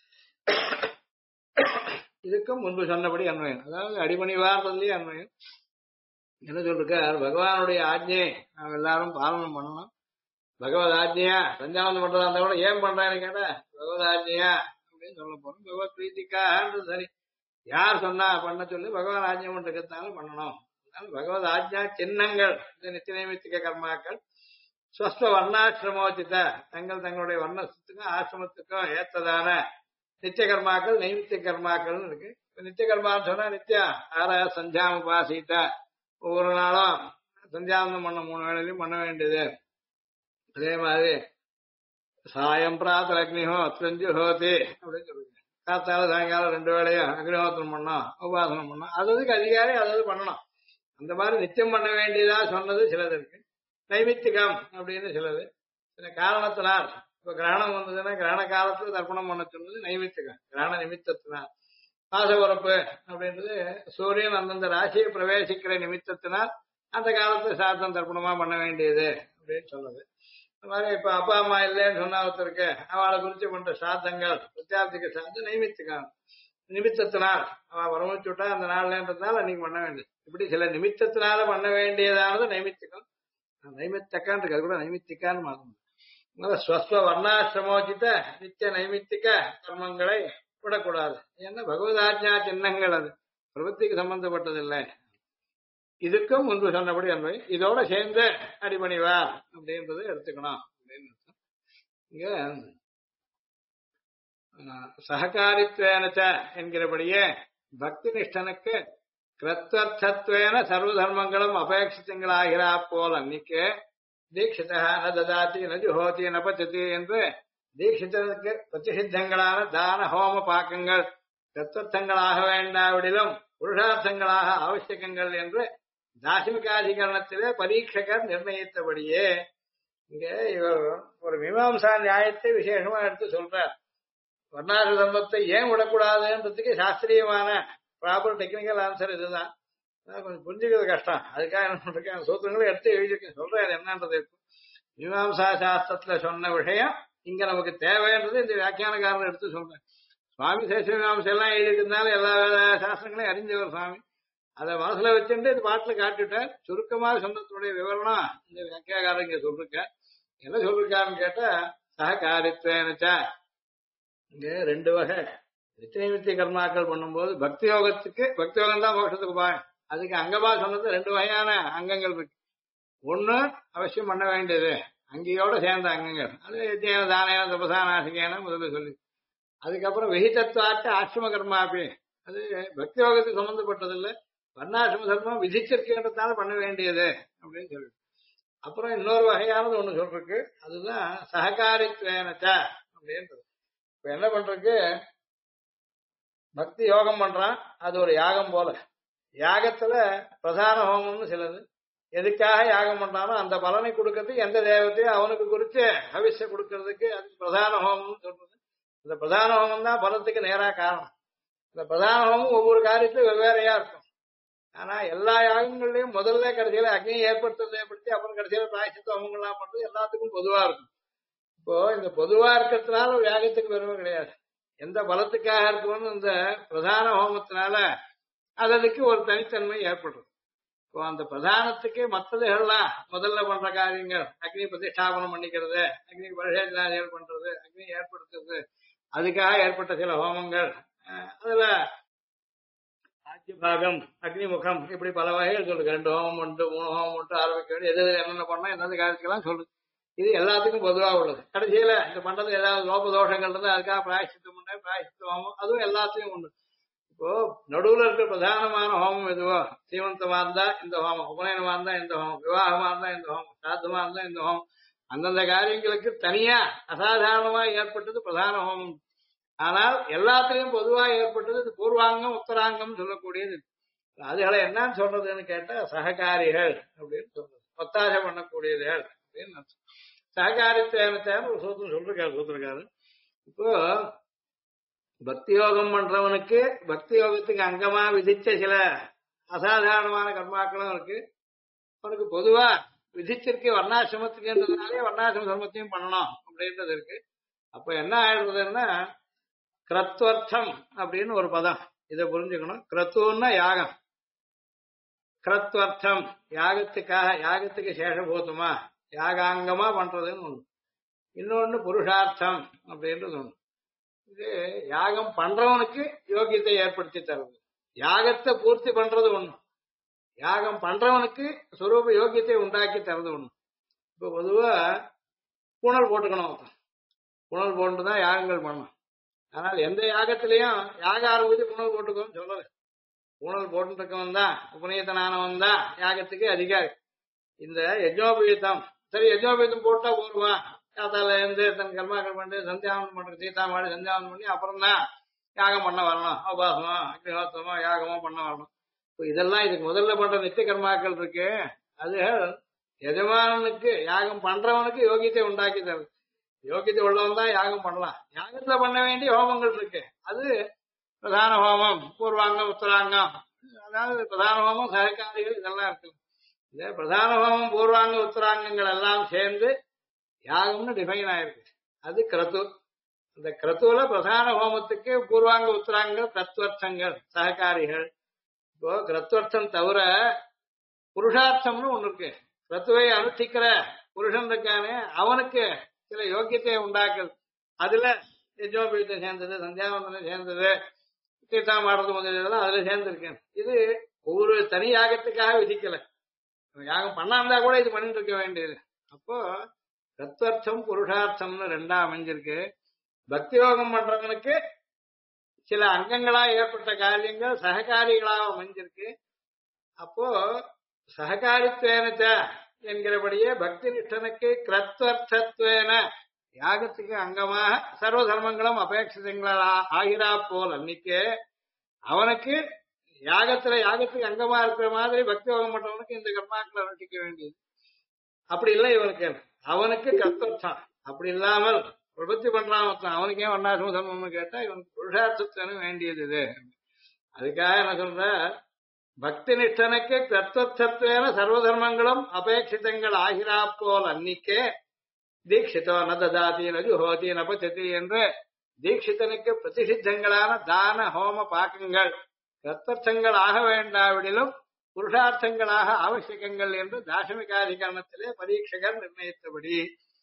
இதுக்கும் முன்பு சொன்னபடி அன்வயம். அதாவது அடிமணிவாரத்திலேயே அன்வயம். என்ன சொல்லிருக்கார், பகவானுடைய ஆஜ்ஞையை நாம் எல்லாரும் பாலனம் பண்ணணும். பகவத் ஆஜ்ஞையா சஞ்சாவனம் பண்றதா இருந்தா கூட ஏன் பண்றான்னு கேட்டா பகவத் ஆஜ்ஞையா அப்படின்னு சொல்ல போறோம். பகவத் பிரீத்திக்கான்றது சரி, யார் சொன்னா பண்ண சொல்லி பகவான் ஆஜ்ஞை பண்றதுத்தாலும் பண்ணணும். அதனால பகவத் ஆஜ்ஞா சின்னங்கள் இந்த நித்திய நைமித்திக கர்மாக்கள் ஸ்வஸ்வ வர்ணாசிரமோச்சித தங்களுடைய வர்ணத்துக்கும் ஆசிரமத்துக்கும் ஏற்றதான நித்திய கர்மாக்கள் நைமித்திய கர்மாக்கள்னு இருக்கு. நித்திய கர்மான்னு சொன்னா நித்தியம் சந்தியாம உபாசித்தா ஒவ்வொரு நாளும் சந்தியாவந்தம் பண்ண 3 வேளையிலும் பண்ண வேண்டியது. அதே மாதிரி சாயம் பிராத்தல் அக்னிஹோ அத்ரஞ்சு ஹோதி அப்படின்னு சொல்லுங்க. காத்தால சாயங்காலம் 2 வேளையும் அக்னிஹோத்திரம் பண்ணோம், உபாசனம் பண்ணோம். அதுக்கு அதிகாரி அதாவது பண்ணணும். அந்த மாதிரி நித்தியம் பண்ண வேண்டியதா சொன்னது சிலது இருக்கு. நைமித்திகம் அப்படின்னு சிலது சில காரணத்தினால். இப்ப கிரகணம் வந்ததுன்னா கிரகண காலத்துல தர்ப்பணம் பண்ண சொன்னது நைமித்திகம், கிரகண நிமித்தத்தினால். பாசபுரப்பு அப்படின்றது சூரியன் அந்தந்த ராசியை பிரவேசிக்கிற நிமித்தத்தினால் அந்த காலத்துல சாத்தம் தர்ப்பணமா பண்ண வேண்டியது அப்படின்னு சொன்னது. இந்த மாதிரி இப்ப அப்பா அம்மா இல்லைன்னு சொன்னா ஒருத்தருக்கு அவளை குறிச்சு பண்ற சாத்தங்கள் பிரத்யாப்திக சாத்தம் நைமித்திகம், நிமித்தத்தினால் அவன் வரமுச்சு விட்டா அந்த நாள்லன்றதுனால அன்னைக்கு பண்ண வேண்டியது. இப்படி சில நிமித்தத்தினால பண்ண வேண்டியதானது நைமித்திகம். நைமித்தக்கான் இருக்கு, அது கூட நைமித்திக்கான்னு மாறணும். ஸ்வஸ்வ வர்ணாசிரமோச்சித நித்திய நைமித்திக கர்மங்களை விடக்கூடாது. ஏன்னா பகவதாஜ்ஞா சின்னங்கள் அது பிரபத்திக்கு சம்பந்தப்பட்டதில்லை. இதுக்கும் முன்பு சொன்னபடி அன்பை இதோட சேர்ந்து அடிபணிவார் அப்படின்றத எடுத்துக்கணும் அப்படின்னு. இங்க சககாரித்வேனச்ச என்கிறபடியே பக்தி நிஷ்டனுக்கு கிருத்தர்த்தத்வேன சர்வ தர்மங்களும் அபேட்சித்தங்களாகிறா போல் அன்னைக்கு தீட்சிதா ந ததாதி ந ஜுஹோதி ந பச்சதி என்று தீட்சிதனுக்கு பிரதிஷித்தங்களான தான ஹோம பாக்கங்கள் தத்துவங்களாக வேண்டாவிடிலும் புருஷார்த்தங்களாக ஆவசியங்கள் என்று தாசிமிகாதிகரணத்திலே பரீட்சகர் நிர்ணயித்தபடியே இங்க இவர் ஒரு மீமாம்சா நியாயத்தை விசேஷமா எடுத்து சொல்றார். வர்ணாசிர தர்மத்தை ஏன் விடக்கூடாதுன்றதுக்கு சாஸ்திரியமான ப்ராப்பர் டெக்னிக்கல் ஆன்சர் இதுதான். கொஞ்சம் புரிஞ்சுக்கிறது கஷ்டம். அதுக்காக என்ன பண்றேன், சூத்திரங்களும் எடுத்து எழுதிருக்கேன், சொல்றேன் என்னன்றது இருக்கும். மீமாம்சா சாஸ்திரத்துல சொன்ன விஷயம் இங்க நமக்கு தேவைன்றது இந்த வியாக்கியானக்காரன் எடுத்து சொல்றேன். சுவாமி சேஷ மீமாம்சம் எல்லாம் எழுதிருந்தாலும் எல்லா சாஸ்திரங்களையும் அறிஞ்சவர் சுவாமி. அதை மனசுல வச்சுட்டு இது பாட்டுல காட்டிவிட்டார். சுருக்கமாக சொன்னதுடைய விவரணம் இந்த வியாக்கியாக்காரன் இங்க சொல்லிருக்க. என்ன சொல்லிருக்காருன்னு கேட்டா சககாரித்வேனச்சா இங்க 2 வகை நித்திய கர்மாக்கள் பண்ணும்போது பக்தி யோகத்துக்கு பக்தி யோகம் தான் மோட்சத்துக்கு உபாயம். அதுக்கு அங்கமா சொன்னது 2 வகையான அங்கங்கள் இருக்கு. ஒண்ணு அவசியம் பண்ண வேண்டியது அங்கேயோட சேர்ந்த அங்கங்கள், அது யஜ்ஞேன தானேன தபசாநாசிகேன முதல்ல சொல்லி. அதுக்கப்புறம் விஹிதத்வாட்ட ஆசிரம கர்மாப்பி, அது பக்தி யோகத்துக்கு சம்பந்தப்பட்டதில்லை, வர்ணாசிரம தர்மம் விதிச்சிருக்கின்றதால பண்ண வேண்டியது அப்படின்னு சொல்லி. அப்புறம் இன்னொரு வகையானது ஒண்ணு சொல்றதுக்கு, அதுதான் சககாரித்வேனச்சா அப்படின்றது. இப்ப என்ன பண்றதுக்கு பக்தி யோகம் பண்றான், அது ஒரு யாகம் போல. யாகத்துல பிரதான ஹோமம்னு சிலது, எதுக்காக யாகம் பண்றானோ அந்த பலனை கொடுக்கறதுக்கு எந்த தேவத்தையோ அவனுக்கு குறித்து ஹவிஷ கொடுக்கறதுக்கு அது பிரதான ஹோமம்னு சொல்றது. அந்த பிரதான ஹோமம் தான் பலத்துக்கு நேரா காரணம். இந்த பிரதான ஹோமம் ஒவ்வொரு காரியத்திலும் வெவ்வேறையா இருக்கும். ஆனா எல்லா யாகங்கள்லயும் முதல்ல கடைசியில அக்னியை ஏற்படுத்தி அப்புறம் கடைசியில பிராயசித்த ஹோமங்கள்லாம் பண்றது எல்லாத்துக்கும் பொதுவா இருக்கும். இப்போ இந்த பொதுவா இருக்கிறதுனால ஒரு யாகத்துக்கு பெருமை கிடையாது. எந்த பலத்துக்காக இருக்கணும்னு இந்த பிரதான ஹோமத்தினால அதுக்கு ஒரு தனித்தன்மை ஏற்படுறது. இப்போ அந்த பிரதானத்துக்கு மற்றதுகள்லாம் முதல்ல பண்ற காரியங்கள் அக்னி பிரதிஷ்டாபனம் பண்ணிக்கிறது, அக்னி பரிசேஜனாதிகள் பண்றது, அக்னி ஏற்படுத்துறது, அதுக்காக ஏற்பட்ட சில ஹோமங்கள், அதுல ஆட்சி பாகம், அக்னிமுகம், இப்படி பல வகைகள் சொல்லுங்க. 2 ஹோமம் உண்டு, 3 ஹோமம் உண்டு, ஆரம்பிக்க வேண்டிய எது என்னென்ன பண்ணா எந்தெந்த காரியத்துக்கெல்லாம் சொல்லுது. இது எல்லாத்துக்கும் பொதுவா உள்ளது. கடைசியில இந்த பண்றது ஏதாவது லோப தோஷங்கள் இருந்தா அதுக்காக பிராயசித்தம் பண்ண பிராயசித்த ஹோமம் அதுவும் எல்லாத்தையும் உண்டு. இப்போ நடுவுல இருக்க பிரதானமான ஹோமம் எதுவோ, சீமந்தமா இருந்தா இந்த ஹோமம், உபநயனமா இருந்தா இந்த ஹோமம், விவாகமா இருந்தா இந்த ஹோமம், சாத்தமா இருந்தா இந்த ஹோமம், அந்தந்த காரியங்களுக்கு தனியா அசாதாரணமா ஏற்பட்டது பிரதான ஹோமம். ஆனால் எல்லாத்திலையும் பொதுவா ஏற்பட்டது இது பூர்வாங்கம் உத்தராங்கம் சொல்லக்கூடியது. அதுகளை என்னன்னு சொல்றதுன்னு கேட்டா சககாரிகள் அப்படின்னு சொல்றது, ஒத்தாசை பண்ணக்கூடியதுகள் அப்படின்னு அர்த்தம். சககாரித்தேன ஒரு சூத்திரம் சொல்லிருக்காரு. இப்போ பக்தி யோகம் பண்றவனுக்கு பக்தி யோகத்துக்கு அங்கமா விதிச்ச சில அசாதாரணமான கர்மாக்களும் இருக்கு. அவனுக்கு பொதுவா விதிச்சிருக்கு வர்ணாசிரமத்துக்குன்றதுனாலே வர்ணாசிரம தர்மத்தையும் பண்ணணும் அப்படின்றது இருக்கு. அப்ப என்ன ஆயிடுறதுன்னா கிரத்வர்த்தம் அப்படின்னு ஒரு பதம், இதை புரிஞ்சுக்கணும். கிரத்துன்னா யாகம், கிரத்வர்த்தம் யாகத்துக்காக, யாகத்துக்கு சேஷபூதமா யாகாங்கமா பண்றதுன்னு ஒண்ணு. இன்னொன்னு புருஷார்த்தம் அப்படின்றது ஒண்ணு. இது யாகம் பண்றவனுக்கு யோகியத்தை ஏற்படுத்தி தருது. யாகத்தை பூர்த்தி பண்றது ஒண்ணு, யாகம் பண்றவனுக்கு சுரூப யோகியத்தை உண்டாக்கி தருது ஒண்ணு. இப்ப பொதுவா புனல் போட்டுக்கணும், புனல் போட்டுதான் யாகங்கள் பண்ணணும். ஆனால் எந்த யாகத்திலையும் யாக ஆரம்பிச்சு புனல் போட்டுக்கோன்னு சொல்லல. புனல் போட்டு இருக்கவன் தான் உபநீதனானவன் தான் யாகத்துக்கு அதிகாரி. இந்த யஜ்னோபீதம், சரி யஜ்னோபீதம் போட்டா போடுவா, காத்தால இருந்து தன் கர்மாக்கள் பண்ணி சந்தியாவனம் பண்ற சீதா மாடி சந்தியாவனம் பண்ணி அப்புறம் தான் யாகம் பண்ண வரணும். உபாசமோ அக்னிஹோத்திரமோ யாகமோ பண்ண வரணும். இப்போ இதெல்லாம் இதுக்கு முதல்ல பண்ற நித்திய கர்மாக்கள் இருக்கு. அது எஜமானனுக்கு யாகம் பண்றவனுக்கு யோகியத்தை உண்டாக்கி தருது. யோகியத்தை உள்ளவன் தான் யாகம் பண்ணலாம். யாகத்துல பண்ண வேண்டிய ஹோமங்கள் இருக்கு. அது பிரதான ஹோமம், பூர்வாங்கம், உத்தராங்கம், அதாவது பிரதான ஹோமம், சககாரிகள், இதெல்லாம் இருக்கு. இந்த பிரதான ஹோமம், பூர்வாங்க, உத்தராங்கங்கள் எல்லாம் சேர்ந்து யாகம்னு டிஃபைன் ஆயிருக்கு. அது கிரத்து. இந்த கிரத்துவல பிரதான ஹோமத்துக்கு பூர்வாங்க உத்தராங்கங்கள் கிரத்வர்த்தங்கள் சககாரிகள். இப்போ கிரத்வர்த்தம் தவிர புருஷார்த்தம்னு ஒண்ணு இருக்கு. கிரத்துவை அனுஷ்டிக்கிற புருஷன் இருக்கானே அவனுக்கு சில யோக்கியத்தை உண்டாக்குது. அதுல யஜ்னோபீதம் சேர்ந்தது, சந்தியாவந்தனம் சேர்ந்தது, தீர்த்தம் ஆடுறது முதலெல்லாம் அதுல சேர்ந்திருக்கேன். இது ஒவ்வொரு தனி யாகத்துக்காக விதிக்கல. யாகம் பண்ணாமதா கூட இது பண்ணிட்டு இருக்க வேண்டியது. அப்போ தத்துவர்த்தம் புருஷார்த்தம்னு ரெண்டா அமைஞ்சிருக்கு. பக்தி யோகம் பண்றவனுக்கு சில அங்கங்களா ஏற்பட்ட காரியங்கள் சககாரிகளாக அமைஞ்சிருக்கு. அப்போ சககாரித்வேனச்ச என்கிறபடியே பக்தி நிஷ்டனுக்கு கிரத்வர்த்தத்வேன யாகத்துக்கு அங்கமாக சர்வ தர்மங்களும் அபேட்சிதங்களா ஆகிறா போல் அன்னைக்கு அவனுக்கு யாகத்துக்கு அங்கமா இருக்கிற மாதிரி பக்தி யோகம் பண்றவனுக்கு இந்த கர்மாக்களை அனுஷ்டிக்க வேண்டியது. அப்படி இல்லை இவனுக்கு, அவனுக்கு கர்த்தர்த்தம். அப்படி இல்லாமல் பிரபத்தி பண்றான் அவனுக்கு ஏன் வண்ணாசிரம தர்மம்னு கேட்டா இவனுக்கு புருஷார்த்தத்துவம் வேண்டியது இது. அதுக்காக என்ன சொல்ற, பக்தி நிஷ்டனுக்கு கர்த்தர்த்தத்வேன சர்வ தர்மங்களும் அபேட்சிதங்கள் ஆகிறா போல் அன்னிக்கே தீட்சிதோ ந ததாதி நஜுஹோதி நபச்சதி என்று தீட்சிதனுக்கு பிரதிஷித்தங்களான தான ஹோம பாக்கங்கள் கர்த்தர்த்தங்கள் ஆக வேண்டாவிடிலும் புருஷார்த்தங்களாக ஆவசியங்கள் என்று தாசமிகாதிகரணத்திலே பரீட்சகர் நிர்ணயித்தபடி.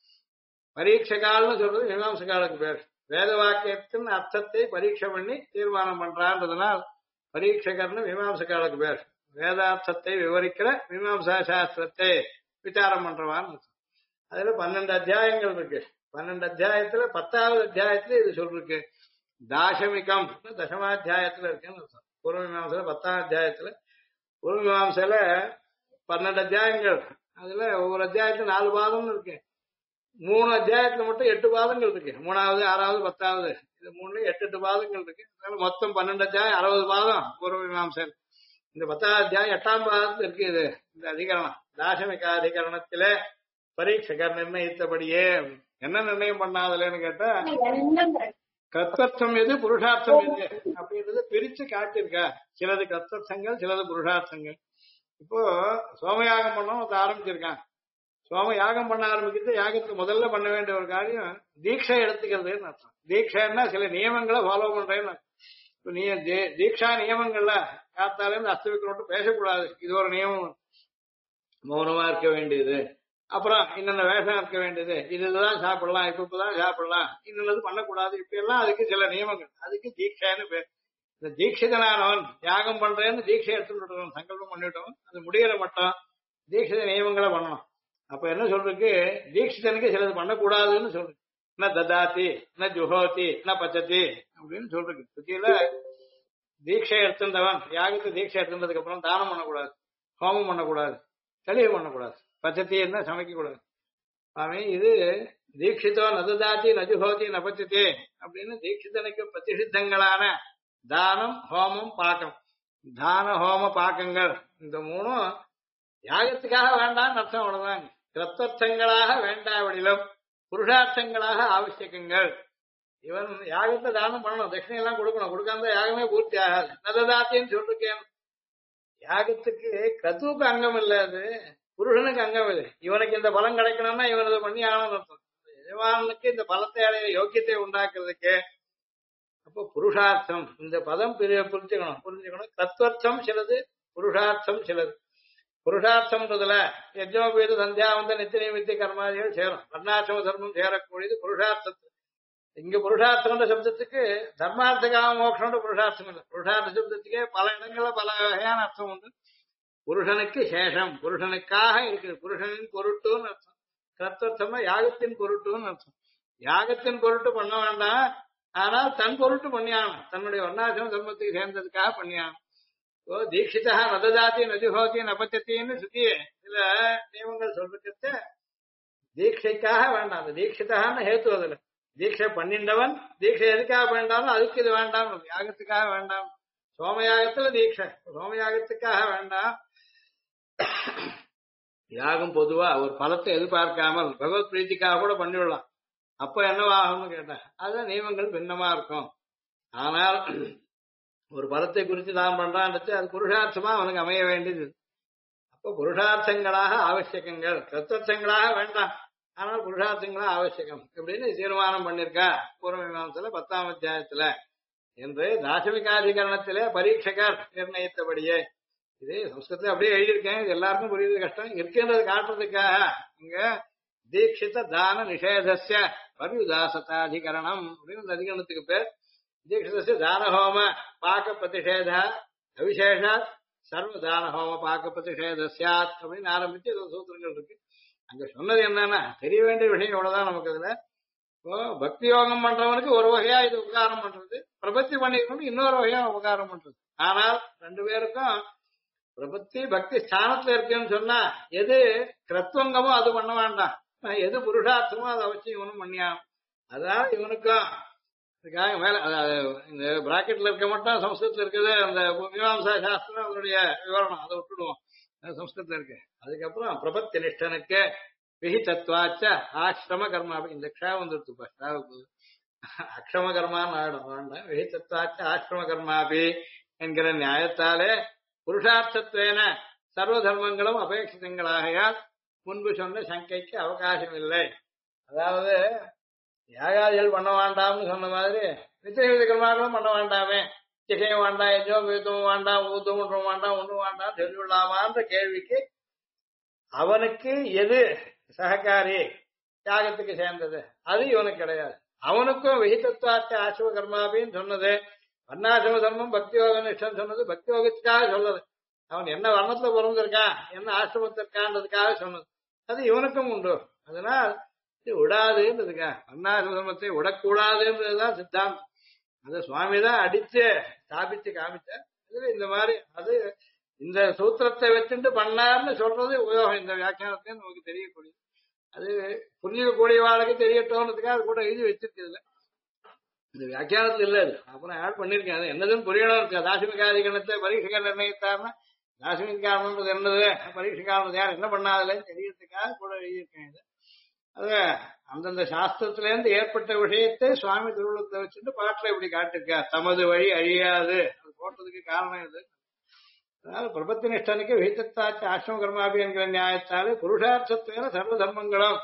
பரீட்சகால்னு சொல்றது மீமாம்சகாலுக்கு பேர். வேத வாக்கியத்தின் அர்த்தத்தை பரீட்சை பண்ணி தீர்மானம் பண்றான்றதுனால் பரீட்சகர்னு மீமாம்சகாலுக்கு பேர். வேதார்த்தத்தை விவரிக்கிற மீமாம்சா சாஸ்திரத்தை விசாரம் பண்றவான்னு. அதுல 12 அத்தியாயங்கள் இருக்கு. 12 அத்தியாயத்துல 10வது அத்தியாயத்துல இது சொல்லிருக்கு. தாசமிகம் தசமாத்தியாயத்துல இருக்குன்னு அர்த்தம். பூர்வ மீமாம்சையில 10ஆம் அத்தியாயத்துல, பூர்வ மீமாம்சையில 12 அத்தியாயங்கள். அதுல ஒவ்வொரு அத்தியாயத்துல 4 பாதம்னு இருக்கு. 3 அத்தியாயத்துல மட்டும் 8 பாதங்கள் இருக்கு. 3வது 6வது 10வது இது 3 8 பாதங்கள் இருக்கு. அதனால மொத்தம் 12 அத்தியாயம் 60 பாதம் பூர்வ மீமாம்சையில். இந்த 10வது அத்தியாயம் 8ஆம் பாதத்துல இருக்கு. இது இந்த அதிகரணம் தாசமிக அதிகரணத்திலே பரீட்சகர் நிர்ணயித்தபடியே என்ன நிர்ணயம் பண்ணாதுலன்னு கேட்டா கர்த்தர்த்தம் எது புருஷார்த்தம் எது அப்படின்றது பிரிச்சு காட்டியிருக்கா. சிலது கர்த்தர்த்தங்கள், சிலது புருஷார்த்தங்கள். இப்போ சோமயாகம் பண்ண ஆரம்பிச்சிருக்கான். சோம யாகம் பண்ண ஆரம்பிக்கிறது யாகத்துக்கு முதல்ல பண்ண வேண்டிய ஒரு காரியம் தீட்சை எடுத்துக்கிறதுன்னு அர்த்தம். தீட்சைன்னா சில நியமங்களை ஃபாலோ பண்றேன்னு. இப்ப நீ தீட்சா நியமங்கள்ல காத்தால இருந்து அஸ்தமிக்கணும் பேசக்கூடாது, இது ஒரு நியமம். மௌனமா இருக்க வேண்டியது, அப்புறம் இன்னென்ன வேஷம் இருக்க வேண்டியது, இதுதான் சாப்பிடலாம், இப்பதான் சாப்பிடலாம், இன்னது பண்ணக்கூடாது, இப்படி எல்லாம் அதுக்கு சில நியமங்கள். அதுக்கு தீட்சைன்னு பேர். இந்த தீட்சிதனானவன் யாகம் பண்றேன்னு தீட்சை எடுத்துட்டு சங்கல்பம் பண்ணிட்டோம், அது முடிகிற மட்டும் தீட்சித நியமங்களை பண்ணணும். அப்ப என்ன சொல்றதுக்கு, தீட்சிதனுக்கு சிலது பண்ணக்கூடாதுன்னு சொல்றது. ந ததாதி ந ஜுஹோதி ந பச்சதி அப்படின்னு சொல்றது. சுத்தியில தீட்சை எடுத்துட்டவன் யாகத்தை தீட்சை எடுத்துட்டதுக்கு அப்புறம் தானம் பண்ணக்கூடாது, ஹோமம் பண்ணக்கூடாது, தெளிவு பண்ணக்கூடாது, பச்சத்தி என்ன சமைக்க கூடாது. சுவாமி இது தீட்சிதோ நதுதாத்தி நஜுஹோதி நபச்சதி அப்படின்னு தீட்சிதனுக்கு பிரதிஷித்தங்களான தானம், ஹோமம், பாக்கம். தான ஹோம பாக்கங்கள் இந்த மூணும் யாகத்துக்காக வேண்டாம்னு அர்த்தம். அவ்வளவுதாங்க. கிரத்தர்த்தங்களாக வேண்டாவிடிலும் புருஷார்த்தங்களாக ஆவசியக்கங்கள். இவன் யாகத்தை தானம் பண்ணணும், தட்சிணை எல்லாம் கொடுக்கணும், கொடுக்காம யாகமே பூர்த்தி ஆகாது. நல்லதாத்தின்னு சொல்லிருக்கேன். யாகத்துக்கு கிரத்துவுக்கு அங்கம் இல்ல, அது புருஷனுக்கு அங்கம் இல்லை. இவனுக்கு இந்த பலம் கிடைக்கணும்னா இவன் இதை பண்ணி ஆகணும்னு அர்த்தம். எஜமானுக்கு இந்த பலத்தை அடைய யோக்கியத்தை உண்டாக்குறதுக்கு அப்போ புருஷார்த்தம் இந்த பதம் புரிஞ்சுக்கணும். தத்துவர்த்தம் சிலது, புருஷார்த்தம் சிலது. புருஷார்த்தம்ன்றதுல யஜ்னோபீத சந்தியாவந்த நித்திய நிமித்திய கர்மாதிகள் சேரும். வர்ணாசிரம தர்மம் சேரக்கூடியது புருஷார்த்தத்து. இங்க புருஷார்த்தம்ன்ற சப்தத்துக்கு தர்மார்த்த காம மோட்சம்ன்ற புருஷார்த்தம் இல்லை. புருஷார்த்த சப்தத்துக்கே பல இடங்கள்ல பல வகையான அர்த்தம் உண்டு. புருஷனுக்கு சேஷம், புருஷனுக்காக இருக்குது, புருஷனின் பொருட்டுன்னு அர்த்தம். கர்த்தர்த்தம்னா யாகத்தின் பொருட்டுன்னு அர்த்தம். யாகத்தின் பொருட்டு பண்ண வேண்டாம், ஆனால் தன் பொருட்டு பண்ணியாகணும். தன்னுடைய வர்ணாசிரம தர்மத்துக்கு சேர்ந்ததுக்காக பண்ணியாகணும். ஓ தீட்சிதா நததாத்தி நஜுஹோதி நபச்சத்தின்னு சுத்தி சில நியமங்கள் சொல்றது. தீட்சைக்காக வேண்டாம், அந்த தீட்சிதான்னு ஹேத்து அதுல. தீட்சை பண்ணிண்டவன் தீட்சை எதுக்காக வேண்டாலும் அதுக்கு இது வேண்டாம், யாகத்துக்காக வேண்டாம். சோமயாகத்துல தீட்சை, சோமயாகத்துக்காக வேண்டாம். யாகம் பொதுவா ஒரு பலத்தை எதிர்பார்க்காமல் பகவத் பிரீத்திக்காக கூட பண்ணிவிடலாம். அப்ப என்னவாகும்னு கேட்டேன், அதான் நியமங்கள் பின்னமா இருக்கும். ஆனால் ஒரு பலத்தை குறித்து தான் பண்றான்றது அது புருஷார்த்தமா அவனுக்கு அமைய வேண்டியது. அப்போ புருஷார்த்தங்களாக ஆவசியக்கங்கள், கர்த்தர்த்தங்களாக வேண்டாம், ஆனால் புருஷார்த்தங்களா ஆவசியகம் அப்படின்னு தீர்மானம் பண்ணிருக்கா பூர்வமீமாம்சையில 10ஆம் அத்தியாயத்துல என்று தாசமிகாதிகரணத்திலே பரீட்சகர் நிர்ணயித்தபடியே. இது சம்ஸ்கிருதத்துல அப்படியே எழுதியிருக்கேன், இது எல்லாருக்கும் புரியுது கஷ்டம் இருக்குன்றது காட்டுறதுக்காக இங்க தீட்சித தான நிஷேதஸ்ய பரியுதாசதாதிகரணம் அப்படின்னு இந்த அதிகரணத்துக்கு பேர். தீட்சிதஸ்ய தானஹோம பாக பிரதிஷேத அவிசேஷாத் சர்வதானஹோம பாக பிரதிஷேதஸ்யாத் அப்படின்னு ஆரம்பிச்சு சூத்திரங்கள் இருக்கு. அங்க சொன்னது என்னன்னா தெரிய வேண்டிய விஷயம் இவ்வளவுதான் நமக்கு. அதுல இப்போ பக்தி யோகம் பண்றவனுக்கு ஒரு வகையா இது உபகாரம் பண்றது, பிரபத்தி பண்ணிக்கணும் இன்னொரு வகையா உபகாரம் பண்றது. ஆனால் ரெண்டு பேருக்கும் பிரபத்தி பக்தி ஸ்தானத்துல இருக்குன்னு சொன்னா எது கிரத்வங்கமோ அது பண்ண வேண்டாம், எது புருஷார்த்தமோ அதை வச்சு இவனும் பண்ணியாகும். அதான் இவனுக்கும் அதுக்காக மேல இந்த பிராக்கெட்ல இருக்க மட்டும் சம்ஸ்கிருதத்துல இருக்குது அந்த மீமாம்சா சாஸ்திரம் அதனுடைய விவரணம், அதை விட்டுடுவோம், சம்ஸ்கிருதத்துல இருக்கு. அதுக்கப்புறம் பிரபத்தி நிஷ்டனுக்கு விஹிதத்வாச்ச ஆசிரம கர்மா, இந்த க்ஷா வந்துருத்துப்பா, க்ஷாவுக்கு அக்ஷம கர்மான்னு ஆயிடும் வேண்டாம். விஹிதத்வாச்ச ஆசிரம கர்மாபி என்கிற நியாயத்தாலே புருஷார்த்தத்வேன சர்வ தர்மங்களும் அபேட்சிதங்களாகையால் முன்பு சொன்ன சங்கைக்கு அவகாசம் இல்லை. அதாவது யாகாதிகள் பண்ண வேண்டாம்னு சொன்ன மாதிரி நித்திய வித கர்மாக்களும் பண்ண வேண்டாமே, திசையும் வேண்டாம், எஜோ வீத்தமும் வேண்டாம், ஊத்தமும் வேண்டாம், ஒன்றும் வேண்டாம் சொல்லிவிடலாமான்ற கேள்விக்கு அவனுக்கு எது சககாரி தியாகத்துக்கு சேர்ந்தது அது இவனுக்கு கிடையாது. அவனுக்கும் விஹிதத்வார்த்த ஆசிரம கர்மாபின்னு சொன்னது, வர்ணாசிரம தர்மம் பக்தி யோக நிஷ்டம் சொன்னது பக்தி யோகத்துக்காக சொல்லுது. அவன் என்ன வர்ணத்துல பிறந்திருக்கான் என்ன ஆசிரமத்திற்கான்றதுக்காக சொன்னது, அது இவனுக்கும் உண்டு. அதனால் இது விடாதுன்றதுக்கா வர்ணாசிரம தர்மத்தை விடக்கூடாதுன்றதுதான் சித்தாந்தம். அது சுவாமிதான் அடிச்சு ஸ்தாபிச்சு காமிச்ச. இதுல இந்த மாதிரி அது இந்த சூத்திரத்தை வச்சுட்டு பண்ணார்னு சொல்றது உபயோகம். இந்த வியாக்கியானத்தையும் நமக்கு தெரியக்கூடியது, அது புரிஞ்சுக்கக்கூடிய வாழ்க்கை தெரியட்டோன்றதுக்காக அது கூட எழுதி வச்சிருக்குதுல. இந்த வியாக்கியானத்துல இல்ல, அது அப்புறம் ஆட் பண்ணிருக்கேன். அது என்னதுன்னு புரியணும் இருக்கு. தாசிமிகாதிகரணத்தை பரீட்சைகள் நிர்ணயித்தார்னா தாசிமிகாரணம்ன்றது என்னது, பரீட்சைக்காரன் யார் என்ன பண்ணாதுலன்னு தெரியறதுக்காக கூட எழுதியிருக்கேன். இது அத அந்தந்த சாஸ்திரத்துல இருந்து ஏற்பட்ட விஷயத்தை சுவாமி திருவுள்ளத்தை வச்சுட்டு பாட்டுல இப்படி காட்டிருக்கார். தமது வழி அழியாது அது போட்டதுக்கு காரணம் இது. அதனால பிரபத்தி நிஷ்டனுக்கு விஹிதத்தாச்சு ஆசிரம கர்மாபி என்கிற நியாயத்தாலே புருஷார்த்தத்துவ சர்வ தர்மங்களும்.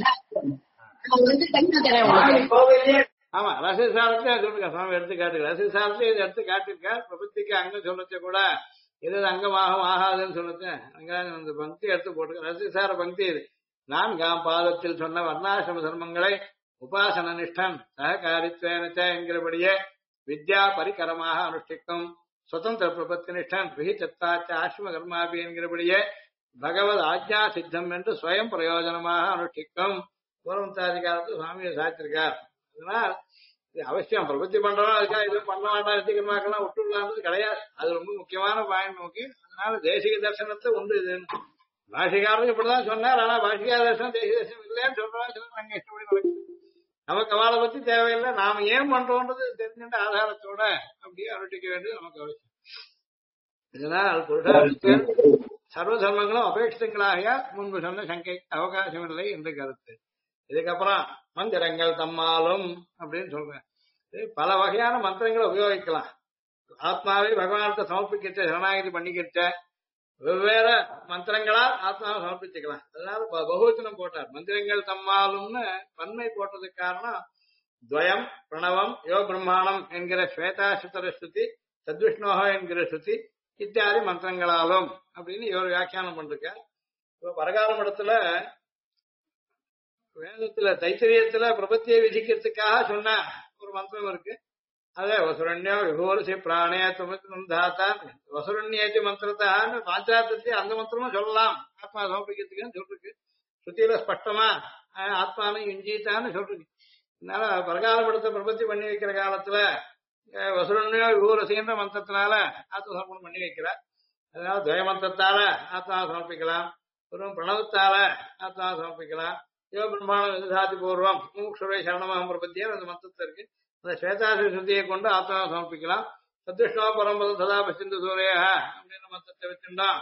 ஆமா ரசசாரத்தை சொல்லிருக்கார் சுவாமி எடுத்து காட்டுங்க. ரசசாரத்தை இதை எடுத்து காட்டிருக்கார். பிரபத்திக்கு அங்க சொல்லச்ச கூட எது அங்கமாகவும் ஆகாதுன்னு சொல்லுச்சு. அங்க அந்த பக்தி எடுத்து போட்டு ரசசார பக்தி இது. நான்காம் பாதத்தில் சொன்ன வர்ணாசிரம தர்மங்களை உபாசன நிஷ்டன் சககாரித்வேனச்ச என்கிறபடியே வித்யா பரிகரமாக அனுஷ்டிக்கும் சுதந்திர பிரபத்தி நிஷ்டன் விஹிதத்தாச்ச ஆசிரம கர்மாபி என்கிறபடியே பகவத் ஆஜ்ஞா சித்தம் என்று ஸ்வயம் பிரயோஜனமாக அனுஷ்டிக்கும் பூர்வந்தாதிகாரத்தை சுவாமியை சாத்திருக்கார். அதனால் இது அவசியம் பிரபத்தி பண்றோம் அதுக்காக இது பண்ண வேண்டாம் நிச்சயமாக்கெல்லாம் விட்டுடலான்றது கிடையாது. அது ரொம்ப முக்கியமான பாயிண்ட் நோக்கி. அதனால தேசிக தர்சனத்தை உண்டு இது. பாஷிகாரன் இப்படிதான் சொன்னார். ஆனா பாஷிகார தர்சனம் தேசிக தர்சனம் இல்லைன்னு சொல்றாங்க. நாங்க இஷ்டப்படி நடக்கும். நமக்கு அவளை பத்தி தேவையில்லை. நாம ஏன் பண்றோம்ன்றது தெரிஞ்சுட்ட ஆதாரத்தோட அப்படியே அனுஷ்டிக்க வேண்டியது நமக்கு அவசியம். இதனால் புருஷார்த்தத்தில் சர்வ தர்மங்களும் அபேட்சிதங்களாக முன்பு சொன்ன சங்கை அவகாசம் இல்லை என்று கருத்து. இதுக்கப்புறம் மந்திரங்கள் தம்மாலும் அப்படின்னு சொல்றேன். பல வகையான மந்திரங்களை உபயோகிக்கலாம். ஆத்மாவை பகவானத்தை சமர்ப்பிக்கிட்ட சரணாகதி பண்ணிக்கிட்ட வெவ்வேறு மந்திரங்களா ஆத்மாவை சமர்ப்பிச்சுக்கலாம். அதனால பகுவச்சனம் போட்டார். மந்திரங்கள் தம்மாலும்னு பன்மை போட்டதுக்கு காரணம் துவயம் பிரணவம் யோ பிரம்மாணம் என்கிற ஸ்வேதாசுதர ஸ்ருதி சத்விஷ்ணோக என்கிற ஸ்ருதி இத்தியாதி மந்திரங்களாலும் அப்படின்னு இவர் வியாக்கியானம் பண்றார். இப்ப பரகால மடத்துல வேதத்துல தைத்திரியத்துல பிரபத்தியை விதிக்கிறதுக்காக சொன்ன ஒரு மந்திரம் இருக்கு. அதே வசுரண்யோ விபூரசி பிராணே துமந்தாத்தான் வசுரண்யேத்தி மந்திரத்தான்னு பாஞ்சாத்தத்தை அந்த மந்திரமும் சொல்லலாம். ஆத்மா சமர்ப்பிக்கிறதுக்குன்னு சொல்லிருக்கு. ஸ்ருதியில ஸ்பஷ்டமா ஆத்மானு இஞ்சித்தான்னு சொல்லிருக்கு. அதனால பரகால மடத்தை பிரபத்தி பண்ணி வைக்கிற காலத்துல வசுரண்யோ விபூரசின்ற மந்திரத்தினால ஆத்ம சமர்ப்பணம் பண்ணி வைக்கிறார். அதனால துவய மந்திரத்தால ஆத்மாவை சமர்ப்பிக்கலாம். ஒரு பிரணவத்தால ஆத்மாவை சமர்ப்பிக்கலாம். யோ பிரம்மாணம் விசாதி பூர்வம் மூக்ஷுரை சரணமகம் பிரபத்தியே அந்த மந்திரத்தில் இருக்கு. அந்த ஸ்வேதாசி சுத்தியை கொண்டு ஆத்மாவை சமர்ப்பிக்கலாம். சத்விஷ்ணோ பரம்பரம் சதா பசிந்து சூரிய அப்படின்ற மந்திரத்தை வச்சுட்டோம்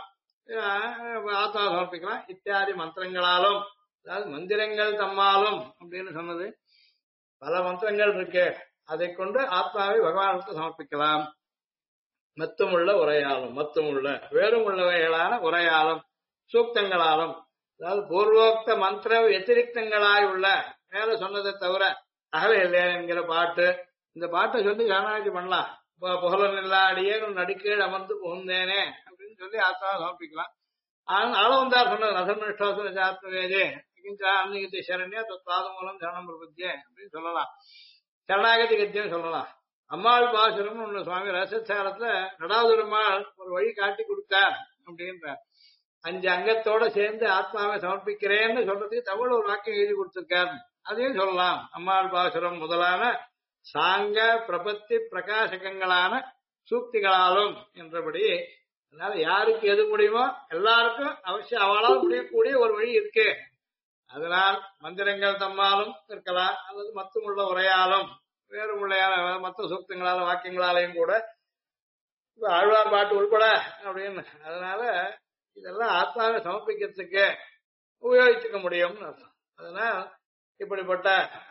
ஆத்மாவை சமர்ப்பிக்கலாம். இத்தியாதி மந்திரங்களாலும் அதாவது மந்திரங்கள் தம்மாலும் அப்படின்னு சொன்னது பல மந்திரங்கள் இருக்கு. அதை கொண்டு ஆத்மாவை பகவானுக்கு சமர்ப்பிக்கலாம். மத்துமுள்ள உரையாலும் மத்துமுள்ள வேறும் உள்ளவைகளான உரையாலும் சூக்தங்களாலும் அதாவது பூர்வோக்த மந்திர வத்திரிக்தங்களாய் உள்ள மேல சொன்னதை தவிர அகல இல்லையா என்கிற பாட்டு இந்த பாட்டை சொல்லி சரணாகதி பண்ணலாம். புகழன் இல்லாடியே நடிக்கீழ் அமர்ந்து புகுந்தேனே அப்படின்னு சொல்லி ஆத்மாவை சமர்ப்பிக்கலாம். ஆளவந்தார் சொன்னது நசன்னிஷ்டோசன சாத்மவேதே அன்னிகத்தை சரண்யா பாதம் மூலம் சரணம் பிரபத்தியே அப்படின்னு சொல்லலாம். சரணாகதி கத்தியம் சொல்லலாம். அம்மாள் பாசுரம் ஒண்ணு சுவாமி ரசசாரத்துல நடாதுரம்மாள் ஒரு வழி காட்டி கொடுத்தார் அப்படின்றார். 5 அங்கத்தோட சேர்ந்து ஆத்மாவை சமர்ப்பிக்கிறேன்னு சொல்றதுக்கு தமிழ் ஒரு வாக்கியம் எழுதி கொடுத்திருக்காரு. அதையும் சொல்லலாம். அம்மாள் பாசுரம் முதலான சாங்க பிரபத்தி பிரகாசகங்களான சூக்திகளாலும் என்றபடி. அதனால யாருக்கு எது முடியுமோ எல்லாருக்கும் அவசியம் அவளால் முடியக்கூடிய ஒரு வழி இருக்கு. அதனால் மந்திரங்கள் தம்மாலும் இருக்கலாம் அல்லது மத்துமுள்ள உரையாலும் வேறு உள்ள மத்த சூக்தங்களால வாக்கியங்களாலையும் கூட ஆழ்வார் பாட்டு உள்பட அப்படின்னு. அதனால இதெல்லாம் ஆத்மாவை சமர்ப்பிக்கிறதுக்கு உபயோகிச்சுக்க முடியும்னு அர்த்தம். அதனால் இப்படிப்பட்ட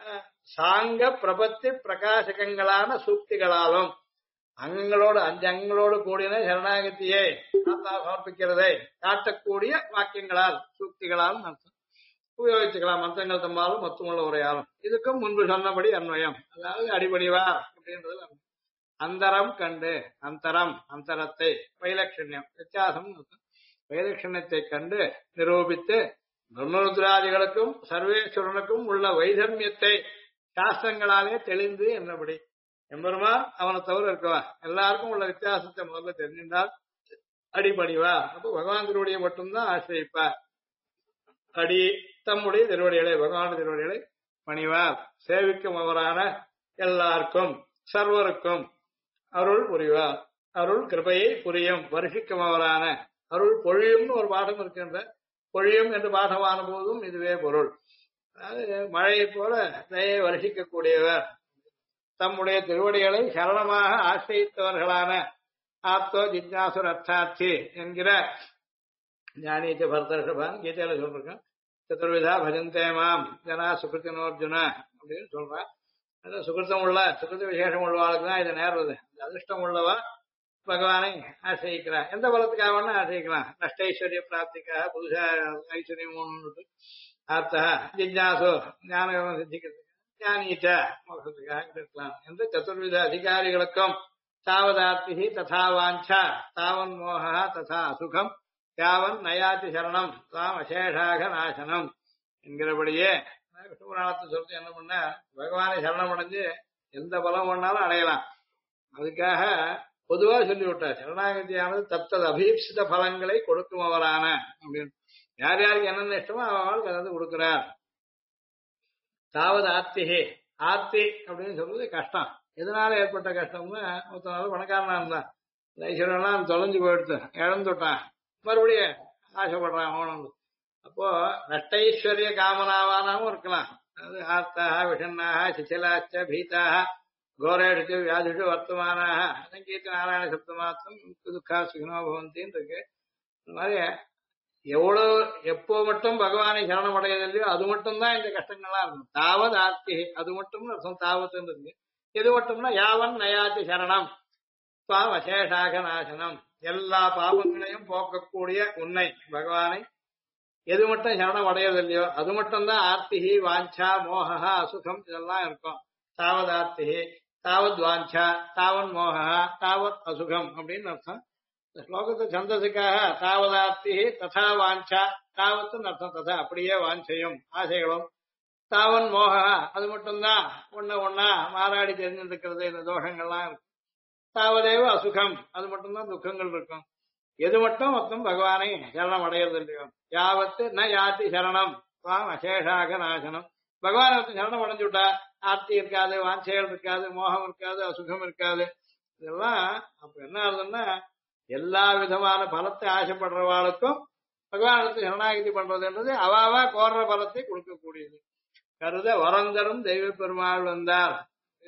சாங்க பிரபத்தி பிரகாசகங்களான சூக்திகளாலும் அங்கங்களோடு 5 அங்கங்களோடு கூடின சரணாகத்தியை ஆத்மா சமர்ப்பிக்கிறதை காட்டக்கூடிய வாக்கியங்களால் சூக்திகளாலும் அர்த்தம் உபயோகிச்சுக்கலாம். மந்திரங்கள் தம்மாலும் மத்துமுள்ள உரையாலும் இதுக்கும் முன்பு சொன்னபடி அன்வயம். அதாவது அடிபடிவார் அப்படின்றது அந்தரம் கண்டு அந்தரம் அந்தரத்தை வைலட்சண்யம் வித்தியாசம் வைலட்சண்யத்தை கண்டு நிரூபித்து பிரம்மருத்ராதிகளுக்கும் சர்வேஸ்வரனுக்கும் உள்ள வைதர்மியத்தை சாஸ்திரங்களாலே தெளிந்து என்னபடி எம்பெருமான் அவனை தவிர இருக்கவா எல்லாருக்கும் உள்ள வித்தியாசத்தை முதல்ல தெரிஞ்சிருந்தால் அடிபடிவா. அப்போ பகவான் திருவடியை மட்டும்தான் ஆசிரியிப்பார். அடி தம்முடைய திருவடிகளை பகவான் திருவடிகளை பணிவார். சேவிக்கும் அவரான எல்லாருக்கும் சர்வருக்கும் அருள் புரிவார். அருள் கிருபையை புரியும் வருஷிக்கும் அவரான அருள் பொழியும்னு ஒரு பாடம் இருக்கின்ற பொழியும் என்று பாடமான போதும் இதுவே பொருள். அதாவது மழையை போல தயை வருஷிக்க கூடியவர். தம்முடைய திருவடிகளை சரணமாக ஆசிரியத்தவர்களான ஆப்தோ ஜிஜ்ஞாசுர் அர்த்தார்த்தி என்கிற ஞானியத்தை பரதர்ஷபான் கீதையில சொல்றேன். சதுர்விதா பஜந்தே மாம் ஜனா சுகிருத்தினோர்ஜுன அப்படின்னு சொல்றான். அது சுகிருத்தம் உள்ள சுகிருத்த விசேஷம் உள்ளவாளுக்கு தான் இது நேர்வது. அதிர்ஷ்டம் உள்ளவா பகவானை ஆசிரிக்கிறார். எந்த பலத்துக்காக ஆசிரிக்கலாம்? நஷ்டைஸ்வரிய பிராப்திக்காக, புதுசா ஐஸ்வர்யம் ஒன்று ஆர்த்தா ஜிஜ்ஞாசோ ஞானம் சித்திக்கிறதுக்கு, ஞானீச்ச மோகத்துக்காக இருக்கலாம் என்று சதுர்வித அதிகாரிகளுக்கும் தாவதார்த்தி ததா வாஞ்சா தாவன் மோகா ததா அசுகம் யாவன் நயாதி சரணம் தாம் அசேஷாக நாசனம் என்கிறபடியே விஷ்ணுபுராணத்தை சொல்லிட்டு என்ன பண்ண, பகவானை சரணம் அடைஞ்சு எந்த பலம் பண்ணாலும் அடையலாம். அதுக்காக பொதுவா சொல்லிவிட்டார், சரணாகதியானது தத்தது அபீப்சித பலங்களை கொடுக்குமவரான அப்படின்னு. யார் யாருக்கு என்னென்ன இஷ்டமோ அவளுக்கு அதை கொடுக்கிறார். தாவது ஆர்த்திகே, ஆர்த்தி அப்படின்னு சொல்றது கஷ்டம். எதனால ஏற்பட்ட கஷ்டம்னா, ஒருத்தனால பணக்காரனா இருந்தான், ஐஸ்வர்யம்லாம் தொலைஞ்சு போயிடுத்து, இழந்துட்டான், மறுபடியும் ஆசைப்படுறான் அவனும். அப்போ நஷ்டைஸ்வரிய காமனாவானாவும் இருக்கலாம். அதாவது ஆர்த்தாக விஷன்னாக சிச்சிலாச்ச பீதாக கோரேஷு வியாதிஷு வர்த்தமானாக அனங்கீத்த நாராயண சப்த மாத்திரம் துக்கா சுகினோ பவந்தின்னு இருக்கு. இந்த மாதிரி எவ்வளவு எப்போ மட்டும் பகவானை சரணம் அடையதில்லையோ அது மட்டும்தான் இந்த கஷ்டங்கள்லாம் இருக்கும். தாவது ஆர்த்தி, அது மட்டும் அர்த்தம் தாவத்துன்னு இருக்கு. இது மட்டும்னா யாவன் நயாதி சரணம் துவாம் அசேஷாக நாசனம், எல்லா பாவங்களையும் போக்கக்கூடிய உன்னை பகவானை எது மட்டும் சரணம் அடையதில்லையோ அது மட்டும்தான் ஆர்த்திகி வாஞ்சா மோகா அசுகம் இதெல்லாம் இருக்கும். தாவத் ஆர்த்திகி தாவத் வாஞ்சா தாவன் மோகா தாவத் அசுகம் அப்படின்னு அர்த்தம். இந்த ஸ்லோகத்தை சந்தஸுக்காக தாவதார்த்திகி ததா வாஞ்சா தாவத்துன்னு அர்த்தம். ததா அப்படியே வாஞ்சையும் ஆசைகளும், தாவன் மோகா அது மட்டும்தான் ஒன்னா மாறாடி தெரிஞ்சிருக்கிறது, இந்த தோஷங்கள்லாம் இருக்கும். தாவதேவ அசுகம் அது மட்டும்தான் துக்கங்கள் இருக்கும். எது மட்டும் மொத்தம் பகவானை சரணம் அடையிறது இல்லையோ யாவத்து ந யாத்தி சரணம் துவாம் அசேஷாக நாசனம். பகவானை சரணம் அடைஞ்சு விட்டா ஆர்த்தி இருக்காது, வாஞ்சைகள் இருக்காது, மோகம் இருக்காது, அசுகம் இருக்காது. இதெல்லாம் அப்ப என்ன ஆகுதுன்னா, எல்லா விதமான பலத்தை ஆசைப்படுறவாளுக்கும் பகவானுக்கு சரணாகதி பண்றதுன்றது அவாவா கோர்ற பலத்தை கொடுக்கக்கூடியது. கருத வரந்தரும் தெய்வ பெருமாள் வந்தார்,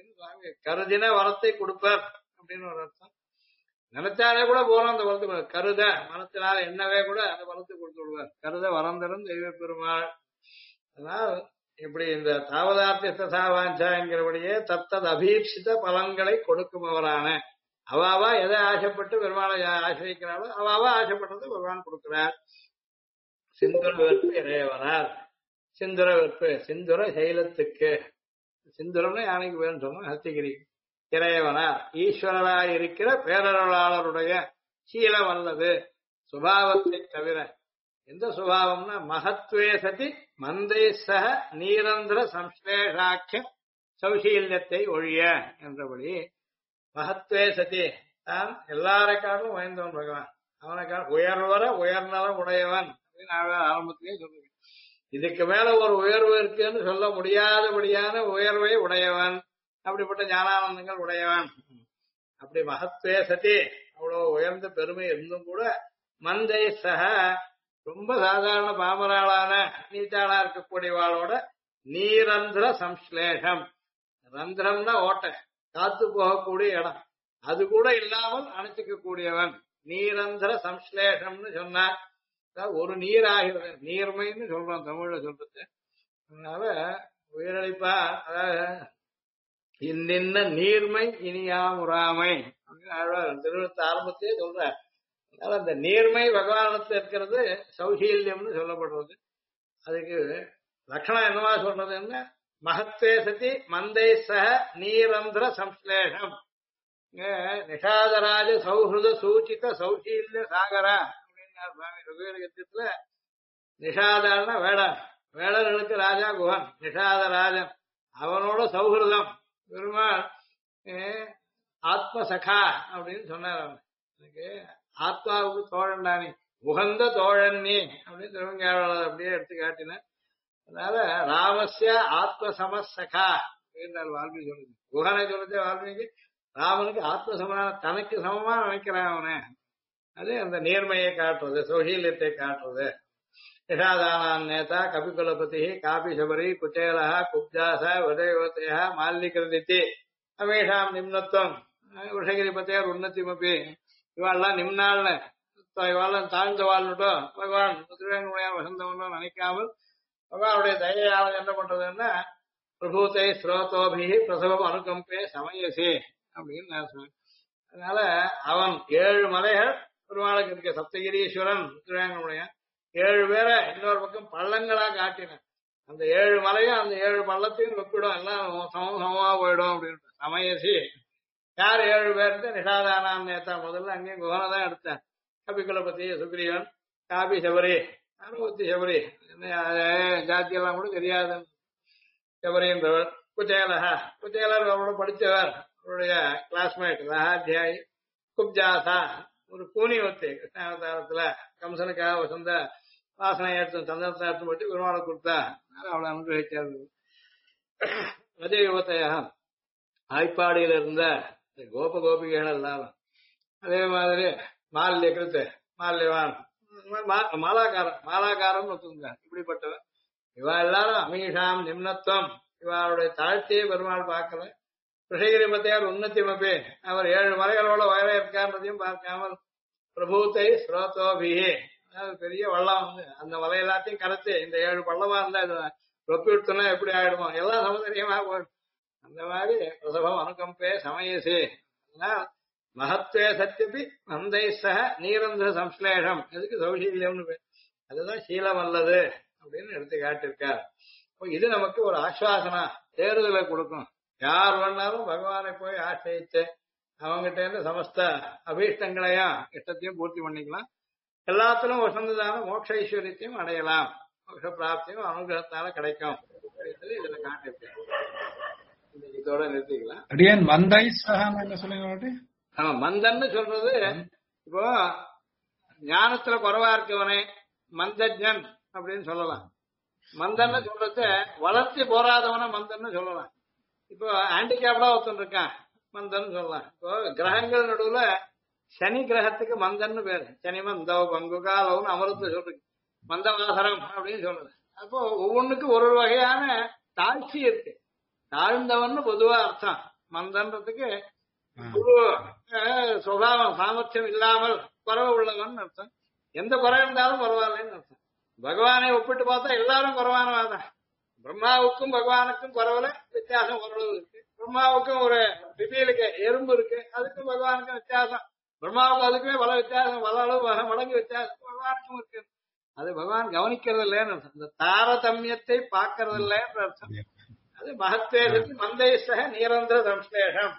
கருதின வரத்தை கொடுப்பார் அப்படின்னு ஒரு அர்த்தம். நினைச்சாலே கூட போறோம் அந்த பலத்தை, கருத மனத்தினால என்னவே கூட அந்த பலத்தை கொடுத்து விடுவார். கருத வரந்தரும் தெய்வ பெருமாள். அதனால் இப்படி இந்த தாவதார்த்தி ததா வாஞ்சா என்கிறபடியே தத்தது அபீப்சித பலன்களை கொடுக்குமவரான அவாவா எதை ஆசைப்பட்டு பெருமாளை ஆசிரிக்கிறாளோ அவாவா ஆசைப்பட்டது பகவான் கொடுக்கிறார். சிந்துர வெற்பு இறையவனார். சிந்துர வெற்பு சிந்துர சைலத்துக்கு, சிந்துரம்னு யானைக்கு பேருன்னு சொன்னோம், ஹஸ்திகிரி. இறையவனார் ஈஸ்வரராய் இருக்கிற பேரருளாளருடைய சீலம் அல்லது சுபாவத்தை தவிர. எந்த சுபாவம்னா மகத்வே சதி மந்தை சக நீரந்திர சம்ஸ்லேஷாக்கிய சௌசீல்யத்தை ஒழிய என்றபடி மகத்வே சதி தான் எல்லாரை காட்டிலும் உயர்ந்தவன் பகவான். அவனை உயர்வர உயர்நலம் உடையவன் அப்படின்னு ஆரம்பத்திலேயே சொல்லுங்க. இதுக்கு மேல ஒரு உயர்வு இருக்குன்னு சொல்ல முடியாதபடியான உயர்வை உடையவன், அப்படிப்பட்ட ஞானானந்தங்கள் உடையவன். அப்படி மகத்வே சதி அவ்வளவு உயர்ந்த பெருமை இருந்தும் கூட மந்தை சக ரொம்ப சாதாரண பாமராளான நீச்சாளா இருக்கக்கூடியவாளோட நீரந்திர சம்ஸ்லேஷம், ரந்திரம்னா ஓட்டை, காத்து போகக்கூடிய இடம், அது கூட இல்லாமல் அணைச்சிக்க கூடியவன். நீரந்திர சம்ஸ்லேஷம்னு சொன்னா ஒரு நீர் ஆகிறது, நீர்மைன்னு சொல்றோம் தமிழ்ல சொல்றது. அதனால உயிரிழப்பா, அதாவது இன்னின்ன நீர்மை இனியாமுறாமை அப்படின்னு திருவிழத்து ஆரம்பத்தையே சொல்ற. அதனால அந்த நீர்மை பகவானத்துல இருக்கிறது சௌசீல்யம்னு சொல்லப்படுறது. அதுக்கு லட்சணம் என்னவா சொல்றதுன்னா மகத்வே சதி மந்தை சக நீரந்திர சம்ஸ்லேஷம். நிஷாதராஜ சௌஹிருத சூச்சித சௌசீல்ய சாகரா அப்படின்னா சுவாமி ரகுவீரகத்தியத்துல. நிஷாதர்னா வேடர், வேடர்களுக்கு ராஜா குஹன், நிஷாதராஜன் அவனோட சௌஹிருதம் பெருமாள் ஆத்மசகா அப்படின்னு சொன்னார். அவன் எனக்கு ஆத்மாவுக்கு தோழன் தானே, உகந்த தோழன் நீ அப்படின்னு திருவங்காளர் அப்படியே எடுத்து காட்டின. அதனால ராமஸ்ய ஆத்மசமசகா அப்படின்னு வால்மீகி சொல்லுது. குஹனை சொல்லுது வால்மீகி, ராமனுக்கு ஆத்மசமான தனக்கு சமமா நினைக்கிறான் அவனை. அது அந்த நேர்மையை காட்டுறது, சௌசீல்யத்தை காட்டுறது. நிஷாதானான் நேதா கபிகுலபதி காபி சபரி குச்சேலா குப்ஜாச வதயோதய மால்லிகிருதி அமேஷாம் நிம்னத்துவம் விஷகிரிபத்தையர் உன்னத்திமப்பி. இவாள்லாம் நிம்னாள்னு இவாள்லாம் தாழ்ந்த வாழ்னுட்டோ பகவான் திருவேங்கடைய வசந்தவனோ நினைக்காமல் பகவானுடைய தயையால் என்ன பண்றதுன்னா பிரபூத்தை ஸ்ரோதோபி பிரசவம் அனுகம்பே சமயசி அப்படின்னு நான் சொன்னேன். அதனால அவன் 7 மலைகள் பெருமாளுக்கு இருக்க சப்தகிரீஸ்வரன் திருவேங்கடைய 7 பேரை இன்னொரு பக்கம் பள்ளங்களா காட்டினேன். அந்த 7 மலையும் அந்த 7 பள்ளத்தையும் வெப்பிடும், எல்லாம் சமமா போயிடும் அப்படின்னு சமயசி. யார் 7 பேருக்கு நிஷாதானான் நேத்தா முதல்ல அங்கேயும் குகனை தான் எடுத்தேன். கபிகுலபதி சுக்ரீவன் காபி சபரி அனுபூத்தி சபரி ஜாத்தியெல்லாம் கூட தெரியாது சபரின்றவர். குச்சேலஹா குச்சேலர் அவரோட படித்தவர், அவருடைய கிளாஸ்மேட் சகாத்தியாயி. குப்ஜாசா ஒரு கூனிவத்தி கிருஷ்ணாவதாரத்துல கம்சனுக்காக வசந்த வாசனை எடுத்து சந்தனத்தை எடுத்து போட்டு பெருமாளை கொடுத்தா அவளை அனுகிரகிச்சார். அதே யுவத்தையா ஆய்ப்பாடியில இருந்த கோப கோபிகைகள் எல்லாரும் அதே மாதிரி மால்ய கிருத்து மால்யவான் மாலாக்காரன் ஒத்துந்தார். இப்படிப்பட்டவன் இவா எல்லாரும் அமீஷாம் நிம்னத்துவம், இவருடைய தாழ்ச்சியை பெருமாள் பார்க்கல. கிருஷ்ணகிரி பத்தையார் உன்னத்திமப்பே, அவர் 7 மலைகளோட வயல இருக்கான்றதையும் பார்க்காமல் பிரபூத்தை ஸ்ரோதோபிஹி, அதாவது பெரிய வள்ளம் வந்து அந்த மலை எல்லாத்தையும் கரைச்சு இந்த 7 பள்ளமா இருந்தா இது ரொப்பி விட்டுனா எப்படி ஆயிடுமோ, எல்லாம் சமுதரியமா போயிடும். அந்த மாதிரி பிரசவம் அனுகம்பே சமயசி. மகத்வே சத்தியபி நந்தை சக நீரந்த சம்ஸ்லேஷம், எதுக்கு சௌசீல்யம்னு பேர், அதுதான் சீலம் அல்லது அப்படின்னு எடுத்து காட்டிருக்கார். இது நமக்கு ஒரு ஆஸ்வாசனா தேர்தலை கொடுக்கும். யார் வேணாலும் பகவானை போய் ஆசிரியிச்சு அவங்ககிட்ட இருந்து சமஸ்த அபீஷ்டங்களையும் இஷ்டத்தையும் பூர்த்தி பண்ணிக்கலாம். எல்லாத்திலும் வசந்ததான மோட்ச ஐஸ்வர்யத்தையும் அடையலாம், மோட்ச பிராப்தியும் அனுகிரகத்தால கிடைக்கும். இதுல காட்டிருக்கேன். இதோட நிறுத்திக்கலாம். அடியன் மந்தை சகான்னு என்ன சொல்லுங்க? ஆமா, மந்தன்னு சொல்றது இப்போ ஞானத்துல குறைவா இருக்கவனே மந்தஜன் அப்படின்னு சொல்லலாம். மந்தன்னு சொல்றது வளர்ச்சி போராதவன மந்தன்னு சொல்லலாம். இப்போ ஹேண்டிகேப்டா ஒருத்தன் இருக்கான் மந்தன்னு சொல்லலாம். இப்போ கிரகங்கள் நடுவுல சனி கிரகத்துக்கு மந்தன்னு பேரு. சனி மந்தோ பங்குகாலவுன்னு அமரத்து சொல்றது, மந்தவாசரம் அப்படின்னு சொல்றது. அப்போ ஒவ்வொன்றுக்கும் ஒரு வகையான தாழ்ச்சி இருக்கு. தாழ்ந்தவன்னு பொதுவா அர்த்தம். மந்தன்றதுக்கு ஒரு சுபாவம் சாமர்த்தியம் இல்லாமல் குறைவு உள்ளவன் அர்த்தம். எந்த குறை இருந்தாலும் பரவாயில்லன்னு அர்த்தம். பகவானை ஒப்பிட்டு பார்த்தா எல்லாரும் குறைவானவாதான். பிரம்மாவுக்கும் பகவானுக்கும் குறவுல வித்தியாசம் ஓரளவு இருக்கு. பிரம்மாவுக்கும் ஒரு பிபிலுக்கு எறும்பு இருக்கு, அதுக்கும் பகவானுக்கும் வித்தியாசம். பிரம்மாவுக்கும் அதுக்குமே பல வித்தியாசம், பல அளவு மடங்கு வித்தியாசம் பகவானுக்கும் இருக்கு. அது பகவான் கவனிக்கிறது இல்லைன்னு அர்த்தம். இந்த தாரதமியத்தை பார்க்கறது இல்லைன்னு அர்த்தம். அது மகத்தேசத்து மந்தேசக நீரந்திர சம்ஸ்லேஷம்.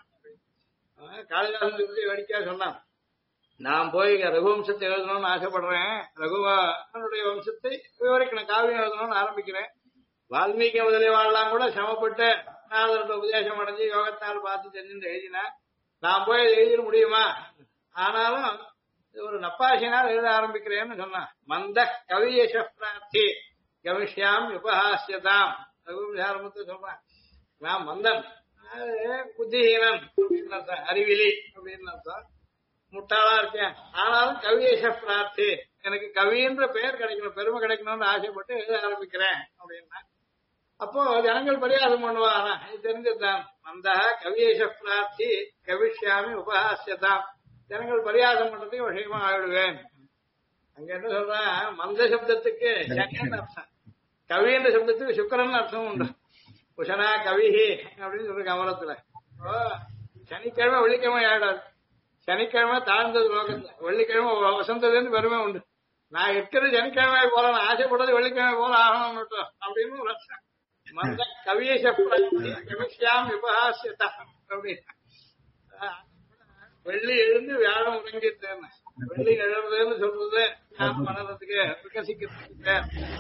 காளிதாசன் வேடிக்கையா சொன்னான், நான் போய் ரகுவம்சத்தை எழுதணும்னு ஆசைப்படுறேன், ரகுவனுடைய வம்சத்தை விவரிக்கணும், காவியம் எழுதணும்னு ஆரம்பிக்கிறேன். வால்மீகி முதலியவாள்லாம் கூட சிரமப்பட்டு நாரதோட உபதேசம் அடைஞ்சு யோகத்தால் பார்த்து தெரிஞ்சு எழுதினா, நான் போய் எழுதிட முடியுமா? ஆனாலும் ஒரு நப்பாசினால் எழுத ஆரம்பிக்கிறேன்னு சொன்னான். மந்த கவியேஷ பிரார்த்தி கவிஷ்யாம் உபஹாசியதாம் ஆரம்பத்தை சொல்றான். நான் மந்தன், புத்திஹீனன் அப்படின்னு அர்த்தம், அறிவிலி அப்படின்னு அர்த்தம், முட்டாளா இருக்கேன். ஆனாலும் கவியேஷ பிரார்த்தி, எனக்கு கவின்ற பெயர் கிடைக்கணும், பெருமை கிடைக்கணும்னு ஆசைப்பட்டு எழுத ஆரம்பிக்கிறேன் அப்படின்னா, அப்போ ஜனங்கள் பரியாசம் பண்ணுவானா? இது தெரிஞ்சதுதான். அந்த கவியேஷ பிரார்த்தி கவிஷ்யாமி உபஹாசியதாம், ஜனங்கள் பரியாசம் பண்றதுக்கு விஷயமா ஆயிடுவேன். அங்க என்ன சொல்றேன், மந்த சப்தத்துக்கு சனின்னு அர்த்தம், கவின்ற சப்தத்துக்கு சுக்கரன் அர்த்தம் உண்டு. குஷனா கவிஹி அப்படின்னு சொல்ற அமரத்துல. சனிக்கிழமை வெள்ளிக்கிழமை ஆயிடாது. சனிக்கிழமை தாழ்ந்தது லோகத்துல, வெள்ளிக்கிழமை வசந்ததுன்னு பெருமை உண்டு. நான் இருக்கிறது சனிக்கிழமை போல, நான் ஆசைப்படுறது வெள்ளிக்கிழமை போல ஆகணும் அப்படின்னு ஒரு அர்த்தம். மந்த கவியேஷ கவிஷ்யாம் விபஹாசியதா அப்படின்னு. வெள்ளி எழுந்து வியாழம் உறங்கிட்டேன். வெள்ளி எழுதுன்னு சொல்றது மனதுக்கு விகசிக்கிறதுக்கு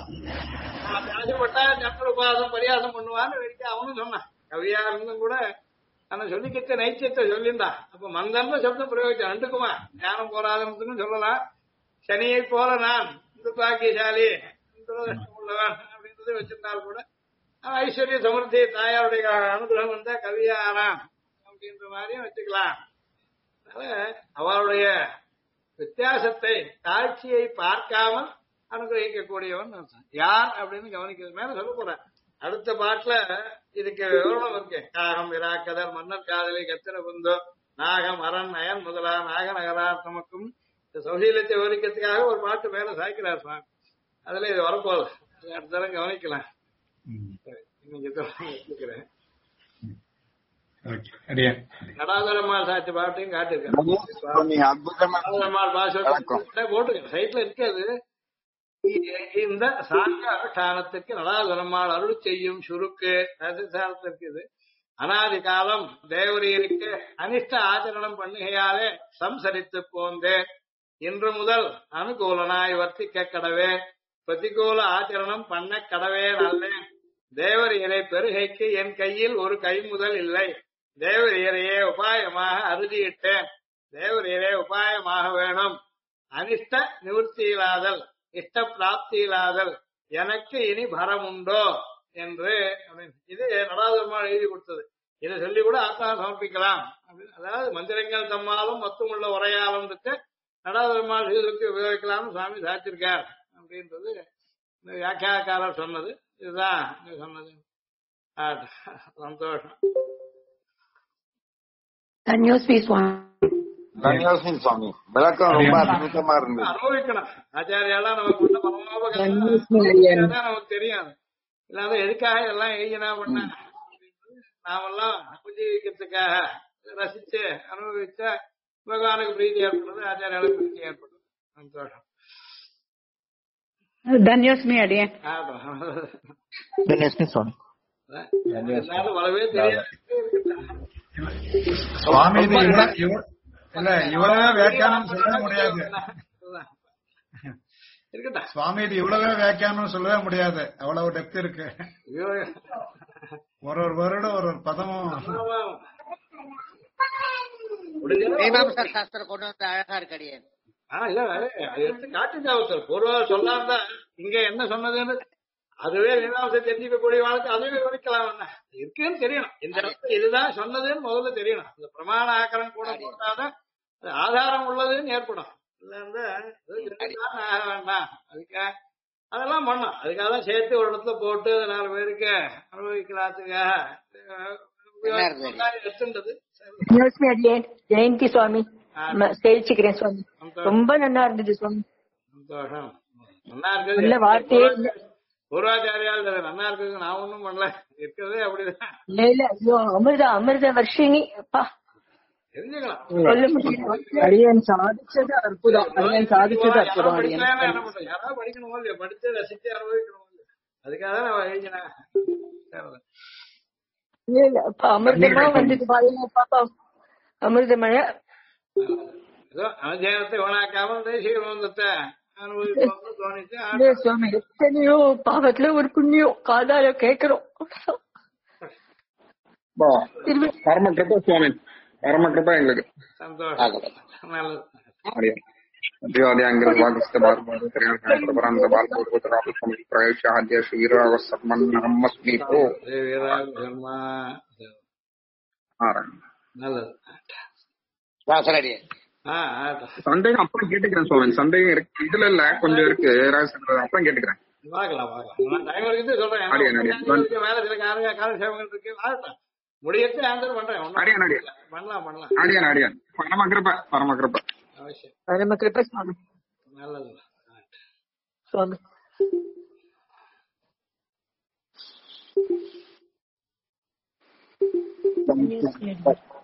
ஆசைப்பட்டா ஜனங்கள் உபாசம் பரியாசம் பண்ணுவான்னு வெடிக்க அவனும் சொன்னான். கவியா இருந்தும் கூட அந்த சொல்லிக்கிட்ட நைச்சியத்தை சொல்லிண்டான். அப்ப மந்தன்னு சப்தம் பிரயோகிச்சான். ரெண்டுக்குமா ஞானம் போராதனத்துக்கும் சொல்லலாம். சனியை போல நான் இந்த பாக்கியசாலி உள்ளவன் அப்படின்றத வச்சிருந்தாலும் கூட ஐஸ்வர்ய சமர்த்தி தாயாருடைய அனுகிரகம் வந்தா கவியா ஆறான் அப்படின்ற மாதிரியும் வச்சுக்கலாம். அவருடைய வித்தியாசத்தை தாழ்ச்சியை பார்க்காமல் அனுகிரகிக்கக்கூடியவன் யார் அப்படின்னு கவனிக்கிறது மேல சொல்ல போறேன். அடுத்த பாட்டுல இதுக்கு விவரணம் இருக்கு. காகம் விராக்கதர் மன்னர் காதலி கத்திர புந்தோ நாகம் அரண் அயன் முதலா நாக நகரார்த்தமக்கும் இந்த சௌசீலத்தை விவரிக்கிறதுக்காக ஒரு பாட்டு மேல சாய்க்கிறார் சுவாமி. அதுல இது வரப்போகுது. அடுத்த தரம் கவனிக்கலாம். ம். இன்னைக்கு வச்சுக்கிறேன். ஓகே அடியேன். நடாதரம்மாள் சாட்சி பாட்டையும் காட்டிருக்கேன். சுவாமி அற்புதமா நடாதரம்மாள் வணக்கம். பாஷை போட்டுருக்கேன், சைட்ல இருக்காது. இந்த சாங்க அனுஷ்டானத்திற்கு நடாதரம்மாள் அருள் செய்யும் சுருக்கு ரசசாரத்திற்கு இது அனாதி காலம் தேவரீருக்கு அனிஷ்ட ஆச்சரணம் பண்ணுகையாலே சம்சரித்து போந்தேன். இன்று முதல் அனுகூலனாய் வர்த்திக்க கடவே, பிரதிகூல ஆச்சரணம் பண்ண கடவே நல்லேன். தேவரீரை பெருகைக்கு என் கையில் ஒரு கை முதல் இல்லை. தேவரீரையே உபாயமாக அறுதியிட்டேன். தேவரீரே உபாயமாக வேணும். அனிஷ்ட நிவர்த்தியிலாதல், இஷ்ட பிராப்தியிலாதல், எனக்கு இனி பரம் உண்டோ என்று இது நடாதரம்மாள் எழுதி கொடுத்தது. இதை சொல்லி கூட ஆத்மா சமர்ப்பிக்கலாம் அப்படின்னு. அதாவது மந்திரங்கள் தம்மாலும் மொத்தமுள்ள உரையாலும் இருக்கு நடாதரம்மாள் இதுக்கு உபயோகிக்கலாம்னு சுவாமி சாச்சிருக்கார் அப்படின்றது இந்த வியாக்கியாக்காரர் சொன்னது. இதுதான் சொன்னது. சந்தோஷம். தன்யோஸ்மி சுவாமி விளக்கம் ரொம்ப அற்புதமா இருந்தது. அனுபவிக்கணும். ஆச்சாரியாலாம் நமக்கு கொண்ட பரமோபகாரம் நமக்கு தெரியாது. இல்லாத எதுக்காக எல்லாம் எழுதினா பண்ண நாமெல்லாம் உபஜீவிக்கிறதுக்காக ரசிச்சு அனுபவிச்சா பகவானுக்கு பிரீதி ஏற்படுறது, ஆச்சாரியாளுக்கு பிரீதி ஏற்படுறது. சந்தோஷம். தன்யோஸ்மி அடியேன். எல்லாரும் வரவே தெரியாது. சுவாமி இது இவ்வளவே வியாக்கியானம் சொல்ல முடியாது. இருக்கட்டும். சுவாமி இது இவ்வளவே வியாக்கியானம் சொல்லவே முடியாது, அவ்வளவு டெப்த் இருக்கு. ஒரு வருடம் ஒரு பதமும் மீமாம்சா சாஸ்திரம் கொண்டு வந்து அழகா இருக்கு அடியேன். இல்ல அது எடுத்து காட்டுச்சாவு சார். பொருவா சொல்லாம இங்க என்ன சொன்னதுன்னு அதுவே மீமாம்சை தெரிஞ்சுக்கக்கூடிய வாழ்க்கை அதுவே விவரிக்கலாம். என்ன இருக்குன்னு தெரியணும். இந்த இடத்துல இதுதான் சொன்னதுன்னு முதல்ல தெரியணும். இந்த பிரமாண ஆக்கரம் கூட போட்டாதான் ஆதாரம் உள்ளதுன்னு ஏற்படும். இல்ல ஆக வேண்டாம். அதுக்காக அதெல்லாம் பண்ணோம். அதுக்காக தான் சேர்த்து ஒரு இடத்துல போட்டு 4 பேருக்கு அனுபவிக்கலாத்துக்காக எடுத்துன்றது. ஜெயந்தி சுவாமி சேவிச்சுக்கிறேன் சுவாமி. ரொம்ப நல்லா இருந்தது சுவாமி. சந்தோஷம். நல்லா இருக்குது. பூர்வாச்சாரியால் நல்லா இருக்குது. நான் ஒண்ணும் பண்ணல, இருக்கிறதே அப்படிதான். இல்ல இல்ல, ஐயோ அமிர்த வர்ஷினி அப்பா தெரிஞ்சுக்கலாம். சொல்ல முடியும். அடியன் சாதிச்சது அற்புதம். அடியன் சாதிச்சது அற்புதம். யாராவது படிக்கணும் இல்லையா, படிச்சு ரசிச்சு அனுபவிக்கணும் இல்லையா, அதுக்காக தான் நான் எழுதினேன். இல்ல இல்ல அமிர்தமா வந்தது பாருங்க பாப்பா. அமிர்தமழை ஏதோ அனுஜயத்தை ஓனாக்காமல் தேசிகத்தை அனுபவிக்கணும்னு தோணிச்சு. சுவாமி எத்தனையோ பாவத்துல ஒரு புண்ணியம் காதால கேட்கிறோம். பரமகிருப்பா சுவாமி, பரமகிருப்பா எங்களுக்கு. சந்தோஷம். நல்லது. நல்லது. சந்தேகம் அப்புறம் கேட்டுக்கிறேன் சுவாமி. சந்தேகம் இருக்கு, இதுல இல்ல கொஞ்சம் இருக்கு, அப்புறம் கேட்டுக்கிறேன். பாக்கலாம் பாக்கலாம். டைம் இருக்குது சொல்றேன். வேலை சில காலசேவங்கள் இருக்கு. முடியத்து ஆன்சர் பண்றேன். பண்ணலாம் பண்ணலாம். அடியான் அடியான் பரமகிருப்பா பரமகிருப்பா அவசியம். பரமகிருப்பா சுவாமி. நல்லது சுவாமி.